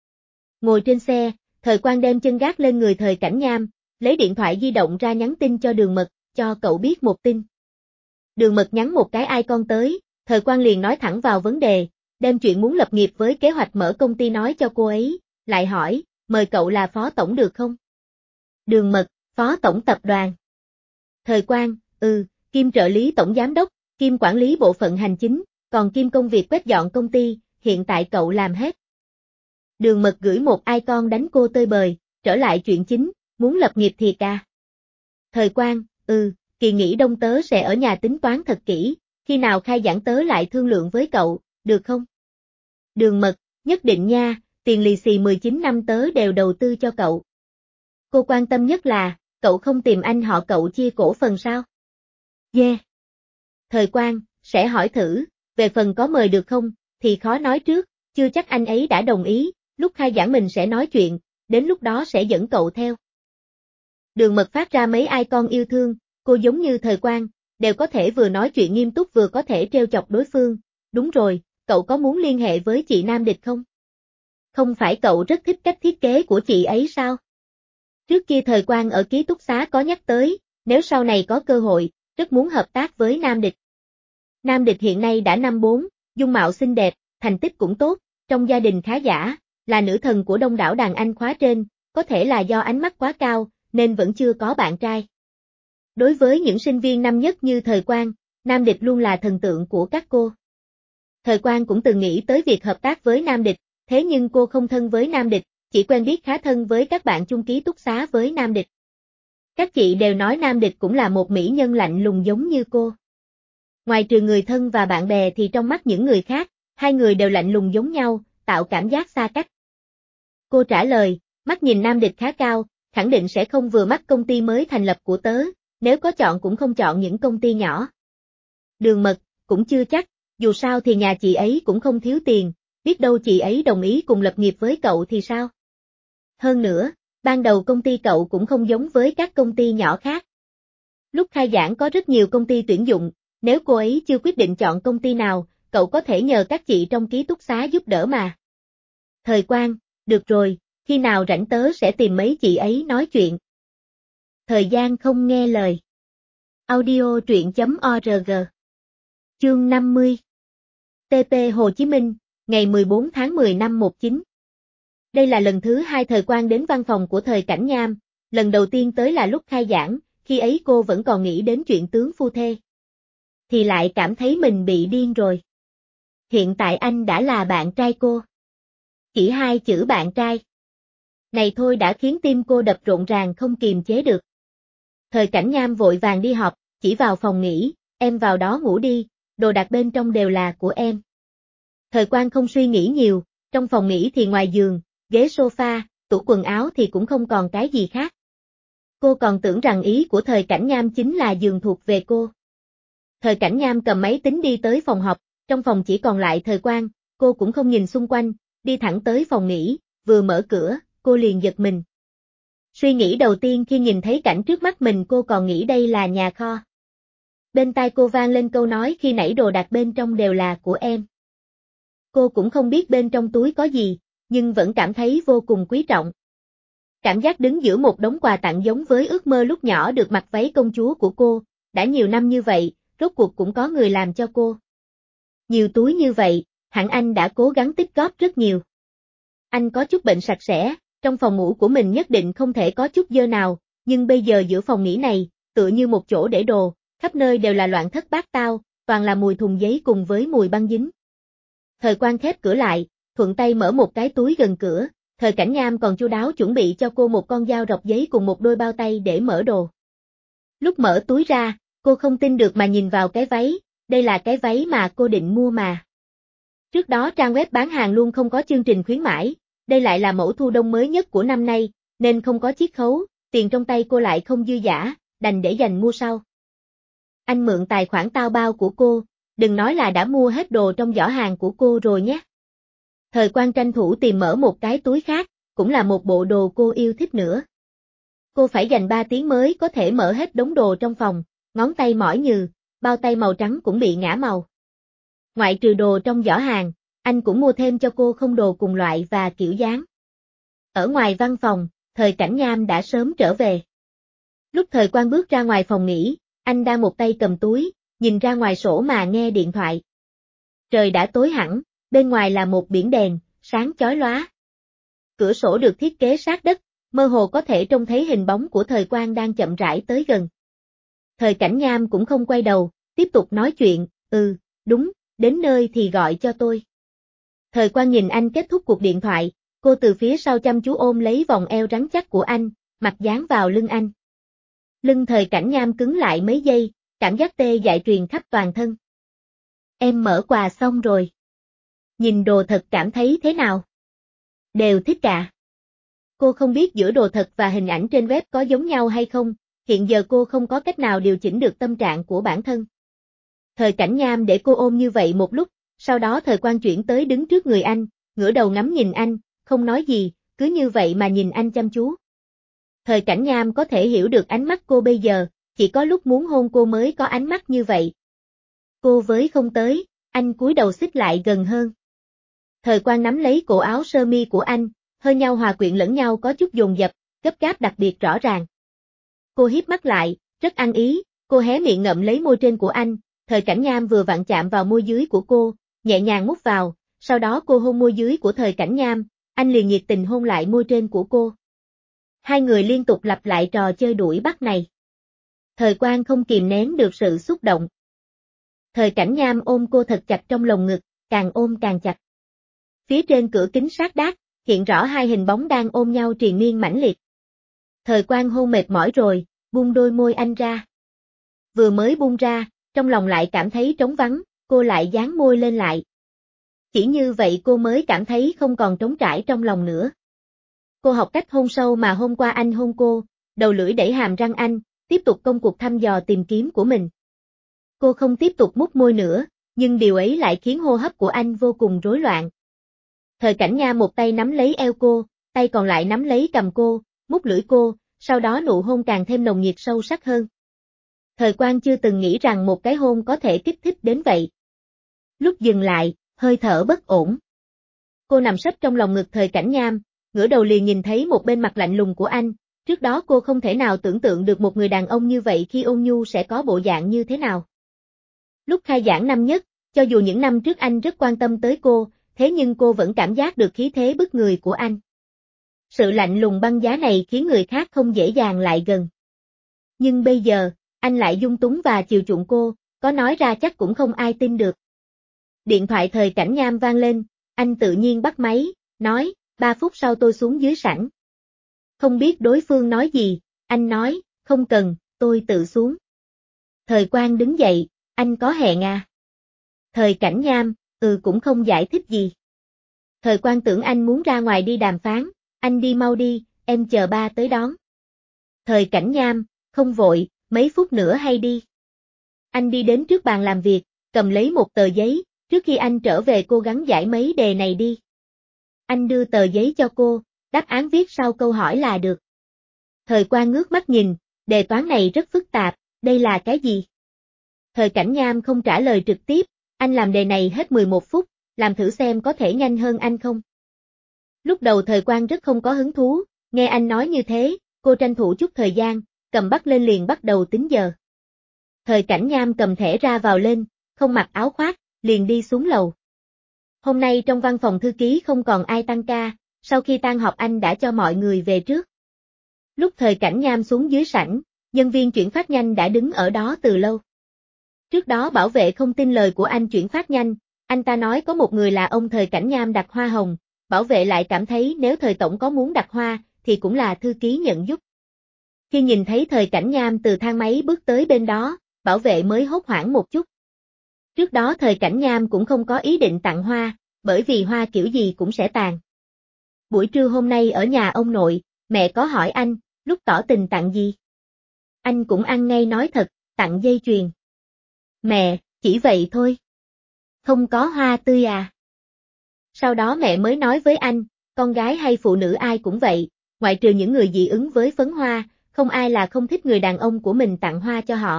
Ngồi trên xe, Thời Quang đem chân gác lên người Thời Cảnh Nham, lấy điện thoại di động ra nhắn tin cho Đường Mật, cho cậu biết một tin. Đường Mật nhắn một cái icon tới, Thời Quang liền nói thẳng vào vấn đề, đem chuyện muốn lập nghiệp với kế hoạch mở công ty nói cho cô ấy, lại hỏi, mời cậu là phó tổng được không? Đường Mật, phó tổng tập đoàn. Thời Quang, ừ, kim trợ lý tổng giám đốc, kim quản lý bộ phận hành chính, còn kim công việc quét dọn công ty, hiện tại cậu làm hết. Đường Mật gửi một icon đánh cô tơi bời, trở lại chuyện chính, muốn lập nghiệp thiệt à? Thời Quang, ừ, kỳ nghỉ đông tớ sẽ ở nhà tính toán thật kỹ, khi nào khai giảng tớ lại thương lượng với cậu, được không? Đường Mật, nhất định nha, tiền lì xì mười chín năm tớ đều đầu tư cho cậu. Cô quan tâm nhất là, cậu không tìm anh họ cậu chia cổ phần sao? Yeah. Thời Quang, sẽ hỏi thử, về phần có mời được không, thì khó nói trước, chưa chắc anh ấy đã đồng ý, lúc khai giảng mình sẽ nói chuyện, đến lúc đó sẽ dẫn cậu theo. Đường Mật phát ra mấy icon yêu thương, cô giống như Thời Quang, đều có thể vừa nói chuyện nghiêm túc vừa có thể trêu chọc đối phương, đúng rồi, cậu có muốn liên hệ với chị Nam Địch không? Không phải cậu rất thích cách thiết kế của chị ấy sao? Trước kia Thời Quang ở ký túc xá có nhắc tới, nếu sau này có cơ hội, rất muốn hợp tác với Nam Địch. Nam Địch hiện nay đã năm bốn, dung mạo xinh đẹp, thành tích cũng tốt, trong gia đình khá giả, là nữ thần của đông đảo đàn anh khóa trên, có thể là do ánh mắt quá cao, nên vẫn chưa có bạn trai. Đối với những sinh viên năm nhất như Thời Quang, Nam Địch luôn là thần tượng của các cô. Thời Quang cũng từng nghĩ tới việc hợp tác với Nam Địch, thế nhưng cô không thân với Nam Địch, chỉ quen biết khá thân với các bạn chung ký túc xá với Nam Địch. Các chị đều nói Nam Địch cũng là một mỹ nhân lạnh lùng giống như cô. Ngoài trừ người thân và bạn bè thì trong mắt những người khác, hai người đều lạnh lùng giống nhau, tạo cảm giác xa cách. Cô trả lời, mắt nhìn Nam Địch khá cao, khẳng định sẽ không vừa mắt công ty mới thành lập của tớ, nếu có chọn cũng không chọn những công ty nhỏ. Đường Mật, cũng chưa chắc, dù sao thì nhà chị ấy cũng không thiếu tiền, biết đâu chị ấy đồng ý cùng lập nghiệp với cậu thì sao? Hơn nữa, ban đầu công ty cậu cũng không giống với các công ty nhỏ khác. Lúc khai giảng có rất nhiều công ty tuyển dụng, nếu cô ấy chưa quyết định chọn công ty nào, cậu có thể nhờ các chị trong ký túc xá giúp đỡ mà. Thời Quang, được rồi, khi nào rảnh tớ sẽ tìm mấy chị ấy nói chuyện. Thời gian không nghe lời. Audio truyện chấm org. Chương năm mươi. tê pê Hồ Chí Minh, ngày mười bốn tháng mười năm một chín. Đây là lần thứ hai Thời Quang đến văn phòng của Thời Cảnh Nham, lần đầu tiên tới là lúc khai giảng, khi ấy cô vẫn còn nghĩ đến chuyện tướng phu thê. Thì lại cảm thấy mình bị điên rồi. Hiện tại anh đã là bạn trai cô. Chỉ hai chữ bạn trai. Này thôi đã khiến tim cô đập rộn ràng không kiềm chế được. Thời Cảnh Nham vội vàng đi họp, chỉ vào phòng nghỉ, em vào đó ngủ đi, đồ đạc bên trong đều là của em. Thời Quang không suy nghĩ nhiều, trong phòng nghỉ thì ngoài giường, ghế sofa, tủ quần áo thì cũng không còn cái gì khác. Cô còn tưởng rằng ý của Thời Cảnh Nham chính là giường thuộc về cô. Thời Cảnh Nham cầm máy tính đi tới phòng họp, trong phòng chỉ còn lại Thời Quang, cô cũng không nhìn xung quanh, đi thẳng tới phòng nghỉ, vừa mở cửa, cô liền giật mình. Suy nghĩ đầu tiên khi nhìn thấy cảnh trước mắt mình cô còn nghĩ đây là nhà kho. Bên tai cô vang lên câu nói khi nãy đồ đạc bên trong đều là của em. Cô cũng không biết bên trong túi có gì, nhưng vẫn cảm thấy vô cùng quý trọng. Cảm giác đứng giữa một đống quà tặng giống với ước mơ lúc nhỏ được mặc váy công chúa của cô, đã nhiều năm như vậy, rốt cuộc cũng có người làm cho cô. Nhiều túi như vậy, hẳn anh đã cố gắng tích góp rất nhiều. Anh có chút bệnh sạch sẽ, trong phòng ngủ của mình nhất định không thể có chút dơ nào, nhưng bây giờ giữa phòng nghỉ này, tựa như một chỗ để đồ, khắp nơi đều là loạn thất bát tao, toàn là mùi thùng giấy cùng với mùi băng dính. Thời Quang khép cửa lại, thuận tay mở một cái túi gần cửa, Thời Cảnh Nham còn chu đáo chuẩn bị cho cô một con dao rọc giấy cùng một đôi bao tay để mở đồ. Lúc mở túi ra, cô không tin được mà nhìn vào cái váy, đây là cái váy mà cô định mua mà. Trước đó trang web bán hàng luôn không có chương trình khuyến mãi, đây lại là mẫu thu đông mới nhất của năm nay, nên không có chiết khấu, tiền trong tay cô lại không dư dả, đành để dành mua sau. Anh mượn tài khoản tao bao của cô, đừng nói là đã mua hết đồ trong giỏ hàng của cô rồi nhé. Thời Quang tranh thủ tìm mở một cái túi khác, cũng là một bộ đồ cô yêu thích nữa. Cô phải dành ba tiếng mới có thể mở hết đống đồ trong phòng, ngón tay mỏi nhừ, bao tay màu trắng cũng bị ngã màu. Ngoại trừ đồ trong giỏ hàng, anh cũng mua thêm cho cô không đồ cùng loại và kiểu dáng. Ở ngoài văn phòng, Thời Cảnh Nham đã sớm trở về. Lúc Thời Quang bước ra ngoài phòng nghỉ, anh đang một tay cầm túi, nhìn ra ngoài sổ mà nghe điện thoại. Trời đã tối hẳn, bên ngoài là một biển đèn, sáng chói lóa. Cửa sổ được thiết kế sát đất, mơ hồ có thể trông thấy hình bóng của Thời Quang đang chậm rãi tới gần. Thời Cảnh Nham cũng không quay đầu, tiếp tục nói chuyện, ừ, đúng, đến nơi thì gọi cho tôi. Thời Quang nhìn anh kết thúc cuộc điện thoại, cô từ phía sau chăm chú ôm lấy vòng eo rắn chắc của anh, mặt dán vào lưng anh. Lưng Thời Cảnh Nham cứng lại mấy giây, cảm giác tê dại truyền khắp toàn thân. Em mở quà xong rồi. Nhìn đồ thật cảm thấy thế nào? Đều thích cả. Cô không biết giữa đồ thật và hình ảnh trên web có giống nhau hay không, hiện giờ cô không có cách nào điều chỉnh được tâm trạng của bản thân. Thời Cảnh Nham để cô ôm như vậy một lúc, sau đó Thời Quang chuyển tới đứng trước người anh, ngửa đầu ngắm nhìn anh, không nói gì, cứ như vậy mà nhìn anh chăm chú. Thời Cảnh Nham có thể hiểu được ánh mắt cô bây giờ, chỉ có lúc muốn hôn cô mới có ánh mắt như vậy. Cô với không tới, anh cúi đầu xích lại gần hơn. Thời Quang nắm lấy cổ áo sơ mi của anh, hơi nhau hòa quyện lẫn nhau có chút dồn dập, gấp gáp đặc biệt rõ ràng. Cô híp mắt lại, rất ăn ý, cô hé miệng ngậm lấy môi trên của anh, Thời Cảnh Nham vừa vặn chạm vào môi dưới của cô, nhẹ nhàng mút vào, sau đó cô hôn môi dưới của Thời Cảnh Nham, anh liền nhiệt tình hôn lại môi trên của cô. Hai người liên tục lặp lại trò chơi đuổi bắt này. Thời Quang không kìm nén được sự xúc động. Thời Cảnh Nham ôm cô thật chặt trong lồng ngực, càng ôm càng chặt. Phía trên cửa kính sát đát, hiện rõ hai hình bóng đang ôm nhau triền miên mãnh liệt. Thời Quang hôn mệt mỏi rồi, buông đôi môi anh ra. Vừa mới buông ra, trong lòng lại cảm thấy trống vắng, cô lại dán môi lên lại. Chỉ như vậy cô mới cảm thấy không còn trống trải trong lòng nữa. Cô học cách hôn sâu mà hôm qua anh hôn cô, đầu lưỡi đẩy hàm răng anh, tiếp tục công cuộc thăm dò tìm kiếm của mình. Cô không tiếp tục mút môi nữa, nhưng điều ấy lại khiến hô hấp của anh vô cùng rối loạn. Thời Cảnh Nha một tay nắm lấy eo cô, tay còn lại nắm lấy cằm cô, mút lưỡi cô, sau đó nụ hôn càng thêm nồng nhiệt sâu sắc hơn. Thời Quang chưa từng nghĩ rằng một cái hôn có thể kích thích đến vậy. Lúc dừng lại, hơi thở bất ổn. Cô nằm sấp trong lòng ngực Thời Cảnh Nham, ngửa đầu liền nhìn thấy một bên mặt lạnh lùng của anh, trước đó cô không thể nào tưởng tượng được một người đàn ông như vậy khi ôn nhu sẽ có bộ dạng như thế nào. Lúc khai giảng năm nhất, cho dù những năm trước anh rất quan tâm tới cô, thế nhưng cô vẫn cảm giác được khí thế bức người của anh. Sự lạnh lùng băng giá này khiến người khác không dễ dàng lại gần. Nhưng bây giờ, anh lại dung túng và chiều chuộng cô, có nói ra chắc cũng không ai tin được. Điện thoại Thời Cảnh Nham vang lên, anh tự nhiên bắt máy, nói, ba phút sau tôi xuống dưới sảnh. Không biết đối phương nói gì, anh nói, không cần, tôi tự xuống. Thời Quang đứng dậy, anh có hẹn à? Thời Cảnh Nham, ừ cũng không giải thích gì. Thời Quang tưởng anh muốn ra ngoài đi đàm phán, anh đi mau đi, em chờ ba tới đón. Thời Cảnh Nham, không vội, mấy phút nữa hay đi. Anh đi đến trước bàn làm việc, cầm lấy một tờ giấy, trước khi anh trở về cố gắng giải mấy đề này đi. Anh đưa tờ giấy cho cô, đáp án viết sau câu hỏi là được. Thời Quang ngước mắt nhìn, đề toán này rất phức tạp, đây là cái gì? Thời Cảnh Nham không trả lời trực tiếp, anh làm đề này hết mười một phút, làm thử xem có thể nhanh hơn anh không. Lúc đầu Thời Quang rất không có hứng thú, nghe anh nói như thế, cô tranh thủ chút thời gian, cầm bút lên liền bắt đầu tính giờ. Thời Cảnh Nham cầm thẻ ra vào lên, không mặc áo khoác, liền đi xuống lầu. Hôm nay trong văn phòng thư ký không còn ai tăng ca, sau khi tan họp anh đã cho mọi người về trước. Lúc Thời Cảnh Nham xuống dưới sảnh, nhân viên chuyển phát nhanh đã đứng ở đó từ lâu. Trước đó bảo vệ không tin lời của anh chuyển phát nhanh, anh ta nói có một người là ông Thời Cảnh Nham đặt hoa hồng, bảo vệ lại cảm thấy nếu Thời Tổng có muốn đặt hoa, thì cũng là thư ký nhận giúp. Khi nhìn thấy Thời Cảnh Nham từ thang máy bước tới bên đó, bảo vệ mới hốt hoảng một chút. Trước đó Thời Cảnh Nham cũng không có ý định tặng hoa, bởi vì hoa kiểu gì cũng sẽ tàn. Buổi trưa hôm nay ở nhà ông nội, mẹ có hỏi anh, lúc tỏ tình tặng gì? Anh cũng ăn ngay nói thật, tặng dây chuyền. Mẹ, chỉ vậy thôi. Không có hoa tươi à? Sau đó mẹ mới nói với anh, con gái hay phụ nữ ai cũng vậy, ngoại trừ những người dị ứng với phấn hoa, không ai là không thích người đàn ông của mình tặng hoa cho họ.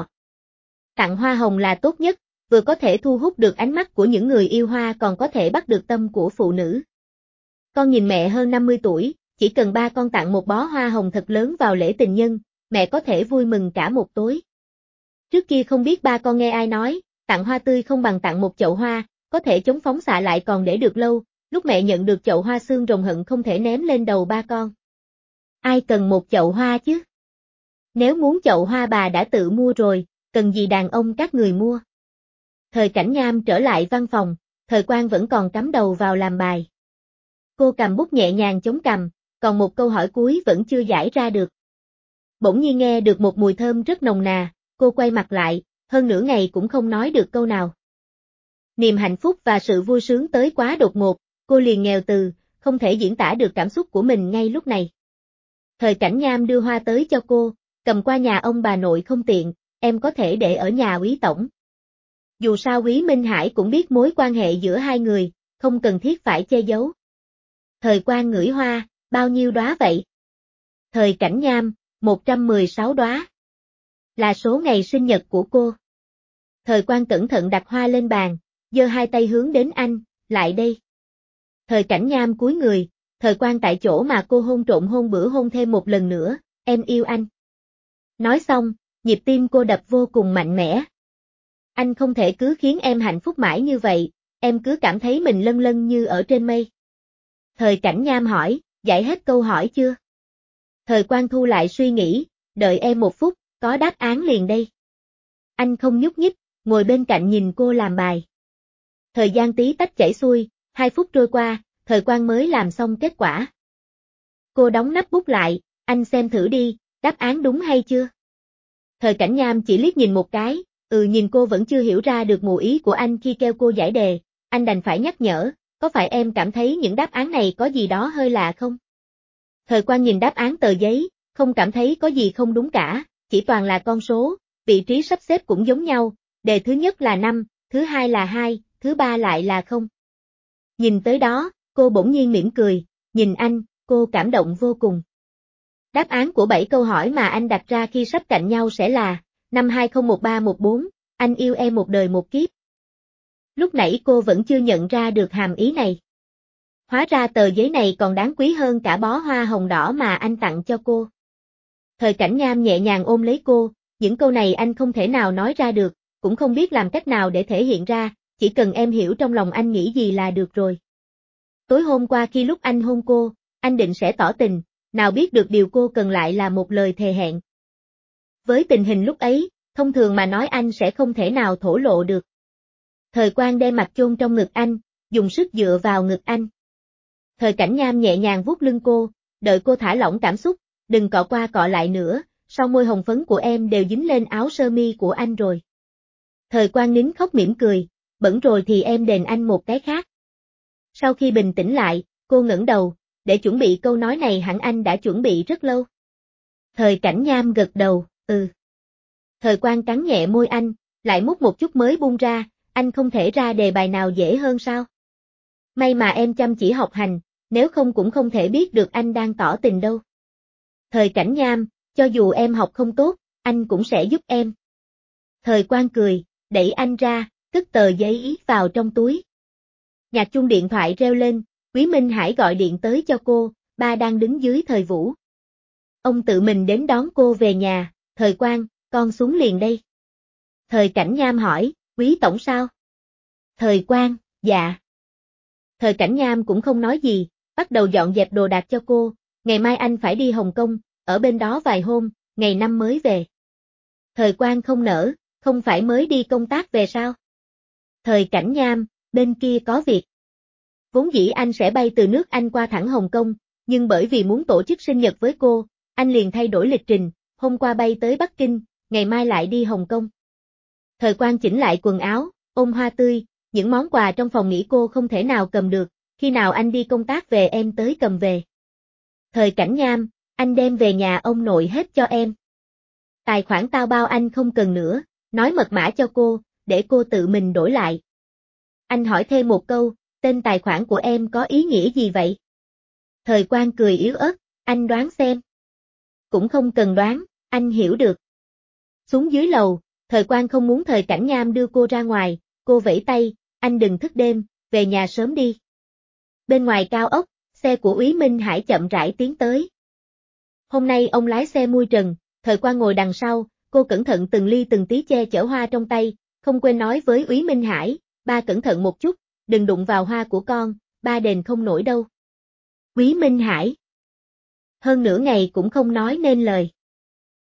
Tặng hoa hồng là tốt nhất, vừa có thể thu hút được ánh mắt của những người yêu hoa còn có thể bắt được tâm của phụ nữ. Con nhìn mẹ hơn năm mươi tuổi, chỉ cần ba con tặng một bó hoa hồng thật lớn vào lễ tình nhân, mẹ có thể vui mừng cả một tối. Trước kia không biết ba con nghe ai nói, tặng hoa tươi không bằng tặng một chậu hoa, có thể chống phóng xạ lại còn để được lâu, lúc mẹ nhận được chậu hoa xương rồng hận không thể ném lên đầu ba con. Ai cần một chậu hoa chứ? Nếu muốn chậu hoa bà đã tự mua rồi, cần gì đàn ông các người mua? Thời Cảnh Nham trở lại văn phòng, Thời Quang vẫn còn cắm đầu vào làm bài. Cô cầm bút nhẹ nhàng chống cằm, còn một câu hỏi cuối vẫn chưa giải ra được. Bỗng nhiên nghe được một mùi thơm rất nồng nà, cô quay mặt lại, hơn nửa ngày cũng không nói được câu nào. Niềm hạnh phúc và sự vui sướng tới quá đột ngột, cô liền nghèo từ, không thể diễn tả được cảm xúc của mình ngay lúc này. Thời Cảnh Nham đưa hoa tới cho cô, cầm qua nhà ông bà nội không tiện, em có thể để ở nhà Úy Tổng. Dù sao Úy Minh Hải cũng biết mối quan hệ giữa hai người, không cần thiết phải che giấu. Thời Quang ngửi hoa, bao nhiêu đóa vậy? Thời Cảnh Nham, một trăm mười sáu đóa. Là số ngày sinh nhật của cô. Thời Quang cẩn thận đặt hoa lên bàn, giơ hai tay hướng đến anh, lại đây. Thời Cảnh Nham cúi người, Thời Quang tại chỗ mà cô hôn trộn hôn bữa hôn thêm một lần nữa, em yêu anh. Nói xong, nhịp tim cô đập vô cùng mạnh mẽ. Anh không thể cứ khiến em hạnh phúc mãi như vậy, em cứ cảm thấy mình lân lân như ở trên mây. Thời Cảnh Nham hỏi, giải hết câu hỏi chưa? Thời Quang thu lại suy nghĩ, đợi em một phút, có đáp án liền đây. Anh không nhúc nhích, ngồi bên cạnh nhìn cô làm bài. Thời gian tí tách chảy xuôi, hai phút trôi qua, Thời Quang mới làm xong kết quả. Cô đóng nắp bút lại, anh xem thử đi, đáp án đúng hay chưa? Thời Cảnh Nham chỉ liếc nhìn một cái, Ừ, nhìn cô vẫn chưa hiểu ra được mụ ý của anh khi kêu cô giải đề, anh đành phải nhắc nhở, có phải em cảm thấy những đáp án này có gì đó hơi lạ không? Thời Quang nhìn đáp án tờ giấy, không cảm thấy có gì không đúng cả, chỉ toàn là con số, vị trí sắp xếp cũng giống nhau, đề thứ nhất là năm, thứ hai là hai, thứ ba lại là không. Nhìn tới đó, cô bỗng nhiên mỉm cười, nhìn anh, cô cảm động vô cùng. Đáp án của bảy câu hỏi mà anh đặt ra khi sắp cạnh nhau sẽ là năm hai không một ba một bốn, anh yêu em một đời một kiếp. Lúc nãy cô vẫn chưa nhận ra được hàm ý này. Hóa ra tờ giấy này còn đáng quý hơn cả bó hoa hồng đỏ mà anh tặng cho cô. Thời Cảnh Nham nhẹ nhàng ôm lấy cô, những câu này anh không thể nào nói ra được, cũng không biết làm cách nào để thể hiện ra, chỉ cần em hiểu trong lòng anh nghĩ gì là được rồi. Tối hôm qua khi lúc anh hôn cô, anh định sẽ tỏ tình, nào biết được điều cô cần lại là một lời thề hẹn. Với tình hình lúc ấy, thông thường mà nói anh sẽ không thể nào thổ lộ được. Thời Quang đem mặt chôn trong ngực anh, dùng sức dựa vào ngực anh. Thời Cảnh Nham nhẹ nhàng vuốt lưng cô, đợi cô thả lỏng cảm xúc, đừng cọ qua cọ lại nữa, sau môi hồng phấn của em đều dính lên áo sơ mi của anh rồi. Thời Quang nín khóc mỉm cười, bẩn rồi thì em đền anh một cái khác. Sau khi bình tĩnh lại, cô ngẩng đầu, để chuẩn bị câu nói này hẳn anh đã chuẩn bị rất lâu. Thời Cảnh Nham gật đầu, ừ. Thời Quang cắn nhẹ môi anh, lại mút một chút mới buông ra, anh không thể ra đề bài nào dễ hơn sao? May mà em chăm chỉ học hành, nếu không cũng không thể biết được anh đang tỏ tình đâu. Thời Cảnh Nham, cho dù em học không tốt, anh cũng sẽ giúp em. Thời Quang cười, đẩy anh ra, cất tờ giấy vào trong túi. Nhạc chuông điện thoại reo lên, Quý Minh Hải gọi điện tới cho cô, ba đang đứng dưới Thời Vũ. Ông tự mình đến đón cô về nhà, Thời Quang, con xuống liền đây. Thời Cảnh Nham hỏi, Quý Tổng sao? Thời Quang, dạ. Thời Cảnh Nham cũng không nói gì, bắt đầu dọn dẹp đồ đạc cho cô, ngày mai anh phải đi Hồng Kông, ở bên đó vài hôm, ngày năm mới về. Thời Quang không nỡ, không phải mới đi công tác về sao? Thời Cảnh Nham, bên kia có việc. Vốn dĩ anh sẽ bay từ nước Anh qua thẳng Hồng Kông, nhưng bởi vì muốn tổ chức sinh nhật với cô, anh liền thay đổi lịch trình, hôm qua bay tới Bắc Kinh, ngày mai lại đi Hồng Kông. Thời Quang chỉnh lại quần áo, ôm hoa tươi, những món quà trong phòng nghỉ cô không thể nào cầm được, khi nào anh đi công tác về em tới cầm về. Thời Cảnh Nham, anh đem về nhà ông nội hết cho em. Tài khoản tao bao anh không cần nữa, nói mật mã cho cô, để cô tự mình đổi lại. Anh hỏi thêm một câu, tên tài khoản của em có ý nghĩa gì vậy? Thời Quang cười yếu ớt, anh đoán xem. Cũng không cần đoán, anh hiểu được. Xuống dưới lầu, Thời Quang không muốn Thời Cảnh Nham đưa cô ra ngoài, cô vẫy tay, anh đừng thức đêm, về nhà sớm đi. Bên ngoài cao ốc, xe của Úy Minh Hải chậm rãi tiến tới. Hôm nay ông lái xe mui trần, Thời Quang ngồi đằng sau, cô cẩn thận từng ly từng tí che chở hoa trong tay, không quên nói với Úy Minh Hải, ba cẩn thận một chút, đừng đụng vào hoa của con, ba đền không nổi đâu. Úy Minh Hải hơn nửa ngày cũng không nói nên lời.